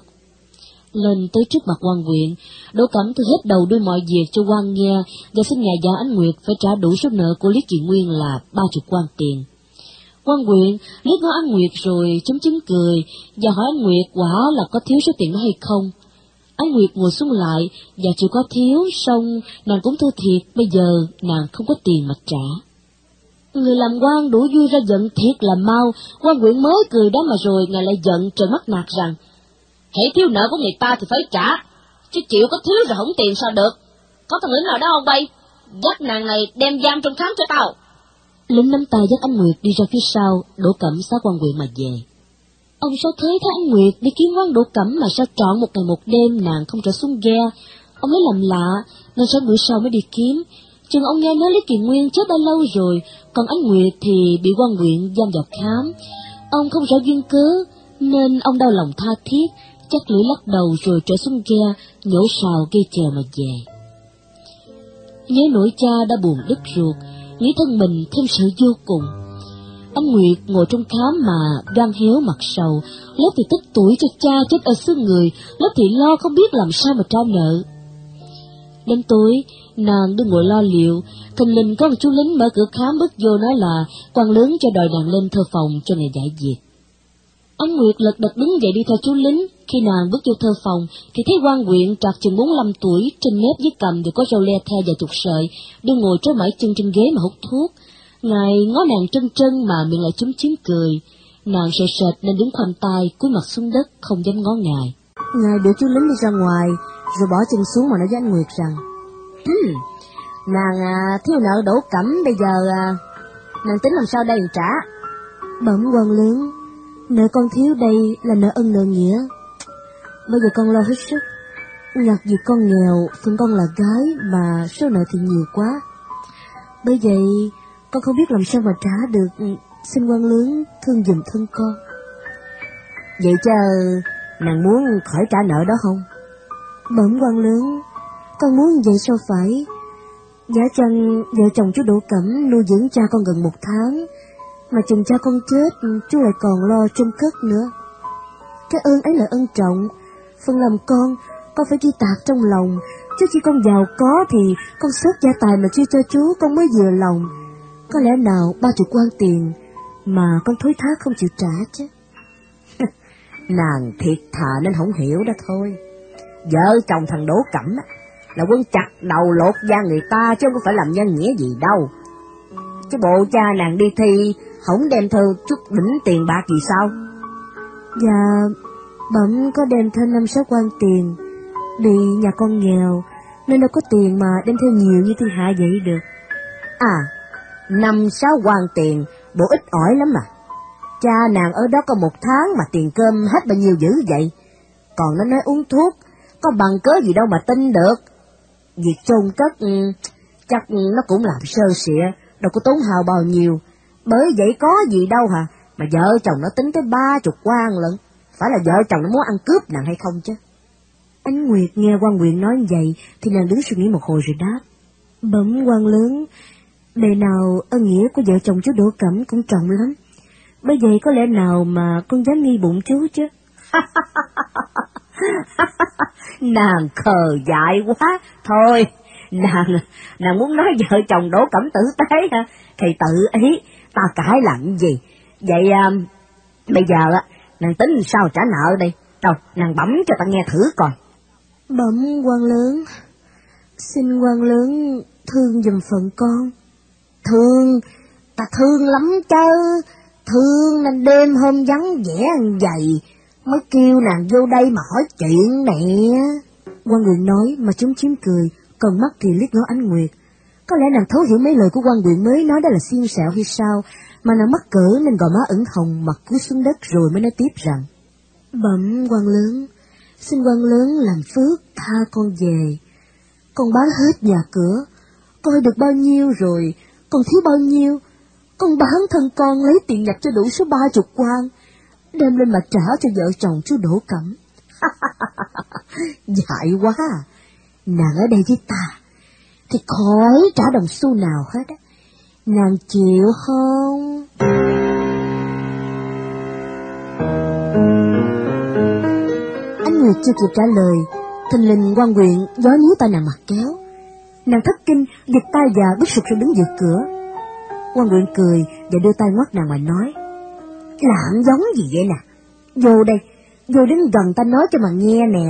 Lên tới trước mặt quan huyện, Đỗ Cẩm thu hết đầu đuôi mọi việc cho quan nghe và xin nhà già anh Nguyệt phải trả đủ số nợ của Lý Kỳ Nguyên là 30 quan tiền. Quan huyện liếc ngó anh Nguyệt rồi chấm chấm cười và hỏi anh Nguyệt quả là có thiếu số tiền đó hay không. Anh Nguyệt ngồi xuống lại và chịu có thiếu, xong nàng cũng thưa thiệt bây giờ nàng không có tiền mà trả. Người làm quan đủ vui ra giận thiệt là mau. Quan huyện mới cười đó mà rồi ngài lại giận trợn mắt nạt rằng: "Hễ thiếu nợ của người ta thì phải trả, chứ chịu có thiếu rồi không tiền sao được? Có thằng lính nào đó không bay? Dắt nàng này đem giam trong khám cho tao." Lính nắm tay dắt anh Nguyệt đi ra phía sau. Đỗ Cẩm xá quan huyện mà về. Ông Sáu Thới thấy anh Nguyệt đi kiếm quán Đỗ Cẩm mà sao trọn một ngày một đêm nàng không trở xuống ghe. Ông lấy làm lạ nên sáng bữa sau mới đi kiếm. Chừng ông nghe nói Lý Kỳ Nguyên chết đã lâu rồi, còn anh Nguyệt thì bị quan huyện giam vào khám. Ông không rõ duyên cớ nên ông đau lòng tha thiết, chắc lưỡi lắc đầu rồi trở xuống ghe nhổ sào gây chèo mà về. Nhớ nỗi cha đã buồn đứt ruột, nghĩ thân mình thêm sợ vô cùng. Anh Nguyệt ngồi trong khám mà đoan héo mặt sầu, lớp thì tức tuổi cho cha chết ở xứ người, lớp thì lo không biết làm sao mà trả nợ. Đến tối, nàng đứng ngồi lo liệu, thình lình có một chú lính mở cửa khám bước vô nói là quan lớn cho đòi nàng lên thơ phòng cho ngày giải việc. Anh Nguyệt lật đật đứng dậy đi theo chú lính. Khi nàng bước vô thơ phòng thì thấy quan huyện trạc chừng 45 tuổi, trên mép với cằm đều có râu le the và chục sợi, đang ngồi trói mãi chân trên ghế mà hút thuốc. Ngài ngó nàng trân trân mà miệng lại chúm chím cười. Nàng sợ sệt nên đứng khoanh tay cúi mặt xuống đất không dám ngó ngài. Ngài biểu chú lính đi ra ngoài rồi bỏ chân xuống mà nói với anh Nguyệt rằng: Nàng thiếu nợ Đỗ Cẩm, bây giờ nàng tính làm sao đây trả? Bẩm quan lớn, nợ con thiếu đây là nợ ân nợ nghĩa. Bây giờ con lo hết sức, nhặt vì con nghèo, phần con là gái mà số nợ thì nhiều quá. Bởi vậy con không biết làm sao mà trả được, xin quan lớn thương giùm thân con. Vậy chứ nàng muốn khỏi trả nợ đó không? Bẩm quan lớn, con muốn vậy sao phải? Giả chăng vợ chồng chú Đỗ Cẩm nuôi dưỡng cha con gần 1 tháng, mà chừng cha con chết chú lại còn lo trông cất nữa. Cái ơn ấy là ân trọng, phần làm con phải ghi tạc trong lòng, chứ chỉ con giàu có thì con xót gia tài mà chưa cho chú con mới vừa lòng. Có lẽ nào 30 quan tiền mà con thối thác không chịu trả chứ? Nàng thiệt thà nên không hiểu đó thôi. Vợ chồng thằng Đỗ Cẩm là quân chặt đầu lột da người ta chứ không phải làm nhân nghĩa gì đâu. Chứ bộ cha nàng đi thi không đem theo chút đỉnh tiền bạc gì sao? Dạ, bẩm có đem theo 5-6 quan tiền, bị nhà con nghèo nên đâu có tiền mà đem theo nhiều như thiên hạ vậy được. 5-6 quan tiền, bộ ít ỏi lắm mà. Cha nàng ở đó có 1 tháng mà tiền cơm hết bao nhiêu dữ vậy? Còn nó nói uống thuốc, có bằng cớ gì đâu mà tin được. Việc chôn cất chắc nó cũng làm sơ sịa, đâu có tốn hào bao nhiêu. Bởi vậy có gì đâu hả, mà vợ chồng nó tính tới 30 quan lận. phải là vợ chồng nó muốn ăn cướp nàng hay không chứ? Ánh Nguyệt nghe quan Nguyện nói vậy thì nàng đứng suy nghĩ một hồi rồi đáp. Bẩm quan lớn, bề nào ân nghĩa của vợ chồng chú Đỗ Cẩm cũng trọng lắm. Bởi vậy có lẽ nào mà con dám nghi bụng chú chứ? Nàng khờ dại quá. Thôi, nàng muốn nói vợ chồng Đỗ Cẩm tử tế hả? Thì tự ý, ta cãi làm gì? Vậy bây giờ nàng tính sao trả nợ đây? Đâu, nàng bấm cho ta nghe thử coi. Bẩm quan lớn, xin quan lớn thương giùm phận con. Thương, ta thương lắm chứ. Thương nên đêm hôm vắng vẻ ăn vậy mới kêu nàng vô đây mà hỏi chuyện nè. Quan Nguyện nói mà chúng chiếm cười, còn mắt thì liếc ngó Ánh Nguyệt. Có lẽ nàng thấu hiểu mấy lời của quan Nguyện mới nói đó là xiên xẹo hay sao, mà nàng mắc cỡ nên gò má ửng hồng, mặt cúi xuống đất rồi mới nói tiếp rằng: Bẩm quan lớn, xin quan lớn làm phước tha con về. Con bán hết nhà cửa, coi được bao nhiêu rồi, còn thiếu bao nhiêu. Con bán thân con lấy tiền nhập cho đủ số 30 quan, đem lên mà trả cho vợ chồng chú Đỗ Cẩm. Dại quá. Nàng ở đây với ta thì khỏi trả đồng xu nào hết á. Nàng chịu không? Ánh Nguyệt chưa kịp trả lời, thình lình quan Nguyện gió nhíu tay nàng mặt kéo. Nàng thất kinh, giật tay và bước sụt ra đứng giữa cửa. Quan Nguyện cười và đưa tay ngoắt nàng mà nói: Làm giống gì vậy nè? Vô đây, vô đến gần ta nói cho mà nghe nè.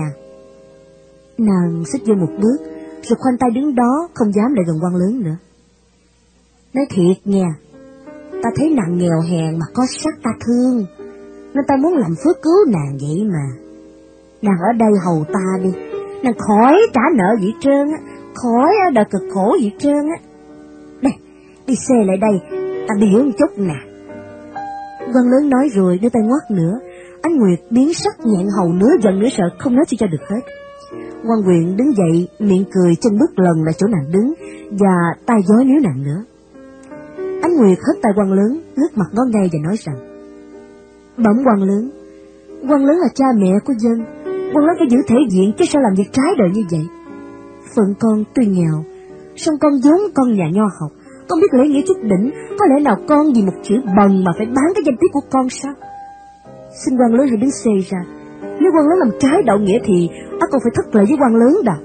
Nàng xích vô một bước, rồi khoanh tay đứng đó, không dám lại gần quan lớn nữa. Nói thiệt nha, ta thấy nàng nghèo hèn mà có sắc ta thương, nên ta muốn làm phước cứu nàng vậy mà. Nàng ở đây hầu ta đi, nàng khỏi trả nợ gì trơn á, khỏi ở đời cực khổ gì trơn á. Đây, đi xe lại đây, ta biểu một chút nè. Quan lớn nói rồi đưa tay ngoắt nữa. Ánh Nguyệt biến sắc nghẹn hầu, nửa giận nửa sợ, không nói cho được hết. Quan Nguyện đứng dậy, miệng cười, chân bước lần lại chỗ nàng đứng, và tay giói níu nàng nữa. Ánh Nguyệt hất tay quan lớn, ngước mặt ngó ngay và nói rằng: Bẩm quan lớn là cha mẹ của dân, quan lớn phải giữ thể diện chứ sao làm việc trái đời như vậy. Phận con tuy nghèo, song con vốn con nhà nho học, con biết lễ nghĩa chút đỉnh, có lẽ nào con vì một chữ bần mà phải bán cái danh tiếng của con sao? Xin quan lớn hãy đứng xê ra, nếu quan lớn làm trái đạo nghĩa thì con phải thất lễ với quan lớn đã.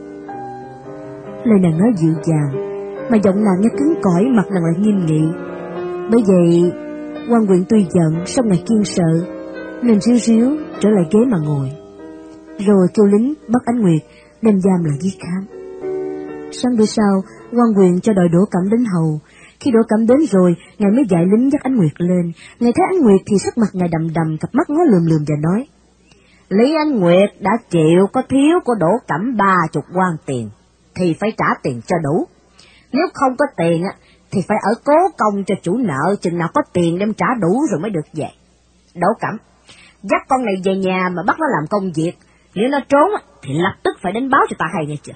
Lời nàng nói dịu dàng, mà giọng nàng nghe cứng cỏi, mặt nàng lại nghiêm nghị. Bởi vậy quan Nguyện tuy giận, song nàng kiên sợ, nên ríu ríu trở lại ghế mà ngồi, rồi kêu lính bắt Ánh Nguyệt đem giam lại ghi khám. Sáng bữa sau, quan Nguyện cho đội Đỗ Cẩm đến hầu. Khi Đỗ Cẩm đến rồi, ngài mới dạy lính dắt Ánh Nguyệt lên. Ngài thấy Ánh Nguyệt thì sắc mặt ngài đầm đầm, cặp mắt ngó lườm lườm và nói: Lý Ánh Nguyệt đã chịu có thiếu của Đỗ Cẩm 30 quan tiền, thì phải trả tiền cho đủ. Nếu không có tiền thì phải ở cố công cho chủ nợ, chừng nào có tiền đem trả đủ rồi mới được về. Đỗ Cẩm, dắt con này về nhà mà bắt nó làm công việc, nếu nó trốn thì lập tức phải đến báo cho ta hay nghe chưa?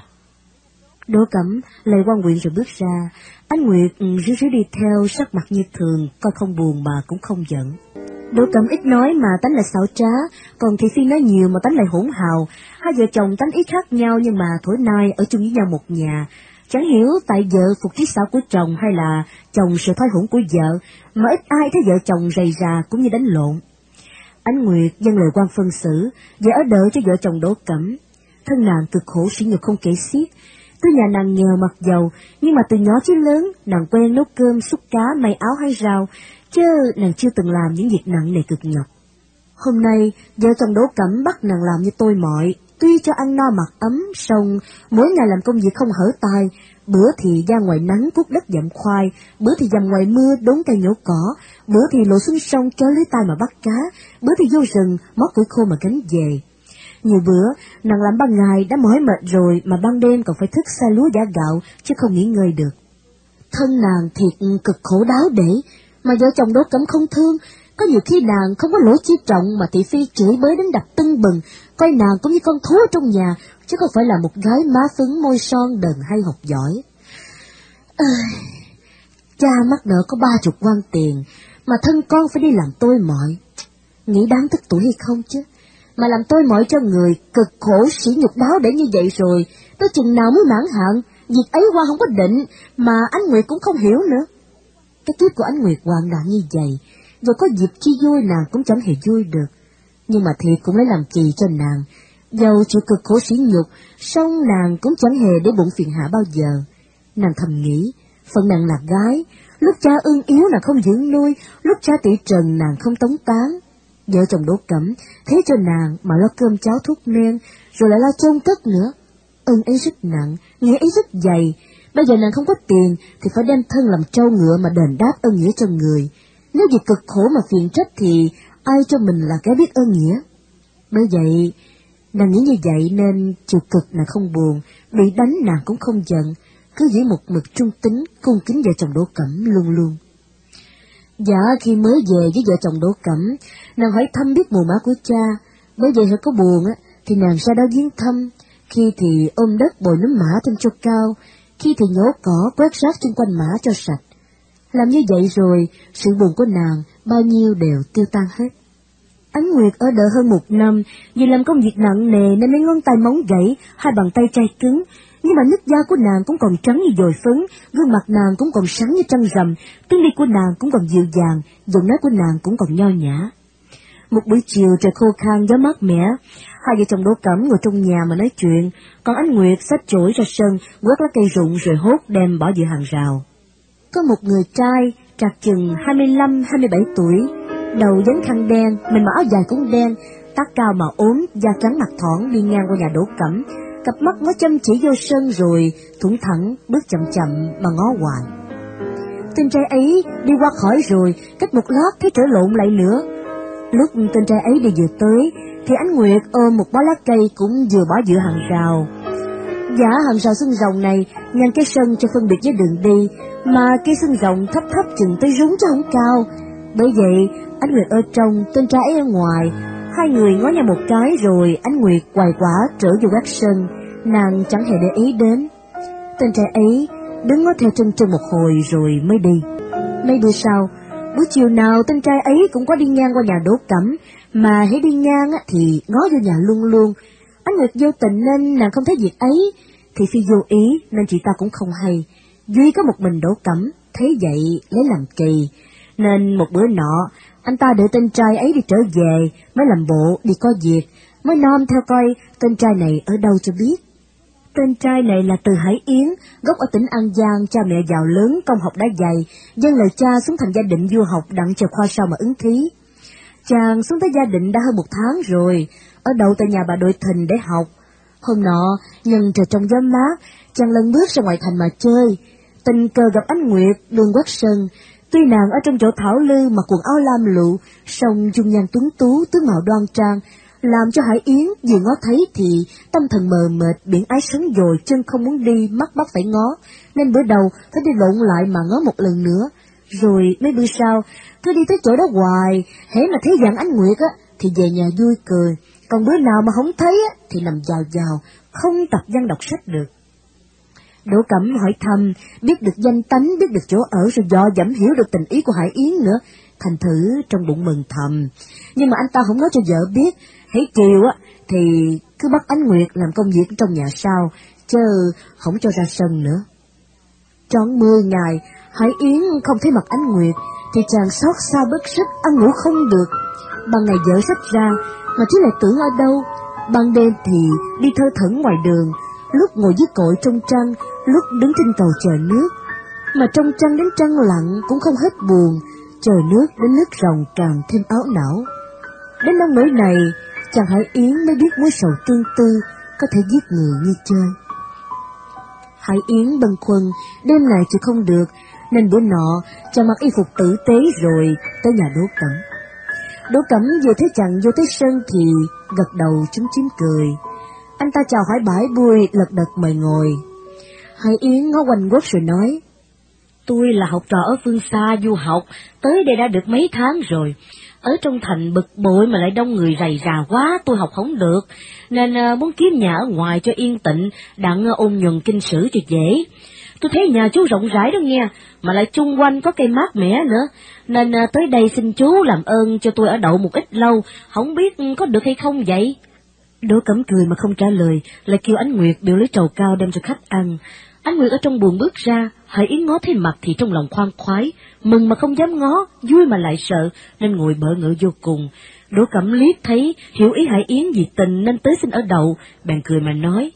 Đỗ Cẩm lạy quan Nguyện rồi bước ra. Ánh Nguyệt ríu ríu đi theo, sắc mặt như thường, coi không buồn mà cũng không giận. Đỗ Cẩm ít nói mà tánh lại xảo trá, còn Thị Phi nói nhiều mà tánh lại hỗn hào. Hai vợ chồng tánh ý khác nhau nhưng mà thổi nay ở chung với nhau một nhà. Chẳng hiểu tại vợ phục trí xảo của chồng hay là chồng sự thói hỗn của vợ, mà ít ai thấy vợ chồng rầy rà cũng như đánh lộn. Ánh Nguyệt dâng lời quan phân xử và ở đợi cho vợ chồng Đỗ Cẩm. Thân nàng cực khổ sỉ nhục không kể xiết. Từ nhà nàng nghèo mặc dầu, nhưng mà từ nhỏ chí lớn nàng quen nấu cơm, xúc cá, may áo hay rau, chứ nàng chưa từng làm những việc nặng nề cực nhọc. Hôm nay vợ chồng Đỗ Cẩm bắt nàng làm như tôi mọi, tuy cho ăn no mặc ấm, song mỗi ngày làm công việc không hở tay. Bữa thì ra ngoài nắng cuốc đất dặm khoai, bữa thì dầm ngoài mưa đốn cây nhổ cỏ, bữa thì lội xuống sông kéo lưới tay mà bắt cá, bữa thì vô rừng móc củi khô mà gánh về. Nhiều bữa nàng làm ban ngày đã mỏi mệt rồi mà ban đêm còn phải thức xa lúa giả gạo chứ không nghỉ ngơi được. Thân nàng thiệt cực khổ đáo để mà vợ chồng Đỗ Cẩm không thương. Có nhiều khi nàng không có lỗi chi trọng mà Thị Phi chửi bới đến đập tưng bừng, coi nàng cũng như con thú ở trong nhà, chứ không phải là một gái má phấn môi son đần hay học giỏi. Cha mắc nợ có 30 quan tiền, mà thân con phải đi làm tôi mọi. Nghĩ đáng tức tuổi hay không chứ? mà làm tôi mỏi cho người, cực khổ sỉ nhục đáo để như vậy rồi, tới chừng nào mới mãn hạn, việc ấy Hoa không có định, mà Ánh Nguyệt cũng không hiểu nữa. Cái kiếp của Ánh Nguyệt hoạn nạn như vậy, dù có dịp chi vui nàng cũng chẳng hề vui được, nhưng mà thiệt cũng lấy làm kỳ cho nàng, dầu chịu cực khổ sỉ nhục, song nàng cũng chẳng hề để bụng phiền hạ bao giờ. Nàng thầm nghĩ, phần nàng là gái, lúc cha ương yếu nàng không dưỡng nuôi, lúc cha tỷ trần nàng không tống tán. Vợ chồng Đỗ Cẩm thế cho nàng mà lo cơm cháo thuốc men, rồi lại lo chôn cất nữa. Ơn ấy rất nặng, nghĩa ấy rất dày. Bây giờ nàng không có tiền thì phải đem thân làm trâu ngựa mà đền đáp ơn nghĩa cho người. Nếu vì cực khổ mà phiền trách thì ai cho mình là kẻ biết ơn nghĩa. Bởi vậy, nàng nghĩ như vậy nên chịu cực nàng không buồn, bị đánh nàng cũng không giận, cứ giữ một mực trung tín, cung kính vợ chồng Đỗ Cẩm luôn luôn. Dạ khi mới về với vợ chồng Đỗ Cẩm, nàng hỏi thăm biết mồ mả của cha, bởi vậy hãy có buồn thì nàng ra đó viếng thăm, khi thì ôm đất bồi nấm mã thêm cho cao, khi thì nhổ cỏ quét rác xung quanh mã cho sạch. Làm như vậy rồi, sự buồn của nàng bao nhiêu đều tiêu tan hết. Ánh Nguyệt ở đợ hơn 1 năm, vì làm công việc nặng nề nên mấy ngón tay móng gãy, 2 bàn tay chai cứng, nhưng mà nước da của nàng cũng còn trắng như dồi phấn, gương mặt nàng cũng còn sáng như trăng rằm, tiếng đi của nàng cũng còn dịu dàng, giọng nói của nàng cũng còn nho nhã. Một buổi chiều trời khô khan gió mát mẻ, hai vợ chồng Đỗ Cẩm ngồi trong nhà mà nói chuyện, còn Ánh Nguyệt xách chổi ra sân, quét lá cây rụng rồi hốt đem bỏ giữa hàng rào. Có một người trai, trạc chừng 25-27 tuổi, đầu dán khăn đen, mình mặc áo dài cũng đen, tóc cao mà ốm, da trắng mặt thỏn đi ngang qua nhà Đỗ Cẩm, cặp mắt nó chăm chỉ vô sân rồi thủng thẳng, bước chậm chậm mà ngó hoài. Tên trai ấy đi qua khỏi rồi, cách một lát thấy trở lộn lại nữa. Lúc tên trai ấy đi vừa tới, thì Ánh Nguyệt ôm một bó lá cây cũng vừa bỏ giữa hàng rào. Dạ hàng rào xương rồng này ngăn cái sân cho phân biệt với đường đi, mà cây xương rồng thấp thấp chừng tới rúng chứ không cao. Bởi vậy Ánh Nguyệt ở trong, tên trai ấy ở ngoài, hai người ngó nhau một cái rồi Ánh Nguyệt quài quả trở vô gác sân, nàng chẳng hề để ý đến. Tên trai ấy đứng ngó theo chân một hồi rồi mới đi. Mấy bữa sau, buổi chiều nào tên trai ấy cũng có đi ngang qua nhà Đỗ Cẩm, mà hãy đi ngang thì ngó vô nhà luôn luôn. Ánh Nguyệt vô tình nên nàng không thấy việc ấy, thì Phi vô ý nên chị ta cũng không hay. Duy có một mình Đỗ Cẩm thấy vậy lấy làm kỳ, nên một bữa nọ anh ta đợi tên trai ấy đi trở về mới làm bộ đi có việc, mới nom theo coi tên trai này ở đâu cho biết. Tên trai này là từ Hải Yến, gốc ở tỉnh An Giang, cha mẹ giàu lớn, công học đã dày, dâng lời cha xuống thành gia định du học đặng chờ khoa sau mà ứng thí. Chàng xuống tới gia định đã hơn 1 tháng rồi, ở đậu tại nhà bà Đội Thìn để học. Hôm nọ, nhân trời trong gió mát, chàng lần bước ra ngoài thành mà chơi, tình cờ gặp Ánh Nguyệt đường quét sân. Tuy nàng ở trong chỗ thảo lư mặc quần áo lam lụ, song dung nhan tuấn tú, tướng mạo đoan trang, làm cho Hải Yến vừa ngó thấy thì tâm thần mờ mệt, biển ái sóng dồi, chân không muốn đi, mắt bắt phải ngó, nên bữa đầu phải đi lộn lại mà ngó một lần nữa. Rồi mấy bữa sau, cứ đi tới chỗ đó hoài, hễ mà thấy dạng Ánh Nguyệt thì về nhà vui cười, còn bữa nào mà không thấy thì nằm vào, không tập văn đọc sách được. Đỗ Cẩm hỏi thăm, biết được danh tánh, biết được chỗ ở, rồi dò dẫm hiểu được tình ý của Hải Yến nữa, thành thử trong bụng mừng thầm. Nhưng mà anh ta không nói cho vợ biết, hãy chiều thì cứ bắt Ánh Nguyệt làm công việc trong nhà sau, chứ không cho ra sân nữa. Trọn 10 ngày, Hải Yến không thấy mặt Ánh Nguyệt, thì chàng xót xa bứt rứt, ăn ngủ không được. Ban ngày vợ xách ra, mà chứ lại tưởng ở đâu, ban đêm thì đi thơ thẩn ngoài đường, lúc ngồi dưới cội trong trăng, lúc đứng trên cầu chờ nước. Mà trong trăng đến trăng lặng cũng không hết buồn, chờ nước đến nước ròng càng thêm áo não. Đến nông nỗi này, chàng Hải Yến mới biết mối sầu tương tư có thể giết người như chơi. Hải Yến bâng khuâng, đêm này chịu không được, nên bữa nọ chàng mặc y phục tử tế rồi tới nhà Đỗ Cẩm. Đỗ Cẩm vừa thấy chàng vô tới sân thì gật đầu chúm chím cười. Anh ta chào hỏi bãi bùi, lật đật mời ngồi. Hải Yến ngó quanh quất rồi nói, tôi là học trò ở phương xa du học, tới đây đã được mấy tháng rồi. Ở trong thành bực bội mà lại đông người rầy rà quá, tôi học không được, nên muốn kiếm nhà ở ngoài cho yên tĩnh, đặng ôn nhuần kinh sử cho dễ. tôi thấy nhà chú rộng rãi đó nghe, mà lại chung quanh có cây mát mẻ nữa, nên tới đây xin chú làm ơn cho tôi ở đậu một ít lâu, không biết có được hay không vậy? Đỗ Cẩm cười mà không trả lời, lại kêu Ánh Nguyệt biểu lấy trầu cao đem cho khách ăn. Ánh Nguyệt ở trong buồng bước ra, Hải Yến ngó thấy mặt thì trong lòng khoan khoái, mừng mà không dám ngó, vui mà lại sợ, nên ngồi bỡ ngỡ vô cùng. Đỗ Cẩm liếc thấy, hiểu ý Hải Yến nhiệt tình nên tới xin ở đậu, bèn cười mà nói,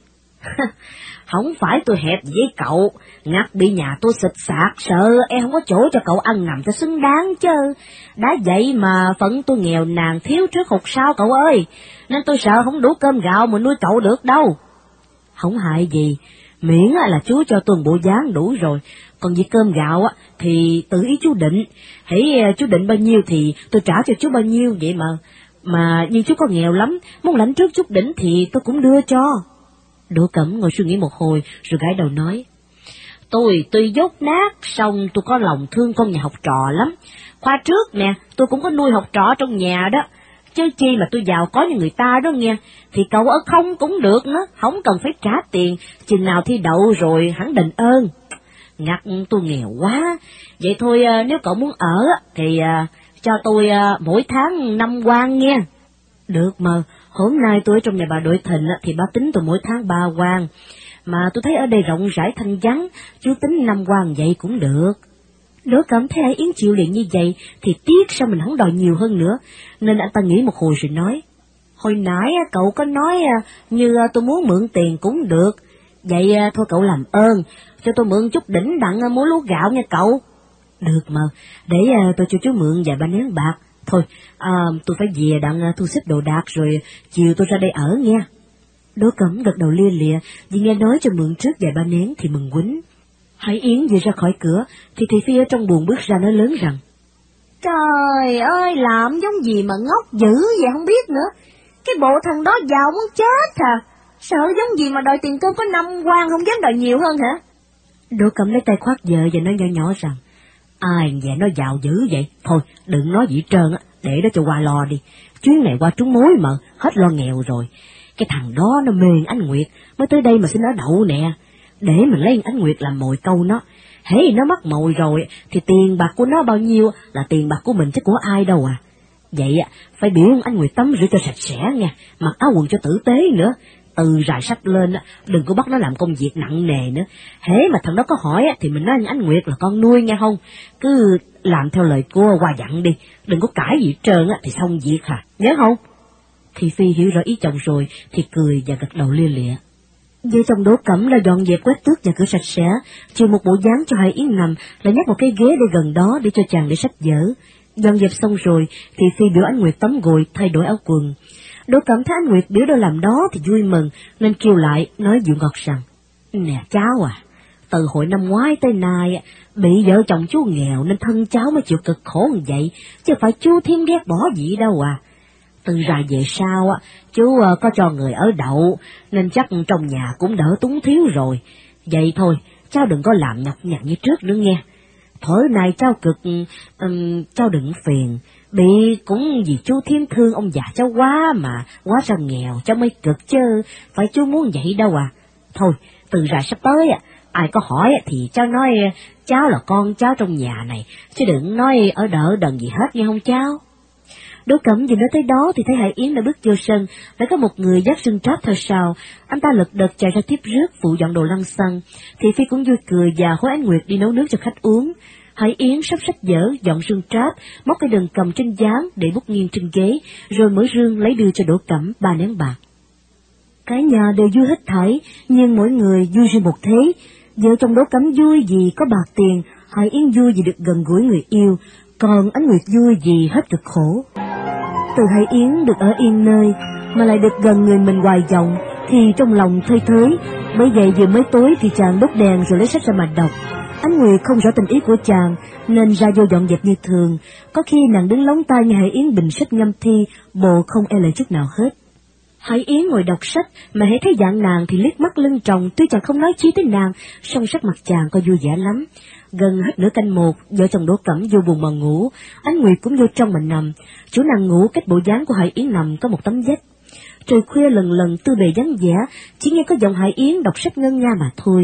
không phải tôi hẹp với cậu, ngặt bị nhà tôi xịt sạc, sợ em không có chỗ cho cậu ăn nằm cho xứng đáng chứ. Đã vậy mà phận tôi nghèo nàn thiếu trước hụt sau cậu ơi, nên tôi sợ không đủ cơm gạo mà nuôi cậu được đâu. Không hại gì, miễn là chú cho tôi bộ dáng đủ rồi, còn việc cơm gạo thì tự ý chú định, hãy chú định bao nhiêu thì tôi trả cho chú bao nhiêu vậy mà nhưng chú có nghèo lắm, muốn lãnh trước chút đỉnh thì tôi cũng đưa cho. Đỗ Cẩm ngồi suy nghĩ một hồi rồi gãi đầu nói, tôi tuy dốt nát, xong tôi có lòng thương con nhà học trò lắm. Khoa trước nè, tôi cũng có nuôi học trò trong nhà đó, chứ chi mà tôi giàu có như người ta đó nghe, thì cậu ở không cũng được nữa, không cần phải trả tiền, chừng nào thi đậu rồi hẳn đền ơn. Ngặt tôi nghèo quá, vậy thôi nếu cậu muốn ở thì cho tôi mỗi tháng 5 quan nghe. Được mà, hôm nay tôi ở trong nhà bà Đội Thịnh thì bà tính tôi mỗi tháng 3 quan, mà tôi thấy ở đây rộng rãi thanh vắng, chú tính 5 quan vậy cũng được. Đỗ Cẩm thấy Hải Yến chịu liền như vậy thì tiếc sao mình không đòi nhiều hơn nữa, nên anh ta nghĩ một hồi rồi nói, hồi nãy cậu có nói như tôi muốn mượn tiền cũng được, vậy thôi cậu làm ơn, cho tôi mượn chút đỉnh đặng mua lúa gạo nha cậu. Được mà, để tôi cho chú mượn vài ba nén bạc. Thôi, tôi phải về đặng thu xếp đồ đạc rồi chiều tôi ra đây ở nghe. Đỗ Cẩm gật đầu lia lịa, vì nghe nói cho mượn trước vài ba nén thì mừng quýnh. Hải Yến vừa ra khỏi cửa thì Thị Phi ở trong buồng bước ra nói lớn rằng, trời ơi, làm giống gì mà ngốc dữ vậy không biết nữa, cái bộ thằng đó giàu muốn chết à, sợ giống gì mà đòi tiền cơm có 5 quan không dám đòi nhiều hơn hả? Đỗ Cẩm lấy tay khoác vợ và nói nhỏ nhỏ rằng, ai vậy nó giàu dữ vậy, thôi đừng nói gì trơn để đó cho qua lo đi, chuyến này qua trúng mối mà, hết lo nghèo rồi. Cái thằng đó nó mê Ánh Nguyệt, mới tới đây mà xin ở đậu nè, để mình lấy Ánh Nguyệt làm mồi câu nó, hễ nó mắc mồi rồi thì tiền bạc của nó bao nhiêu là tiền bạc của mình chứ của ai đâu à. Vậy phải biểu Ánh Nguyệt tắm rửa cho sạch sẽ nha, mặc áo quần cho tử tế nữa, từ rài sách lên đừng có bắt nó làm công việc nặng nề nữa. Hễ mà thằng đó có hỏi thì mình nói Ánh Nguyệt là con nuôi nghe không, cứ làm theo lời cô qua dặn đi, đừng có cãi gì trơn thì xong việc hả, nhớ không? Thị Phi hiểu rõ ý chồng rồi thì cười và gật đầu lia lịa. Vợ chồng Đỗ Cẩm là dọn dẹp quét tước nhà cửa sạch sẽ, chừa một bộ dáng cho Hải Yến nằm, lại nhắc một cái ghế để gần đó để cho chàng để sách vở. Dọn dẹp xong rồi, Thị Phi biểu Ánh Nguyệt tắm gội, thay đổi áo quần. Đỗ Cẩm thấy Ánh Nguyệt biểu đâu làm đó thì vui mừng, nên kêu lại, nói dịu ngọt rằng, nè cháu à, từ hồi năm ngoái tới nay, bị vợ chồng chú nghèo nên thân cháu mới chịu cực khổ như vậy, chứ phải chú Thiêm ghét bỏ gì đâu à. Từ ra về sau chú có cho người ở đậu, nên chắc trong nhà cũng đỡ túng thiếu rồi. Vậy thôi, cháu đừng có làm nhọc nhằn như trước nữa nghe. Thổi này cháu cực, cháu đừng phiền, bị cũng vì chú Thiêm thương ông già cháu quá mà, quá ra nghèo cháu mới cực chứ, phải chú muốn vậy đâu à. Thôi, từ ra sắp tới ai có hỏi thì cháu nói cháu là con cháu trong nhà này, chứ đừng nói ở đỡ đần gì hết nghe không cháu. Đỗ Cẩm vừa nói tới đó thì thấy Hải Yến đã bước vô sân, đã có một người dắt sưng tráp theo sau, anh ta lật đật chạy ra tiếp rước phụ dọn đồ lăn xăng. Thị Phi cũng vui cười và hối Ánh Nguyệt đi nấu nước cho khách uống. Hải Yến sắp sách vở dọn sưng tráp, móc cái đờn cầm trên gián để bút nghiêng trên ghế, rồi mở rương lấy đưa cho Đỗ Cẩm 3 nén bạc. Cả nhà đều vui hết thảy, nhưng mỗi người vui riêng một thế. Vợ chồng Đỗ Cẩm vui vì có bạc tiền, Hải Yến vui vì được gần gũi người yêu, còn Ánh Nguyệt vui vì hết cực khổ. Từ Hải Yến được ở yên nơi mà lại được gần người mình hoài vọng thì trong lòng thơi thới, bởi vậy vừa mới tối thì chàng đốt đèn rồi lấy sách ra mà đọc. Ánh Nguyệt không rõ tình ý của chàng nên ra vô dọn dẹp như thường, có khi nàng đứng lóng tai nghe Hải Yến bình sách ngâm thi, bộ không e lệ chút nào hết. Hải Yến ngồi đọc sách mà hễ thấy dạng nàng thì liếc mắt lưng tròng, tuy chàng không nói chi tới nàng, song sắc mặt chàng coi vui vẻ lắm. Gần hết nửa canh một, vợ chồng Đỗ Cẩm vô buồng mà ngủ, Ánh Nguyệt cũng vô trong mà nằm. Chỗ nàng ngủ cách bộ dáng của Hải Yến nằm có một tấm vách. Trời khuya lần lần tư bề vắng vẻ, chỉ nghe có giọng Hải Yến đọc sách ngân nga mà thôi.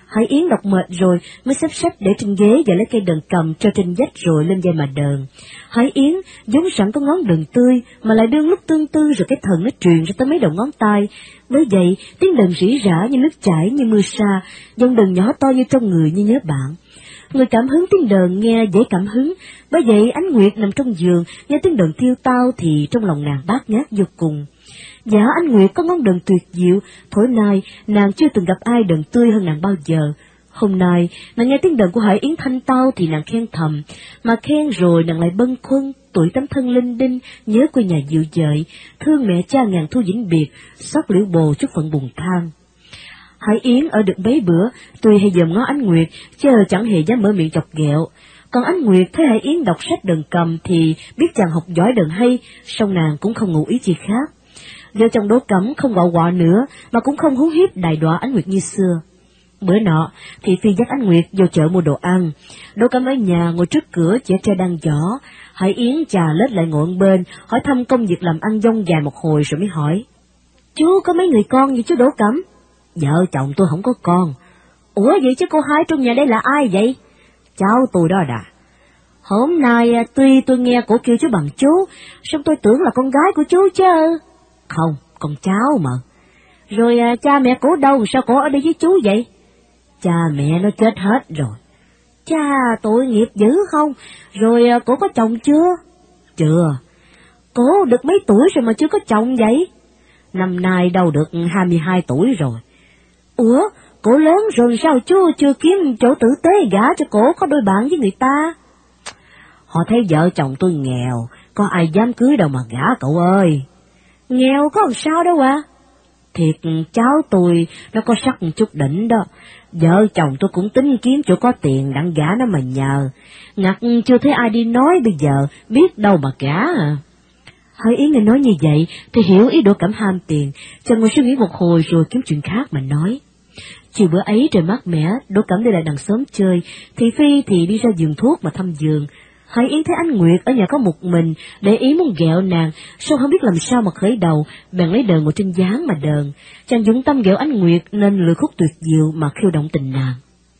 Hải Yến đọc mệt rồi mới xếp sách để trên ghế và lấy cây đờn cầm cho trên vách rồi lên dây mà đờn. Hải Yến vốn sẵn có ngón đờn tươi mà lại đương lúc tương tư rồi cái thần nó truyền ra tới mấy đầu ngón tay. Với vậy tiếng đờn rỉ rả như nước chảy như mưa sa, dòng đờn nhỏ to như trong người như nhớ bạn. Người cảm hứng tiếng đờn nghe dễ cảm hứng, bởi vậy Ánh Nguyệt nằm trong giường nghe tiếng đờn thiêu tao thì trong lòng nàng bát ngát vô cùng. Dạ Ánh Nguyệt có ngón đờn tuyệt diệu, thổi nay nàng chưa từng gặp ai đờn tươi hơn nàng bao giờ. Hôm nay nàng nghe tiếng đờn của Hải Yến thanh tao thì nàng khen thầm, mà khen rồi nàng lại bâng khuâng, tuổi tấm thân linh đinh, nhớ quê nhà dịu dợi, thương mẹ cha ngàn thu vĩnh biệt, xót liễu bồ chút phận buồn than. Hải Yến ở được mấy bữa, tuy hay dòm ngó Ánh Nguyệt, chứ chẳng hề dám mở miệng chọc ghẹo. Còn Ánh Nguyệt thấy Hải Yến đọc sách đờn cầm thì biết chàng học giỏi đờn hay, song nàng cũng không ngụ ý chi khác. Vợ chồng Đỗ Cẩm không quạo quọ nữa, mà cũng không hú hiếp đày đọa Ánh Nguyệt như xưa. Bữa nọ, Thị Phi dắt Ánh Nguyệt vô chợ mua đồ ăn. Đỗ Cẩm ở nhà ngồi trước cửa chẻ tre đang giỏ. Hải Yến chà lết lại ngồi bên, hỏi thăm công việc làm ăn dông dài một hồi rồi mới hỏi. Chú có mấy người con vậy chú Đỗ Cẩm? Vợ chồng tôi không có con. Ủa vậy chứ cô hai trong nhà đây là ai vậy? Cháu tôi đó đà. Hôm nay tuy tôi nghe cổ kêu chú bằng chú, song tôi tưởng là con gái của chú chứ. Không, con cháu mà. Rồi cha mẹ cổ đâu, sao cổ ở đây với chú vậy? Cha mẹ nó chết hết rồi. Cha, tội nghiệp dữ không? Rồi cổ có chồng chưa? Chưa. Cổ được mấy tuổi rồi mà chưa có chồng vậy? Năm nay đâu được 22 tuổi rồi. Ủa, cổ lớn rồi sao chú chưa kiếm chỗ tử tế gả cho cổ có đôi bạn với người ta? Họ thấy vợ chồng tôi nghèo, có ai dám cưới đâu mà gả cậu ơi. Nghèo có làm sao đâu à? Thiệt cháu tôi nó có sắc một chút đỉnh đó. Vợ chồng tôi cũng tính kiếm chỗ có tiền đặng gả nó mà nhờ. Ngặt chưa thấy ai đi nói bây giờ, biết đâu mà gả à. Hải Yến nghe nói như vậy thì hiểu ý Đỗ Cẩm ham tiền, chàng ngồi suy nghĩ một hồi rồi kiếm chuyện khác mà nói. Chiều bữa ấy trời mát mẻ, Đỗ Cẩm đi lại đằng xóm chơi, Thị Phi thì đi ra vườn thuốc mà thăm vườn. Hải Yến thấy Ánh Nguyệt ở nhà có một mình, để ý muốn ghẹo nàng, sao không biết làm sao mà khởi đầu, bèn lấy đờn ngồi trên gián mà đờn. Chàng dũng tâm ghẹo Ánh Nguyệt nên lựa khúc tuyệt diệu mà khiêu động tình nàng.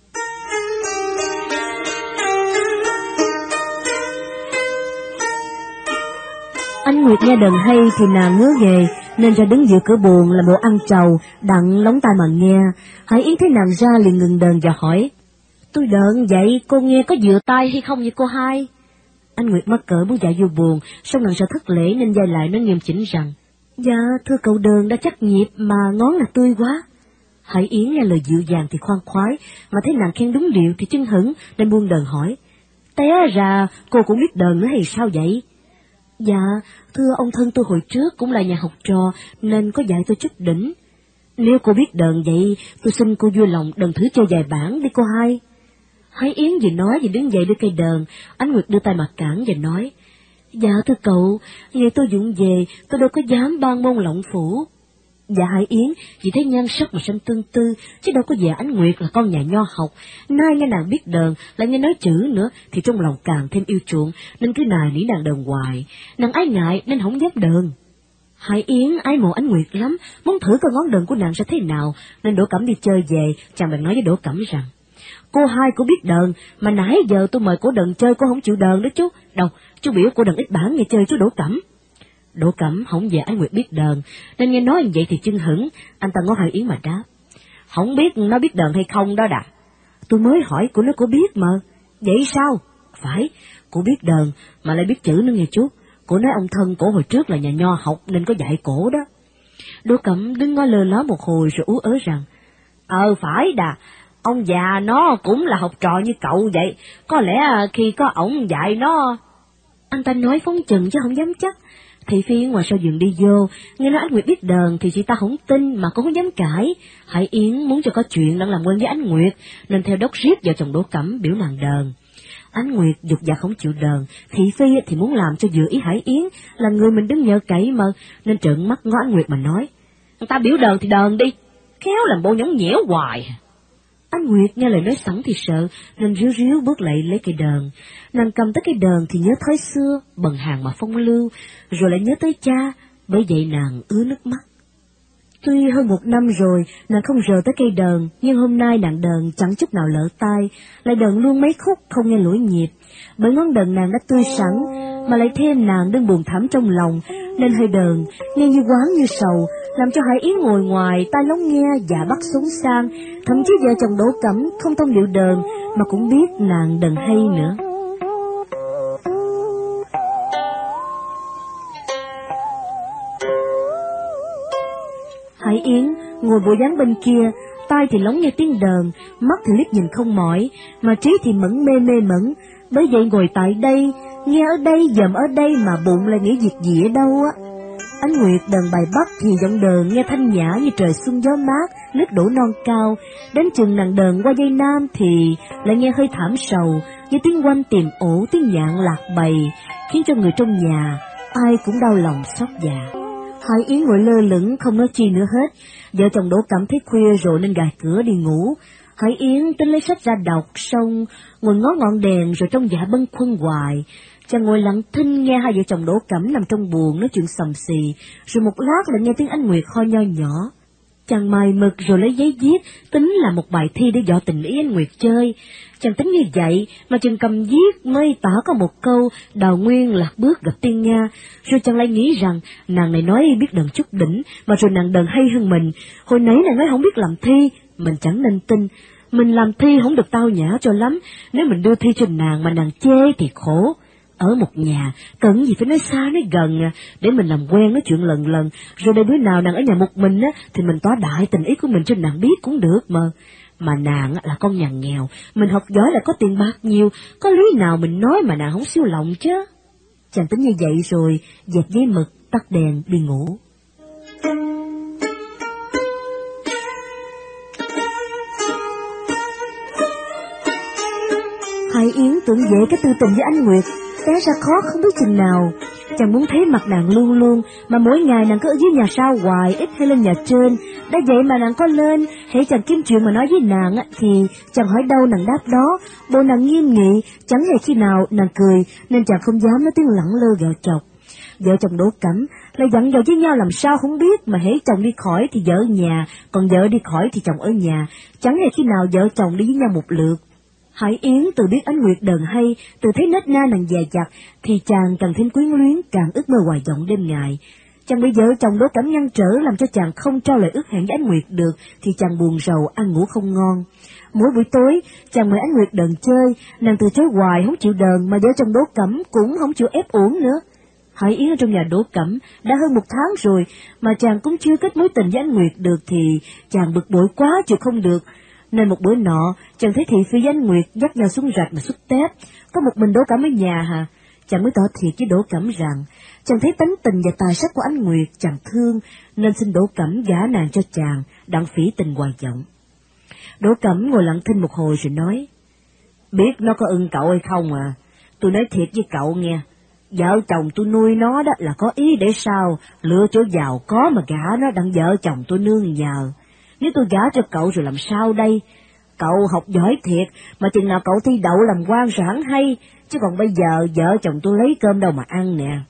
Ánh Nguyệt nghe đờn hay thì nàng ngứa nghề, nên ra đứng giữa cửa buồng làm bộ ăn trầu, đặng lóng tai mà nghe. Hải Yến thấy nàng ra liền ngừng đờn và hỏi, tôi đờn vậy, cô nghe có vừa tai hay không vậy cô hai? Ánh Nguyệt mắc cỡ muốn chạy vô buồng, song nàng sợ thất lễ nên dây lại nói nghiêm chỉnh rằng, dạ thưa cậu đờn đã chắc nhịp mà ngón là tươi quá. Hải Yến nghe lời dịu dàng thì khoan khoái, mà thấy nàng khen đúng điệu thì chưng hửng nên buông đờn hỏi, té ra cô cũng biết đờn nữa hay sao vậy? Dạ, thưa ông thân tôi hồi trước cũng là nhà học trò, nên có dạy tôi chút đỉnh. Nếu cô biết đờn vậy, tôi xin cô vui lòng đờn thử chơi vài bản đi cô hai. Hải Yến vừa nói vừa đứng dậy đưa cây đờn, Ánh Nguyệt đưa tay mặt cản và nói, dạ thưa cậu, ngày tôi vụng về, tôi đâu có dám ban môn lộng phủ. Dạ Hải Yến, vì thấy nhan sắc mà sanh tương tư, chứ đâu có dạ Ánh Nguyệt là con nhà nho học, nay nghe nàng biết đờn, lại nghe nói chữ nữa, thì trong lòng càng thêm yêu chuộng, nên cứ nài nỉ nàng đờn hoài, nàng ái ngại nên không dám đờn. Hải Yến ái mộ Ánh Nguyệt lắm, muốn thử coi ngón đờn của nàng sẽ thế nào, nên Đỗ Cẩm đi chơi về, chàng bèn nói với Đỗ Cẩm rằng, cô hai cô biết đờn, mà nãy giờ tôi mời cô đờn chơi cô không chịu đờn đó chú, đâu, chú biểu cô đờn ít bản nghe chơi chú Đỗ Cẩm. Đỗ Cẩm không về Ánh Nguyệt biết đờn, nên nghe nói như vậy thì chưng hửng, anh ta ngó Hải Yến mà đáp, không biết nó biết đờn hay không đó đà. Tôi mới hỏi cô nói cô biết mà. Vậy sao? Phải, cô biết đờn mà lại biết chữ nữa nghe chú. Cô nói ông thân cổ hồi trước là nhà nho học nên có dạy cổ đó. Đỗ Cẩm đứng ngó lơ ló một hồi rồi ú ớ rằng, phải đà, ông già nó cũng là học trò như cậu vậy, có lẽ khi có ổng dạy nó. Anh ta nói phóng chừng chứ không dám chắc. Thị Phi ngoài sau giường đi vô, nghe nói Ánh Nguyệt biết đờn thì chị ta không tin mà cũng không dám cãi. Hải Yến muốn cho có chuyện đang làm quen với Ánh Nguyệt, nên theo đốc riết vào chồng Đỗ Cẩm biểu nàng đờn. Ánh Nguyệt dục dạ không chịu đờn, Thị Phi thì muốn làm cho vừa ý Hải Yến, là người mình đứng nhờ cậy mà, nên trợn mắt ngó Ánh Nguyệt mà nói, người ta biểu đờn thì đờn đi, khéo làm bộ nhõng nhẽo hoài. Ánh Nguyệt nghe lời nói sẵn thì sợ, nên ríu ríu bước lại lấy cây đờn. Nàng cầm tới cây đờn thì nhớ thời xưa, bần hàng mà phong lưu, rồi lại nhớ tới cha, bởi vậy nàng ứa nước mắt. Tuy hơn 1 năm rồi, nàng không rờ tới cây đờn, nhưng hôm nay nàng đờn chẳng chút nào lỡ tai, lại đờn luôn mấy khúc không nghe lỗi nhịp, bởi ngón đờn nàng đã tươi sẵn, mà lại thêm nàng đang buồn thẳm trong lòng, nên hơi đờn, nghe như quán như sầu, làm cho Hải Yến ngồi ngoài, tai lắng nghe dạ bắt xuống sang, thậm chí vợ chồng Đỗ Cẩm không thông điệu đờn, mà cũng biết nàng đờn hay nữa. Hải Yến ngồi bộ dáng bên kia, tai thì lắng nghe tiếng đờn, mắt thì liếc nhìn không mỏi, mà trí thì mẫn mê mẫn. Bởi vậy ngồi tại đây, nghe ở đây, dòm ở đây mà bụng lại nghĩ việc gì ở đâu á. Ánh Nguyệt đờn bài Bắc thì giọng đờn nghe thanh nhã như trời xuân gió mát, lướt đổ non cao. Đến chừng nàng đờn qua dây nam thì lại nghe hơi thảm sầu, như tiếng quanh tìm ổ, tiếng nhạn lạc bầy, khiến cho người trong nhà ai cũng đau lòng xót dạ. Hải Yến ngồi lơ lửng không nói chi nữa hết. Vợ chồng Đỗ Cẩm thấy khuya rồi nên gài cửa đi ngủ. Hải Yến tính lấy sách ra đọc, xong ngồi ngó ngọn đèn rồi trong dạ bâng khuâng hoài. Chàng ngồi lặng thinh nghe hai vợ chồng Đỗ Cẩm nằm trong buồng nói chuyện xầm xì, rồi một lát lại nghe tiếng Ánh Nguyệt ho nho nhỏ. Chàng mài mực rồi lấy giấy viết, tính là một bài thi để dọ tình ý Ánh Nguyệt chơi. Chàng tính như vậy, mà chàng cầm viết mới tả có một câu, đào nguyên lạc bước gặp tiên Nga, rồi chàng lại nghĩ rằng nàng này nói biết đờn chút đỉnh, mà rồi nàng đờn hay hơn mình. Hồi nãy nàng nói không biết làm thi, mình chẳng nên tin. Mình làm thi không được tao nhã cho lắm, nếu mình đưa thi cho nàng mà nàng chê thì khổ. Ở một nhà, cần gì phải nói xa nói gần để mình làm quen nói chuyện lần lần, rồi để bữa nào nàng ở nhà một mình thì mình tỏ đại tình ý của mình cho nàng biết cũng được mà. Mà nàng là con nhà nghèo, mình học giỏi là có tiền bạc nhiều, có lý nào mình nói mà nàng không siêu lòng chứ. Chàng tính như vậy rồi, dẹp giấy mực, tắt đèn, đi ngủ. Hải Yến tưởng dễ cái tư tình với Ánh Nguyệt, té ra khó không biết chừng nào. Chàng muốn thấy mặt nàng luôn luôn, mà mỗi ngày nàng cứ ở dưới nhà sau hoài, ít hay lên nhà trên. Đã vậy mà nàng có lên, hễ chàng kiếm chuyện mà nói với nàng thì chàng hỏi đâu nàng đáp đó. Bộ nàng nghiêm nghị, chẳng hề khi nào nàng cười, nên chàng không dám nói tiếng lẳng lơ ghẹo chọc. Vợ chồng Đỗ Cẩm lại dặn dò với nhau làm sao không biết, mà hễ chồng đi khỏi thì vợ ở nhà, còn vợ đi khỏi thì chồng ở nhà, chẳng hề khi nào vợ chồng đi với nhau một lượt. Hải Yến từ biết Ánh Nguyệt đờn hay, từ thấy nết na nàng dè dặt, thì chàng càng thêm quyến luyến, càng ước mơ hoài vọng đêm ngày. Chàng bị vợ chồng Đỗ Cẩm ngăn trở làm cho chàng không trao lời ước hẹn với Ánh Nguyệt được, thì chàng buồn rầu, ăn ngủ không ngon. Mỗi buổi tối, chàng mời Ánh Nguyệt đờn chơi, nàng từ chối hoài không chịu đờn, mà vợ chồng Đỗ Cẩm cũng không chịu ép uổng nữa. Hải Yến ở trong nhà Đỗ Cẩm đã hơn 1 tháng rồi, mà chàng cũng chưa kết mối tình với Ánh Nguyệt được, thì chàng bực bội quá chịu không được. Nên một bữa nọ, chàng thấy Thị Phi với Ánh Nguyệt dắt nhau xuống rạch mà xúc tép, có một mình Đỗ Cẩm ở nhà hả? Chàng mới tỏ thiệt với Đỗ Cẩm rằng, chàng thấy tánh tình và tài sắc của Ánh Nguyệt chàng thương, nên xin Đỗ Cẩm gả nàng cho chàng, đặng phỉ tình hoài vọng. Đỗ Cẩm ngồi lặng thinh một hồi rồi nói, biết nó có ưng cậu hay không à? Tôi nói thiệt với cậu nghe, vợ chồng tôi nuôi nó đó là có ý để sao, lựa chỗ giàu có mà gả nó đặng vợ chồng tôi nương nhờ. Nếu tôi gả cho cậu rồi làm sao đây? Cậu học giỏi thiệt, mà chừng nào cậu thi đậu làm quan rồi hẳn hay, chứ còn bây giờ vợ chồng tôi lấy cơm đâu mà ăn nè.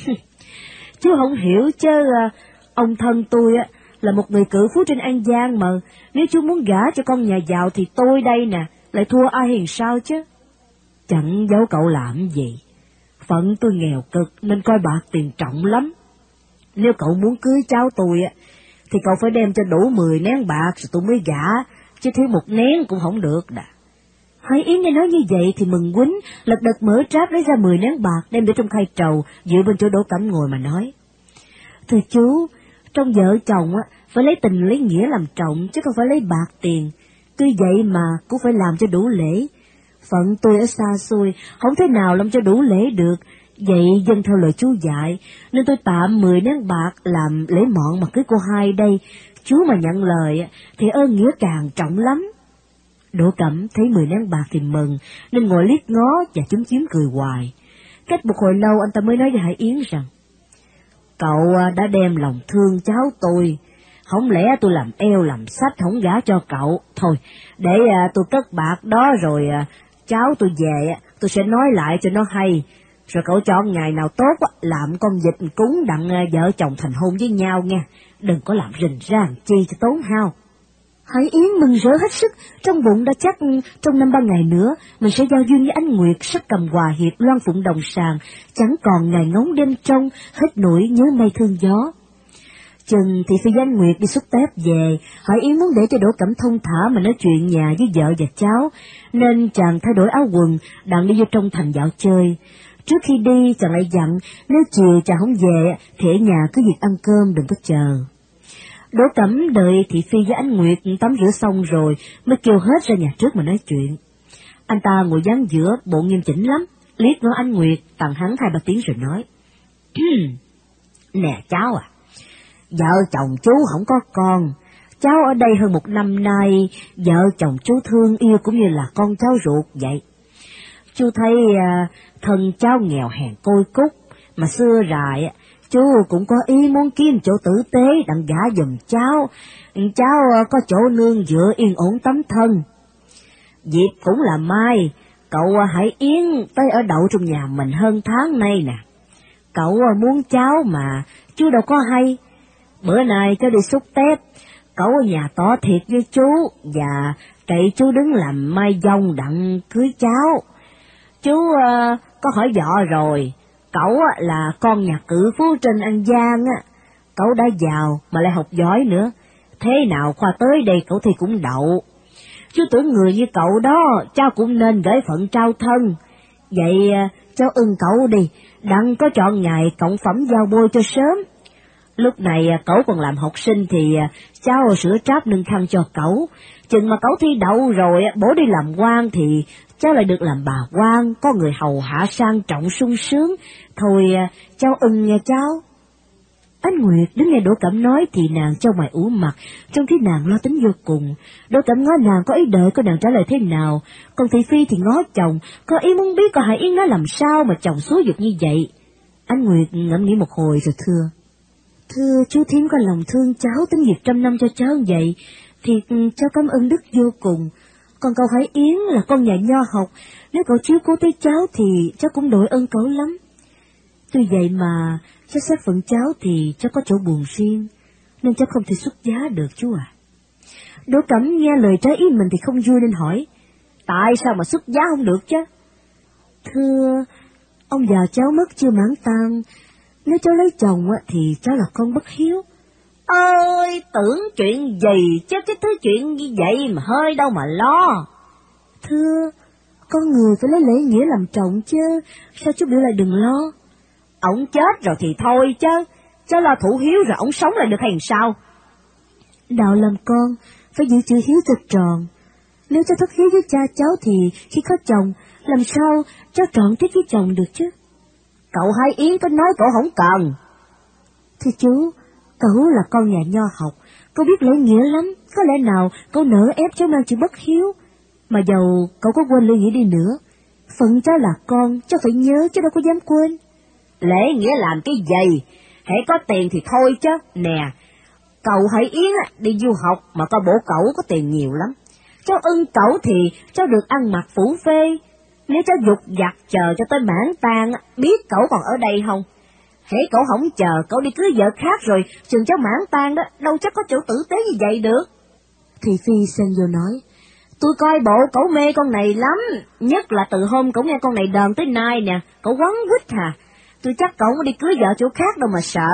Chứ không hiểu chứ, ông thân tôi là một người cử phú trên An Giang mà, nếu chú muốn gả cho con nhà giàu thì tôi đây nè, lại thua ai hiền sao chứ? Chẳng giấu cậu làm gì, phận tôi nghèo cực nên coi bạc tiền trọng lắm. Nếu cậu muốn cưới cháu tôi thì cậu phải đem cho đủ 10 nén bạc rồi tôi mới gả, chứ thiếu 1 nén cũng không được đà. Hải Yến nghe nói như vậy thì mừng quýnh, lật đật mở tráp lấy ra 10 nén bạc đem để trong khay trầu, dựa bên chỗ Đỗ Cẩm ngồi mà nói. Thưa chú, trong vợ chồng phải lấy tình lấy nghĩa làm trọng, chứ không phải lấy bạc tiền. Tuy vậy mà cũng phải làm cho đủ lễ. Phận tôi ở xa xôi, không thể nào làm cho đủ lễ được. Vậy dân theo lời chú dạy, nên tôi tạm 10 nén bạc làm lễ mọn mà cưới cô hai đây. Chú mà nhận lời thì ơn nghĩa càng trọng lắm. Đỗ Cẩm thấy 10 nén bạc thì mừng, nên ngồi liếc ngó và chúm chím cười hoài. Cách một hồi lâu anh ta mới nói với Hải Yến rằng, cậu đã đem lòng thương cháu tôi, không lẽ tôi làm eo làm sách không gả cho cậu. Thôi, để tôi cất bạc đó rồi cháu tôi về, tôi sẽ nói lại cho nó hay. Rồi cậu chọn ngày nào tốt làm con vịt cúng đặng vợ chồng thành hôn với nhau nha, đừng có làm rình rang chi cho tốn hao. Hải Yến mừng rỡ hết sức, trong bụng đã chắc trong 5-3 ngày nữa mình sẽ giao duyên với Ánh Nguyệt, sắp cầm hòa hiệp loan phụng đồng sàng, chẳng còn ngày ngóng đêm trong, hết nỗi nhớ mây thương gió. Chừng thì Phi với Ánh Nguyệt đi xúc tép về, Hải Yến muốn để cho Đỗ Cẩm thông thả mà nói chuyện nhà với vợ và cháu, nên chàng thay đổi áo quần, đặng đi vô trong thành dạo chơi. Trước khi đi, chàng lại dặn, nếu chiều chàng không về, thì ở nhà cứ việc ăn cơm, đừng có chờ. Đỗ Cẩm đợi thị Phi với Ánh Nguyệt tắm rửa xong rồi, mới kêu hết ra nhà trước mà nói chuyện. Anh ta ngồi dáng giữa, bộ nghiêm chỉnh lắm, liếc ngó Ánh Nguyệt, tặng hắn 2-3 tiếng rồi nói. Nè cháu à, vợ chồng chú không có con, cháu ở đây hơn 1 năm nay, vợ chồng chú thương yêu cũng như là con cháu ruột vậy. Chú thấy thân cháu nghèo hèn côi cút, mà xưa rài chú cũng có ý muốn kiếm chỗ tử tế đặng gả giùm cháu có chỗ nương dựa yên ổn tấm thân. Dịp cũng là mai, cậu Hải Yến tới ở đậu trong nhà mình hơn tháng nay nè. Cậu muốn cháu mà, chú đâu có hay. Bữa nay cháu đi xúc tép, cậu ở nhà tỏ thiệt với chú, và cậy chú đứng làm mai dông đặng cưới cháu. Chú có hỏi vợ rồi, cậu là con nhà cự phú trên An Giang cậu đã giàu mà lại học giỏi nữa, thế nào khoa tới đây cậu thì cũng đậu. Chú tưởng người như cậu đó, cháu cũng nên gửi phận trao thân. Vậy cháu ưng cậu đi, đặng có chọn ngày cộng phẩm giao bôi cho sớm. Lúc này cậu còn làm học sinh thì cháu sửa tráp nâng khăn cho cậu. Chừng mà cậu thi đậu rồi, bố đi làm quan thì cháu lại được làm bà quan, có người hầu hạ sang trọng sung sướng. Thôi cháu ưng nghe cháu. Ánh Nguyệt đứng nghe Đỗ Cẩm nói thì nàng trao mày ủ mặt, trong khi nàng lo tính vô cùng. Đỗ Cẩm ngó nàng có ý đợi coi nàng trả lời thế nào, còn thị Phi thì ngó chồng, có ý muốn biết coi Hải Yến nói làm sao mà chồng xúi giục như vậy. Ánh Nguyệt ngẫm nghĩ một hồi rồi thưa chú thím có lòng thương cháu tính việc 100 năm cho cháu vậy, thì cháu cảm ơn đức vô cùng. Còn cậu Hải Yến là con nhà nho học, nếu cậu chiếu cố tới cháu thì cháu cũng đội ơn cậu lắm. Tuy vậy mà cháu xét phận cháu thì cháu có chỗ buồn riêng, nên cháu không thể xuất giá được chú à. Đỗ Cẩm nghe lời trái ý mình thì không vui nên hỏi, tại sao mà xuất giá không được chứ? Thưa, ông già cháu mất chưa mãn tang, nếu cháu lấy chồng thì cháu là con bất hiếu. Ơi, tưởng chuyện gì chứ cái thứ chuyện như vậy mà hơi đâu mà lo. Thưa, con người phải lấy lễ nghĩa làm trọng chứ, sao chú biểu lại đừng lo. Ổng chết rồi thì thôi chứ, cháu lo thủ hiếu rồi ổng sống lại được hay sao? Đạo làm con, phải giữ chữ hiếu thật tròn. Nếu cháu thất hiếu với cha cháu thì khi có chồng, làm sao cháu trọn trách với chồng được chứ? Cậu Hải Yến có nói cậu không cần. Thưa chú, cậu là con nhà nho học, cậu biết lễ nghĩa lắm, có lẽ nào cậu nỡ ép cháu mang chữ bất hiếu. Mà dầu cậu có quên lễ nghĩa đi nữa, phận cháu là con, cháu phải nhớ chứ đâu có dám quên. Lễ nghĩa làm cái gì? Hễ có tiền thì thôi chứ. Nè, cậu Hải Yến đi du học mà coi bộ cậu có tiền nhiều lắm. Cháu ưng cậu thì cháu được ăn mặc phủ phê. Nếu cháu dục vặt chờ cho tới mãn tang, biết cậu còn ở đây không? Hễ cậu không chờ, cậu đi cưới vợ khác rồi, chừng cháu mãn tang đó, đâu chắc có chỗ tử tế như vậy được. Thị Phi xen vô nói, tôi coi bộ cậu mê con này lắm, nhất là từ hôm cậu nghe con này đờn tới nay nè, cậu quấn quýt hà. Tôi chắc cậu đi cưới vợ chỗ khác đâu mà sợ.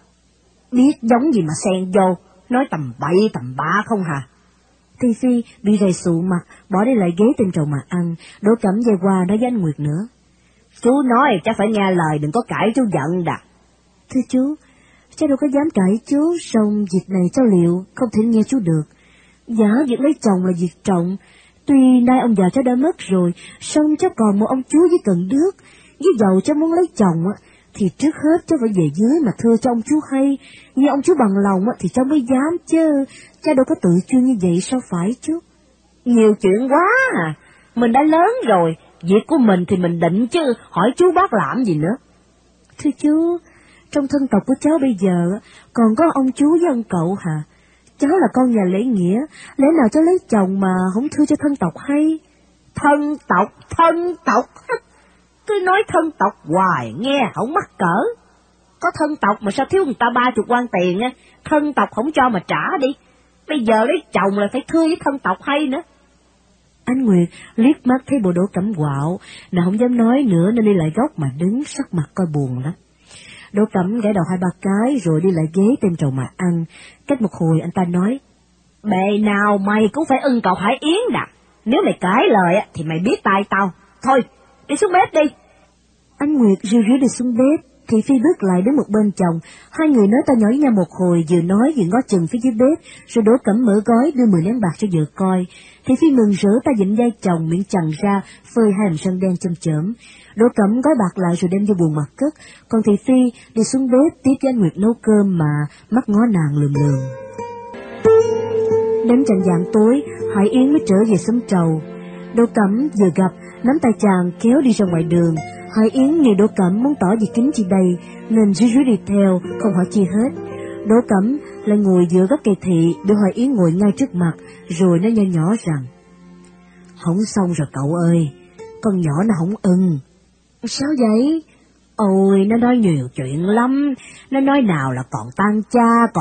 Biết giống gì mà xen vô, nói tầm bậy tầm bạ không hả? Thị Phi bị rầy sụ mặt, bỏ đi lại ghế trên trầu mà ăn. Đỗ Cẩm về qua nói với Ánh Nguyệt nữa, chú nói chắc phải nghe lời, đừng có cãi chú giận đã. Thưa chú, cháu đâu có dám cãi chú, song việc này cháu liệu không thể nghe chú được. Giả việc lấy chồng là việc trọng, tuy nay ông già cháu đã mất rồi, song cháu còn một ông chú với Cần Đước. Với dầu cháu muốn lấy chồng thì trước hết cháu phải về dưới mà thưa cho ông chú hay, như ông chú bằng lòng thì cháu mới dám chứ, cháu đâu có tự chuyên như vậy sao phải chú? Nhiều chuyện quá à, mình đã lớn rồi, việc của mình thì mình định chứ, hỏi chú bác làm gì nữa. Thưa chú, trong thân tộc của cháu bây giờ còn có ông chú với ông cậu hả? Cháu là con nhà lễ nghĩa, lẽ nào cháu lấy chồng mà không thưa cho thân tộc hay? Thân tộc, cứ nói thân tộc hoài nghe không mắc cỡ. Có thân tộc mà sao thiếu người ta 30 quan tiền á, thân tộc không cho mà trả đi. Bây giờ lấy chồng là phải thưa với thân tộc hay nữa. Anh Nguyệt liếc mắt thấy bộ Đỗ Cẩm quạo, nào không dám nói nữa nên đi lại góc mà đứng sắc mặt coi buồn lắm. Đỗ Cẩm gãi đầu 2-3 cái rồi đi lại ghế tên trầu mà ăn. Cách một hồi anh ta nói, bề nào mày cũng phải ưng cậu Hải Yến đà. Nếu mày cãi lời thì mày biết tay tao. Thôi, đi xuống bếp đi. Anh Nguyệt ríu ríu đi xuống bếp. Thị Phi bước lại đứng một bên chồng, hai người nói to nhỏ với nhau một hồi, vừa nói vừa ngó chừng phía dưới bếp, rồi Đỗ Cẩm mở gói đưa 10 nén bạc cho vợ coi. Thị Phi mừng rỡ tay dịnh vai chồng, miệng chằn ra, phơi hai hàm răng đen châm chởm. Đỗ Cẩm gói bạc lại rồi đem vô buồng mặt cất, còn Thị Phi đi xuống bếp tiếp với anh Nguyệt nấu cơm mà mắt ngó nàng lườm lườm. Đến chạng vạng tối, Hải Yến mới trở về xóm trầu. Đỗ Cẩm vừa gặp, nắm tay chàng kéo đi ra ngoài đường. Hải Yến nghe Đỗ Cẩm muốn tỏ gì kính chi đây, nên ríu ríu đi theo, không hỏi chi hết. Đỗ Cẩm lại ngồi giữa gốc cây thị, để Hải Yến ngồi ngay trước mặt, rồi nói nho nhỏ rằng, không xong rồi cậu ơi, con nhỏ nó không ưng. Sao vậy? Ôi, nó nói nhiều chuyện lắm, nó nói nào là còn tan cha,